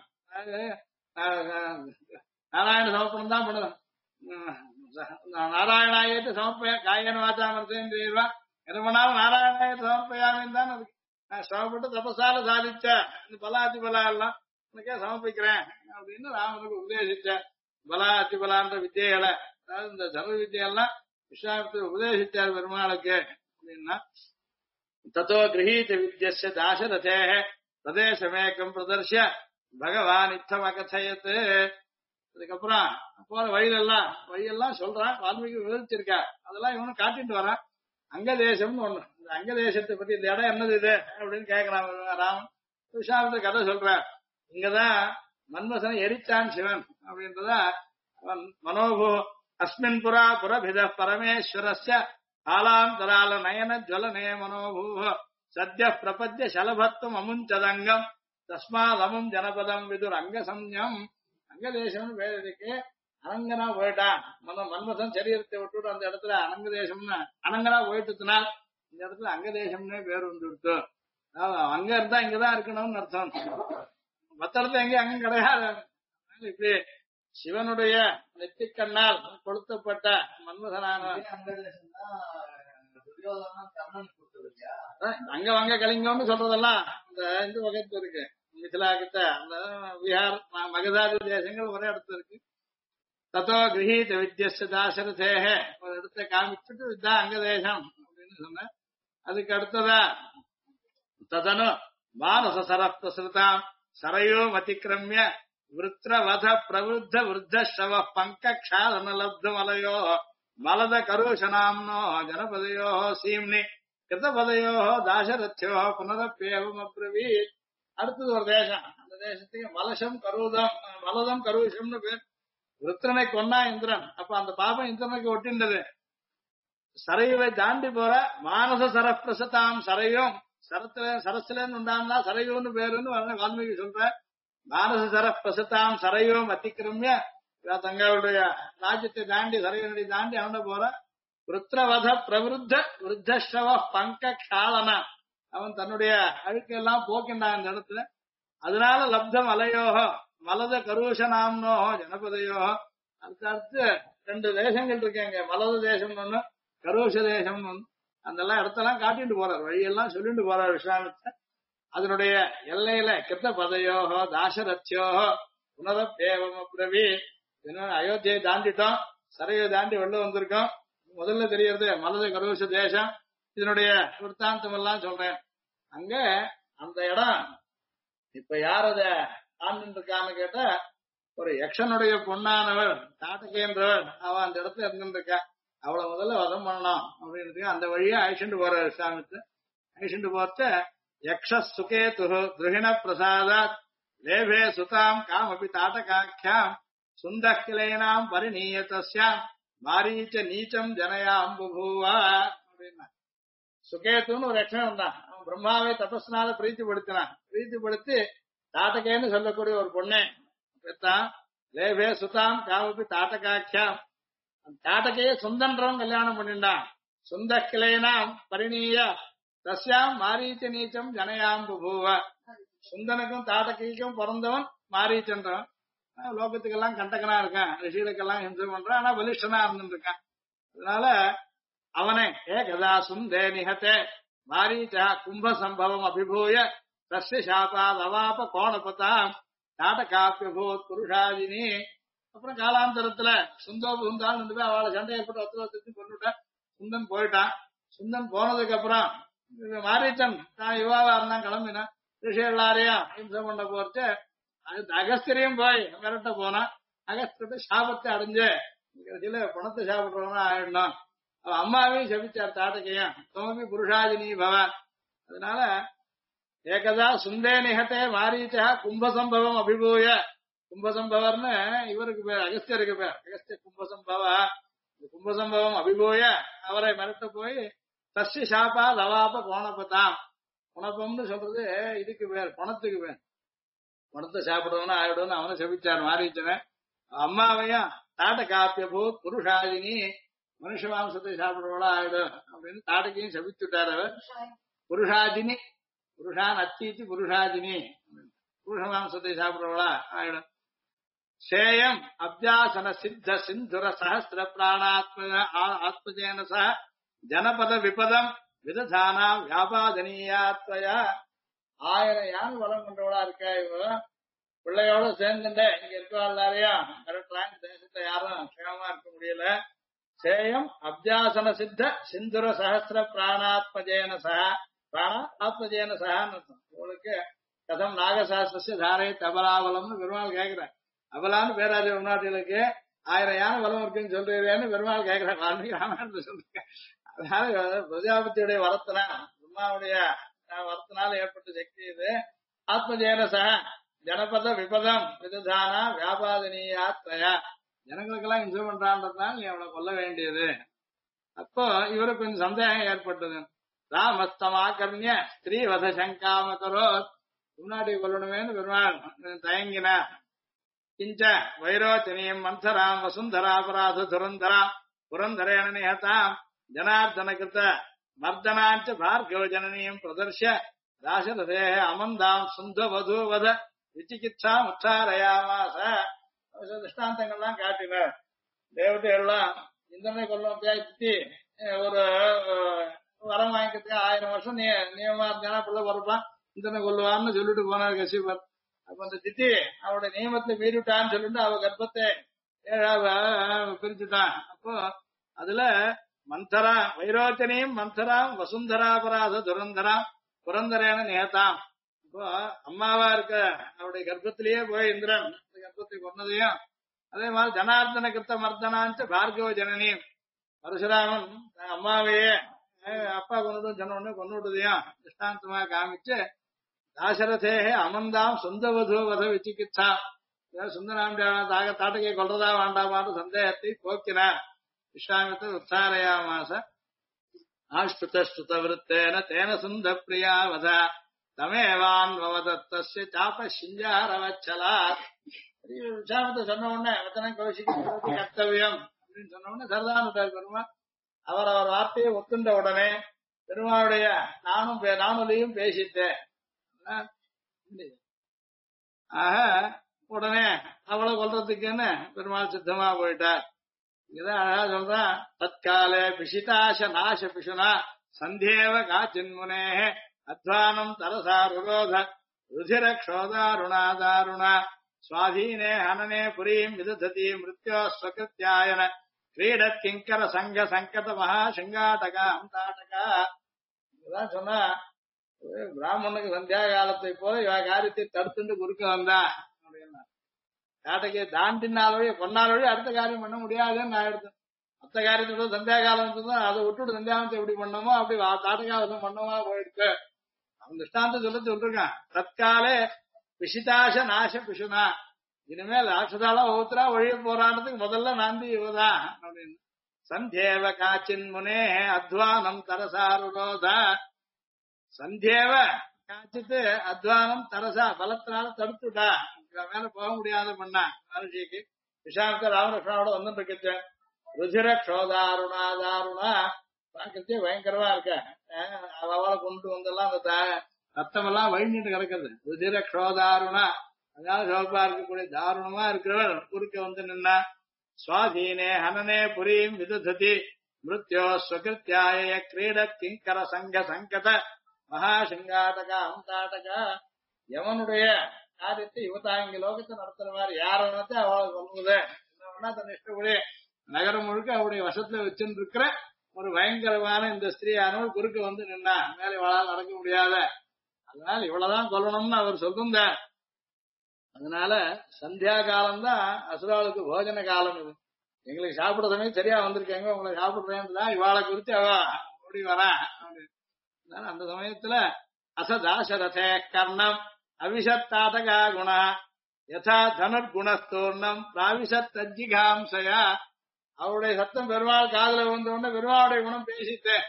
நாராயண சமர்ப்பணம் தான் பண்ணணும். நாராயணாயத்தை சமர்ப்ப காயன வாச்சாமர்த்தேன் என்ன பண்ணாலும் நாராயணாயத்தை சமர்ப்பயாமின்னு தான் அதுக்கு நான் சிரமப்பட்டு தபசால சாதிச்ச இந்த பலா அத்திபலா எல்லாம் உனக்கே சமர்ப்பிக்கிறேன் அப்படின்னு ராமனுக்கு உபதேசிச்ச பலா அத்திபலான்ற வித்தியைகளை அதாவது இந்த சர்வ வித்தியெல்லாம் விஸ்வாமித்திரர் உபதேசிச்சார் பெருமாளுக்கு அப்படின்னா தத்தோ கிரகீத வித்யஸ்ய தாசரதே பிரதேசமேக்கம் பிரதர்ஷ்ய பகவான் இத்தம் அகச்சயத்து. அதுக்கப்புறம் போற வழியெல்லாம் சொல்றான். வால்மீகி விவரிச்சிருக்கா அதெல்லாம் இவனும் காட்டிட்டு வரான். அங்க தேசம்னு ஒண்ணு. இந்த அங்க தேசத்தை பத்தி இந்த இடம் என்னது இது அப்படின்னு கேட்கறான் ராமன். விஸ்வாமித்திரர் கதை சொல்றார். இங்கதான் மன்மசனை எரிச்சான் சிவன் அப்படின்றதா அவன் மனோபு அஸ்மின் புரா புரபித பரமேஸ்வரஸ்ய ஆலாந்தரால நயன ஜ்வலனே மனோபூ சத்ய பிரபத்ய சலபத்துவம் அமுஞ்சதங்கம் தஸ்மாதமும் ஜனபதம் விதுர் அங்க சம்யம். அங்க தேசம்னு பேர் இருக்கு. அனங்கனா போயிட்டான் மன்மதன் சரீரத்தை விட்டுட்டு அந்த இடத்துல அனங்க தேசம்னு அனங்கனா போயிட்டுனால் இந்த இடத்துல அங்க தேசம்னே பேர் வந்துடுத்து. அங்க இருந்தா இங்கதான் இருக்கணும்னு அர்த்தம். மத்த இடத்துல எங்க அங்க கிடையாது. இப்படி சிவனுடைய நெத்திக்கண்ணால் கொளுத்தப்பட்ட மன்மதனான அங்க வாங்க கலிங்கம்னு சொல்றதெல்லாம் இந்த இந்து வகத்துல இருக்கு. மிथिला கிட்ட அந்த விஹார் மகதாதி தேசங்கள் ஒரே இடத்துல இருக்கு. தத்தோ கிரகீத வித்யஸ்ய தாசரதேஹ ஒரு இடத்தை காமிச்சுட்டு இதுதான் அங்க தேசம் அப்படின்னு சொன்ன. அதுக்கு அடுத்ததா ததனு மானச சரப்தஸ்ருதாம் சரையோ அதிக்கிரமிய விருத்ரவத பிரவருத்த விருத்தஸ்ரவ பங்கக்ஷாலனலப்தமலயோ மலத கருஷனாம்னோ ஜனபதயோ சீம்னி கிருதபதயோ தாசரத்யோ புனரப்பேவம் அப்ரவீத். அடுத்தது ஒரு தேசம். அந்த தேசத்துக்கு மலதம் கருஷம்னு பேர். விருத்திரனை கொன்னா இந்திரன். அப்ப அந்த பாபம் இந்திரனுக்கு ஒட்டின்றது. சரையுவை தாண்டி போற மானச சரப்பிரசதாம் சரையும் சரஸ்லேன்னு உண்டாம்னா சரையோன்னு பேருன்னு வால்மீகி சொல்ற. மானச சரப்பிரசதாம் சரையும் அதிக்கிரமிய தங்களுடைய ராஜ்யத்தை தாண்டி சரையனடி தாண்டி அவன போற விருத்ரவத பிரவருத்த விருத்தஸ்ரவ பங்கக்ஷாலன அவன் தன்னுடைய அழுக்கெல்லாம் போக்கின்றான் அந்த இடத்துல. அதனால லப்தம் அலையோகோ மலத கருஷனாம்னோ ஜனபதையோ. அடுத்து 2 தேசங்கள் இருக்கேங்க. மலத தேசம் ஒண்ணு கருஷ தேசம் ஒண்ணு. அதெல்லாம் இடத்தெல்லாம் காட்டிட்டு போறார், வழியெல்லாம் சொல்லிட்டு போறார் விஸ்வாமித்திரர். அதனுடைய எல்லையில கிருத்த பதையோகோ தாசரத்யோகோ புனரப்பேவம் அப்ரவி. அயோத்தியை தாண்டிட்டோம், சரையை தாண்டி வெளில வந்திருக்கோம். முதல்ல தெரியறது மலத கரோஷ தேசம். இதனுடைய விற்த்தாந்தம் எல்லாம் சொல்றேன். அங்க அந்த இடம் இப்ப யார் அத ஆண்டு இருக்கான்னு கேட்டா, ஒரு யக்ஷனுடைய பொண்ணானவள் தாட்டகேன்றவள் அவன் அந்த இடத்துல இருந்துருக்கா. அவளை முதல்ல வதம் பண்ணணும் அப்படின்னு அந்த வழியா அழிச்சுட்டு போற விஸ்வாமித்திரர். அழிச்சுட்டு போச்ச யக்ஷ சுகேது திருஹிண பிரசாதாத் லேபே சுதாம் காமபி தாட்டகாக்கியாம் சுந்தக்கிளைனாம் பரிணீயதஸ்யாம் மாரீச்ச நீச்சம் ஜனயாம் புபூவா அப்படின்னா. சுகேத்துன்னு ஒரு யக்ஷன் தான், அவன் பிரம்மாவை தபஸ்னால பிரீத்திப்படுத்தினான். பிரீத்திப்படுத்தி தாட்டகேன்னு சொல்லக்கூடிய ஒரு பொண்ணே பெத்தான். லேபே சுதாம் காமபி தாட்டகாக்கியாம், தாட்டகையே சுந்தன்றவன் கல்யாணம் பண்ணிண்டான். சுந்த கிளைனாம் பரிணீய தஸ்யாம் மாரீச்ச நீச்சம் ஜனயாம் புபூவ. சுந்தனுக்கும் தாட்டகைக்கும் பிறந்தவன் மாரீச்சன்றவன். லோகத்துக்கெல்லாம் கண்டகனா இருக்கான், ரிஷிகளுக்கெல்லாம் ஹிம்சை பண்றான், ஆனா பலிஷ்டனா இருந்துட்டு இருக்கான். அதனால அவனை ஏகதா சுந்தே நிகத்தே மாரீச்சா கும்ப சம்பவம் அபிபூய தஸ்ய சாபாத் அவாப கோணபதாம் நாடகாப்பியபூத் புருஷாதினி. அப்புறம் காலாந்தரத்துல சுந்தோ புகுந்தாலும் இருந்து போய் அவளை சண்டை ஏற்பட்டு ஒருத்தர் கொண்டுட்டான். சுந்தன் போயிட்டான். சுந்தன் போனதுக்கு அப்புறம் மாரீச்சன் தான் யுவாவா இருந்தான், கிளம்பினான். ரிஷி எல்லாரையும் ஹிம்சை பண்ண போச்சு. அது அகஸ்திரியும் போய் மிரட்ட போனான். அகஸ்திரத்தை சாபத்தை அடைஞ்சு கடைசியில பணத்தை சாப்பிடுறவனா ஆயிடணும். அவன் அம்மாவையும் சபிச்சார் தாட்டகையும், தோமபி புருஷாதினி பவன். அதனால ஏகதா சுந்தே நிகத்தே மாரீச்சா கும்பசம்பவம் அபிபூய. கும்பசம்பவர்னு இவருக்கு பேர், அகஸ்தியருக்கு பேர். அகஸ்திய கும்பசம்பவ. கும்பசம்பவம் அபிபூய அவரை மிரட்ட போய் தஸ்ய சாப்பா லவாப கோணப்பதாம். குணப்பம்னு சொல்றது இதுக்கு பேர், பணத்துக்கு பேர். பணத்தை சாப்பிடுவனா ஆயிடும்னு அவனை சபிச்சார் மாரீச்சனை. அம்மாவையும் தாட்ட காப்பிய பூத் புருஷாதினி, மனுஷ மாம்சத்தை சாப்பிடுறவளா ஆயிடும் அப்படின்னு தாட்டக்கையும் சபிச்சுட்டார் அவர். புருஷாதினி, புருஷான் அத்தீச்சு புருஷாதினி, புருஷ மாம்சத்தை சாப்பிடுறவளா ஆயிடும். சேயம் அபியாசன சித்த சிந்துர சஹஸ்ர பிராணாத்ம ஆத்மஜேன சஹ ஜனபத விபதம் விததானா வியாபாதனீயாத்வயா. 1000 யானை வளம் கொண்டவளா இருக்கா இவ. பிள்ளையோட சேர்ந்துட்ட இங்க இருக்கா எல்லாரையும் மிரட்டுறாங்க. தேசத்தை யாரும் க்ஷேமமா இருக்க முடியல. சேயம் அபியாசன சித்த சிந்துர சஹஸ்ர பிராணாத்மஜேன சஹ. பிராணா ஆத்மஜேன சஹான்னு உங்களுக்கு கதம் நாகசாஸ்திர தாரை தபலாவலம்னு பெருமாள் கேட்கிறேன். அபலான்னு பேராஜ உன்னாட்டிகளுக்கு 1000 யானை வளம் இருக்குன்னு சொல்றேன்னு பெருமாள் கேட்கிறேன். ராமாயணத்தை சொல்றேன். அதனால பிரஜாபதியுடைய வரத்தினா, பிரம்மாவுடைய வரத்தினால ஏற்பட்ட சக்தி இது. ஆத்மஜேன சஹ ஜனபத விபதம் விததானா வியாபாதனீயாத்வயா. ஜனங்களுக்கெல்லாம் இன்சூர் பண்றான்றதுனால நீ அவளை கொல்ல வேண்டியது. அப்போ இவருக்கு கொஞ்சம் சந்தேகம் ஏற்பட்டது. ராமஸ்தமாகர்ணிய ஸ்திரீ வத சங்காமகரோ, முன்னாடி கொல்லணுமேனு பெருமாள் தயங்கினார். கிஞ்ச வைரோச்சனியம் மன்சராம் வசுந்தராபராத துரந்தராம் புரந்தரேண நிஹதாம் ஜனார்தன கிருத மர்தனாஞ்ச பார்கவ ஜனனியம் பிரதர்ஷ்ய தாசரதே அமந்தாம் சுந்தவதூவத விசிகிச்சா உச்சாரயாமாச. திருஷ்டாந்தங்கள்லாம் காட்டினார். தேவதைகள்லாம் இந்திரனை கொல்லும் திட்டி ஒரு வரம் வாங்கிக்கிறதுக்கு 1000 வருஷம் நியமமா இருந்தானா பிள்ளை பிறப்பான், இந்திரனை கொல்லுவான்னு சொல்லிட்டு போனார் கசிபர். அப்ப அந்த திட்டி அவருடைய நியமத்தை மீறிவிட்டான்னு சொல்லிட்டு அவ கர்ப்பத்தை 7 பிரிச்சுட்டான். அப்போ அதுல மந்தரா வைரோச்சனையும் மந்தராம் வசுந்தராபராத துரந்தராம் புரந்தரேன நேதாம். இப்போ அம்மாவா இருக்க அவருடைய கர்ப்பத்திலேயே போய் இந்திரன் கர்ப்பத்தை கொன்னதையும், அதே மாதிரி ஜனார்தன கிருத்த மர்தனான்ட்டு பார்கவ ஜனனியும் பரசுராமன் அம்மாவையே அப்பா கொண்டுட்டு சொன்ன உடனே கொண்டுட்டதையும் திருஷ்டாந்தமா காமிச்சு தாசரதேகே அமந்தாம் சொந்தவதோ வத விசிகிச்சா. சுந்தராம்பியான தாட்டகை கொல்றதா வேண்டாமான்னு சந்தேகத்தை போக்கினார். விஸ்வாமித்திர உத்தாரயாமாச. ஆஷ்டுத விருத்தேன தேன சுந்த பிரியாவத தமேவான் வவதத்தஸ்ய சாப சிஞ்சாரவச்சலா. விஸ்வாமித்திர சொன்ன உடனே வச்சனம் கௌசிக்கு கர்த்தவியம் அப்படின்னு சொன்ன உடனே சரதானுட்டார் பெருமாள். அவர் வார்த்தையை ஒத்துண்ட உடனே பெருமாளுடைய நானுலையும் பேசிட்டேன். ஆக உடனே அவளை கொல்றதுக்குன்னு பெருமாள் சித்தமா போயிட்டார். இதான் அழகா சொல்றான். தற்கால பிஷிதாச நாச பிஷுனா சந்தியேவ காச்சின்முனே அத்வானம் தரசா ருரோத ருதிரக்ஷோதாருணாதாருண சுவாதீனே ஹனனே புரீம் விதததி மிருத்யோ ஸ்வகிருத்யாயன கிரீடத் கிங்கர சங்க சங்கத மகா சிங்காட்டகா அந்தாட்டகா. இதெல்லாம் சொன்னா பிராமணனுக்கு சந்தியா காலத்தை போல இவ காரியத்தை தடுத்துட்டு குறுக்க வந்தா அப்படின்னா காட்டைக்கு தாண்டினாலே கொன்னாலே அடுத்த காரியம் பண்ண முடியாதுன்னு நான் எடுத்தேன். மத்த காரியத்தோட சந்தியா காலம் தான் அதை விட்டுட்டு சந்தியாவனத்தை எப்படி பண்ணமோ அப்படி தாட்டகாவசம் பண்ணமா போயிடுச்சு. அவன் திருஷ்டாந்த சொல்லிருக்கான். தற்காலே பிஷிதாச நாச பிஷுனா, இனிமேல் ராட்சதாலாம் ஒவ்வொருத்தரா ஒழிய போராட்டத்துக்கு முதல்ல நாந்தி இவதான் அப்படின்னு. சந்தேவ காச்சின் முனே அத்வானம் தரசாருரோத, சந்தேவ காச்சித்து அத்வானம் தரசா பலத்தினால தடுத்துட்டா, மேல போக முடியாத பண்ணா மகர்ஷிக்கு. விஷாந்த ராமகிருஷ்ணனோட வந்துட்டு இருக்கச்சு ருதிர க்ஷோதாருணாதாருணா பாக்கத்தே பயங்கரமா இருக்க. அவளை கொண்டு வந்தெல்லாம் அந்த ரத்தம் எல்லாம் வழிஞ்சிட்டு கிடக்குது. ருதிர க்ஷோதாருணா அதாவது சிவப்பா இருக்கக்கூடிய தாருணமா இருக்கிறவர் குறுக்க வந்து நின்னா. சுவாதீனே ஹனனே புரீம் விதததி மிருத்யோ ஸ்வகிருத்யாய கிரீட கிங்கர சங்க சங்கத மகா சிங்காட்டகா அந்தாட்டகா. எவனுடைய காரியத்தை இவதான் இங்க லோகத்தை நடத்துற மாதிரி யார வேணாத்தே அவளை சொல்லுவது என்ன தன் இஷ்டப்படி நகரம் முழுக்க அவருடைய வசத்துல வச்சுட்டு இருக்கிற ஒரு பயங்கரமான இந்த ஸ்திரீயானவள் குறுக்க வந்து நின்னா. மேல இவளால் நடக்க முடியாத, அதனால இவ்வளவுதான் கொல்லணும்னு அவர் சொல்லிருந்தார். அதனால சந்தியா காலம் தான் அசுராளுக்கு போஜன காலம். இது எங்களுக்கு சாப்பிட சமயம் சரியா வந்திருக்காங்க, உங்களை சாப்பிடுறேன் இவாளை குறித்து அவ ஓடி வரா. அந்த சமயத்துல அசதாசரதே கர்ணம் அவிஷத்தாதகா குணா யதா தனுர்குணஸ்தூர்ணம் பிராவிஷத்தஜிகாம்சயா. அவருடைய சத்தம் பெருமாள் காதல வந்த உடனே பெருமாளுடைய குணம் பேசித்தேன்,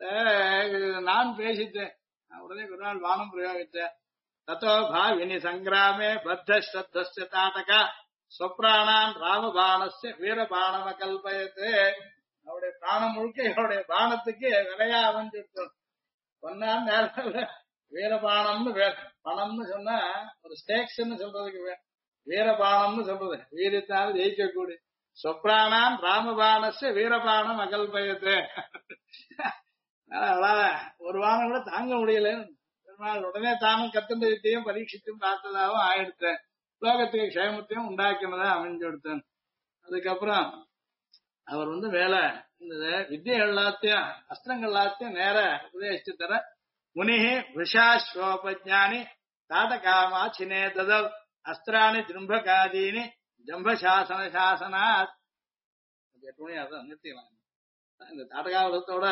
நான் பேசித்தேன். உடனே பெருமாள் வானம் பிரயோகித்தேன். தத்தோ பாவினி சங்கிராமே பத்த ஸ்ரத்தஸ்ய தாட்டகா ஸ்வப்ராணான் ராமபாணஸ்ய வீரபாணம கல்பயத்து. அவருடைய பிராணம் முழுக்க அவருடைய பானத்துக்கு விலையா அமைஞ்சிருக்கும். பொன்னான் நேரத்தில் வீரபானம்னு பணம்னு சொன்னா ஒரு ஸ்டேக்ஸ்ன்னு சொல்றதுக்கு வீரபானம்னு சொல்றது வீரத்தால் ஜெயிக்கக்கூடிய. சொப்ராணான் ராமபாணஸ்ய வீரபானம் அகல்பயத்து. ஒரு வானம் கூட தாங்க முடியல. பெருமாள் உடனே தானும் கத்துண்ட வித்தையும் பரீட்சித்தும் பார்த்ததாகவும் ஆயிடுத்தேன். லோகத்துக்கு க்ஷேமத்தையும் உண்டாக்கினதா அமைஞ்சு கொடுத்தேன். அதுக்கப்புறம் அவர் மேல இந்த வித்தியை எல்லாத்தையும் அஸ்திரங்கள் எல்லாத்தையும் நேர உபதேசிச்சு தர. முனிஹி விஷாஸ்வோபஜானி தாட்டகாமா சினே ததவ் அஸ்திராணி ஜிரும்பகாதீனி ஜம்பசாசன சாசனாத். அதான் நிறுத்திக்கலாம். இந்த தாட்டகாவதத்தோட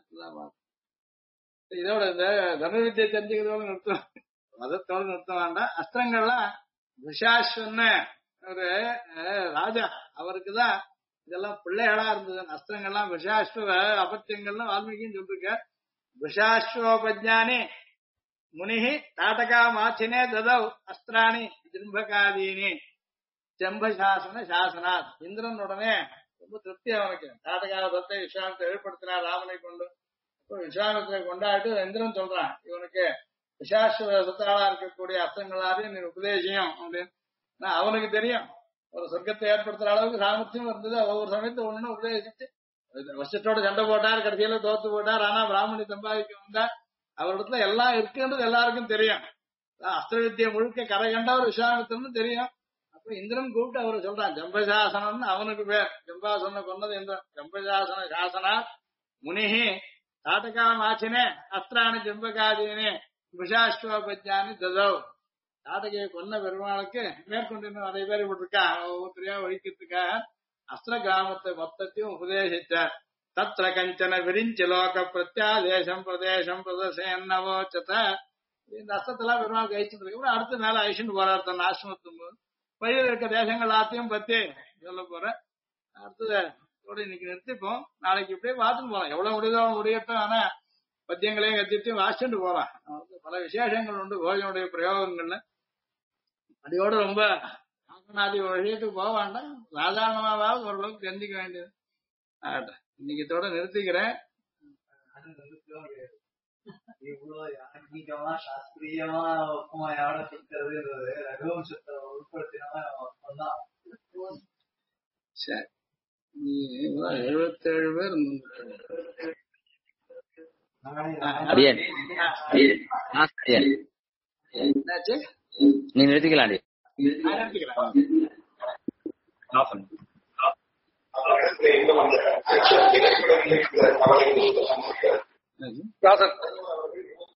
இதோட இந்த தனுர்வித்தியை தெரிஞ்சுக்கிறதோட நிறுத்தம், மதத்தோட நிறுத்த வேண்டாம். அஸ்திரங்கள்லாம் விஷாஸ்வன்னு ஒரு ராஜா அவருக்குதான் இதெல்லாம் பிள்ளைகளா இருந்தது. அஸ்திரங்கள்லாம் விஷாஸ்வ அபத்தியங்கள்லாம் வால்மீகின்னு சொல்லிருக்க. விஷாஸ்வோபஜானி முனிஹி தாட்டகா மாச்சினே ததவ் அஸ்திராணி ஜிரும்பகாதீனி ஜம்பசாசன சாசனாத். இந்திரன் உடனே ரொம்ப திருப்தி அவனுக்கு. தாட்டகாவதத்தை விஸ்வாமத்தை ஏற்படுத்தினார் ராமனை கொண்டு. விஸ்வாமத்தை கொண்டாட்டு இந்திரன் சொல்றான், இவனுக்கு விஷாஸ்வத்தாளா இருக்கக்கூடிய அஸ்திரங்களாரையும் நீ உபதேசியம் அப்படின்னு. அவனுக்கு தெரியும் ஒரு சொர்க்கத்தை ஏற்படுத்துற அளவுக்கு சாமர்த்தியம் இருந்தது. ஒவ்வொரு சமயத்தை ஒண்ணு உபதேசிச்சு வருஷத்தோட சண்டை போட்டார், கடைசியில தோத்து போட்டார். ஆனா பிராமணி சம்பாதிக்க வந்தார். அவரிடத்துல எல்லாம் இருக்குன்றது எல்லாருக்கும் தெரியும். அஸ்திர வித்தியை முழுக்க கரை கண்டவர் விஸ்வாமித்திரன்னு தெரியும். அப்ப இந்திரன் கூப்பிட்டு அவரு சொல்றான் ஜம்பசாசனம்னு அவனுக்கு பேர். ஜம்பாசன கொண்டது இந்திரன். ஜம்பசாசன சாசனா முனிஹி தாட்டகா மாச்சினே அஸ்திராணி ஜம்பகாதீனே விஷாஸ்வபஜானி ததவ். தாட்டகையை கொன்ன பெருமாளுக்கு மேற்கொண்டு நிறைய பேர் இருக்கா ஒவ்வொருத்தரையா ஒழிக்கிறதுக்காக அஸ்திர கிராமத்தை மொத்தத்தையும் உபதேசித்தார். தத்ர கஞ்சன விரிஞ்ச லோக பிரத்யாதேசம் பிரதேசம் பிரதேசோச்சத. இந்த அஸ்தத்தெல்லாம் பெருமாள் கழிச்சுட்டு இருக்கு. அடுத்த மேல ஐஷன் போறார் தன் ஆசிரமத்தும் போது வழியில் இருக்க தேசங்கள் எல்லாத்தையும் பத்தி சொல்ல போறேன். அடுத்தது இன்னைக்கு நிறுத்திப்போம். நாளைக்கு இப்படியே பார்த்துட்டு போலாம். எவ்வளவு முடியுதோ முடியட்டும். ஆனா பத்தியங்களையும் கத்தியத்தையும் வாசிச்சுட்டு போலாம். பல விசேஷங்கள் உண்டு கோயிலுடைய பிரயோகங்கள்ல. அதையோட ரொம்ப ஆசனாதி விஷயத்துக்கு போக வேண்டாம். சாதாரணமாவது ஓரளவுக்கு தெரிஞ்சுக்க வேண்டியது. இன்னைக்கு இதோட நிறுத்திக்கிறேன். இவ்வளவு யாக்கிகமா சாஸ்திரியமா ஒப்பமா யாரோட சுத்துறதுன்றது ரகுவம்சத்தை உட்படுத்தினா சரி. 77 பேர் அடியேன் அடியேன் என்னாச்சு? நீங்க நிறுத்திக்கலாம் அடி நான் நிறுத்திக்கிறேன். ஆஃப் பண்ணு. ப்ராசஸ்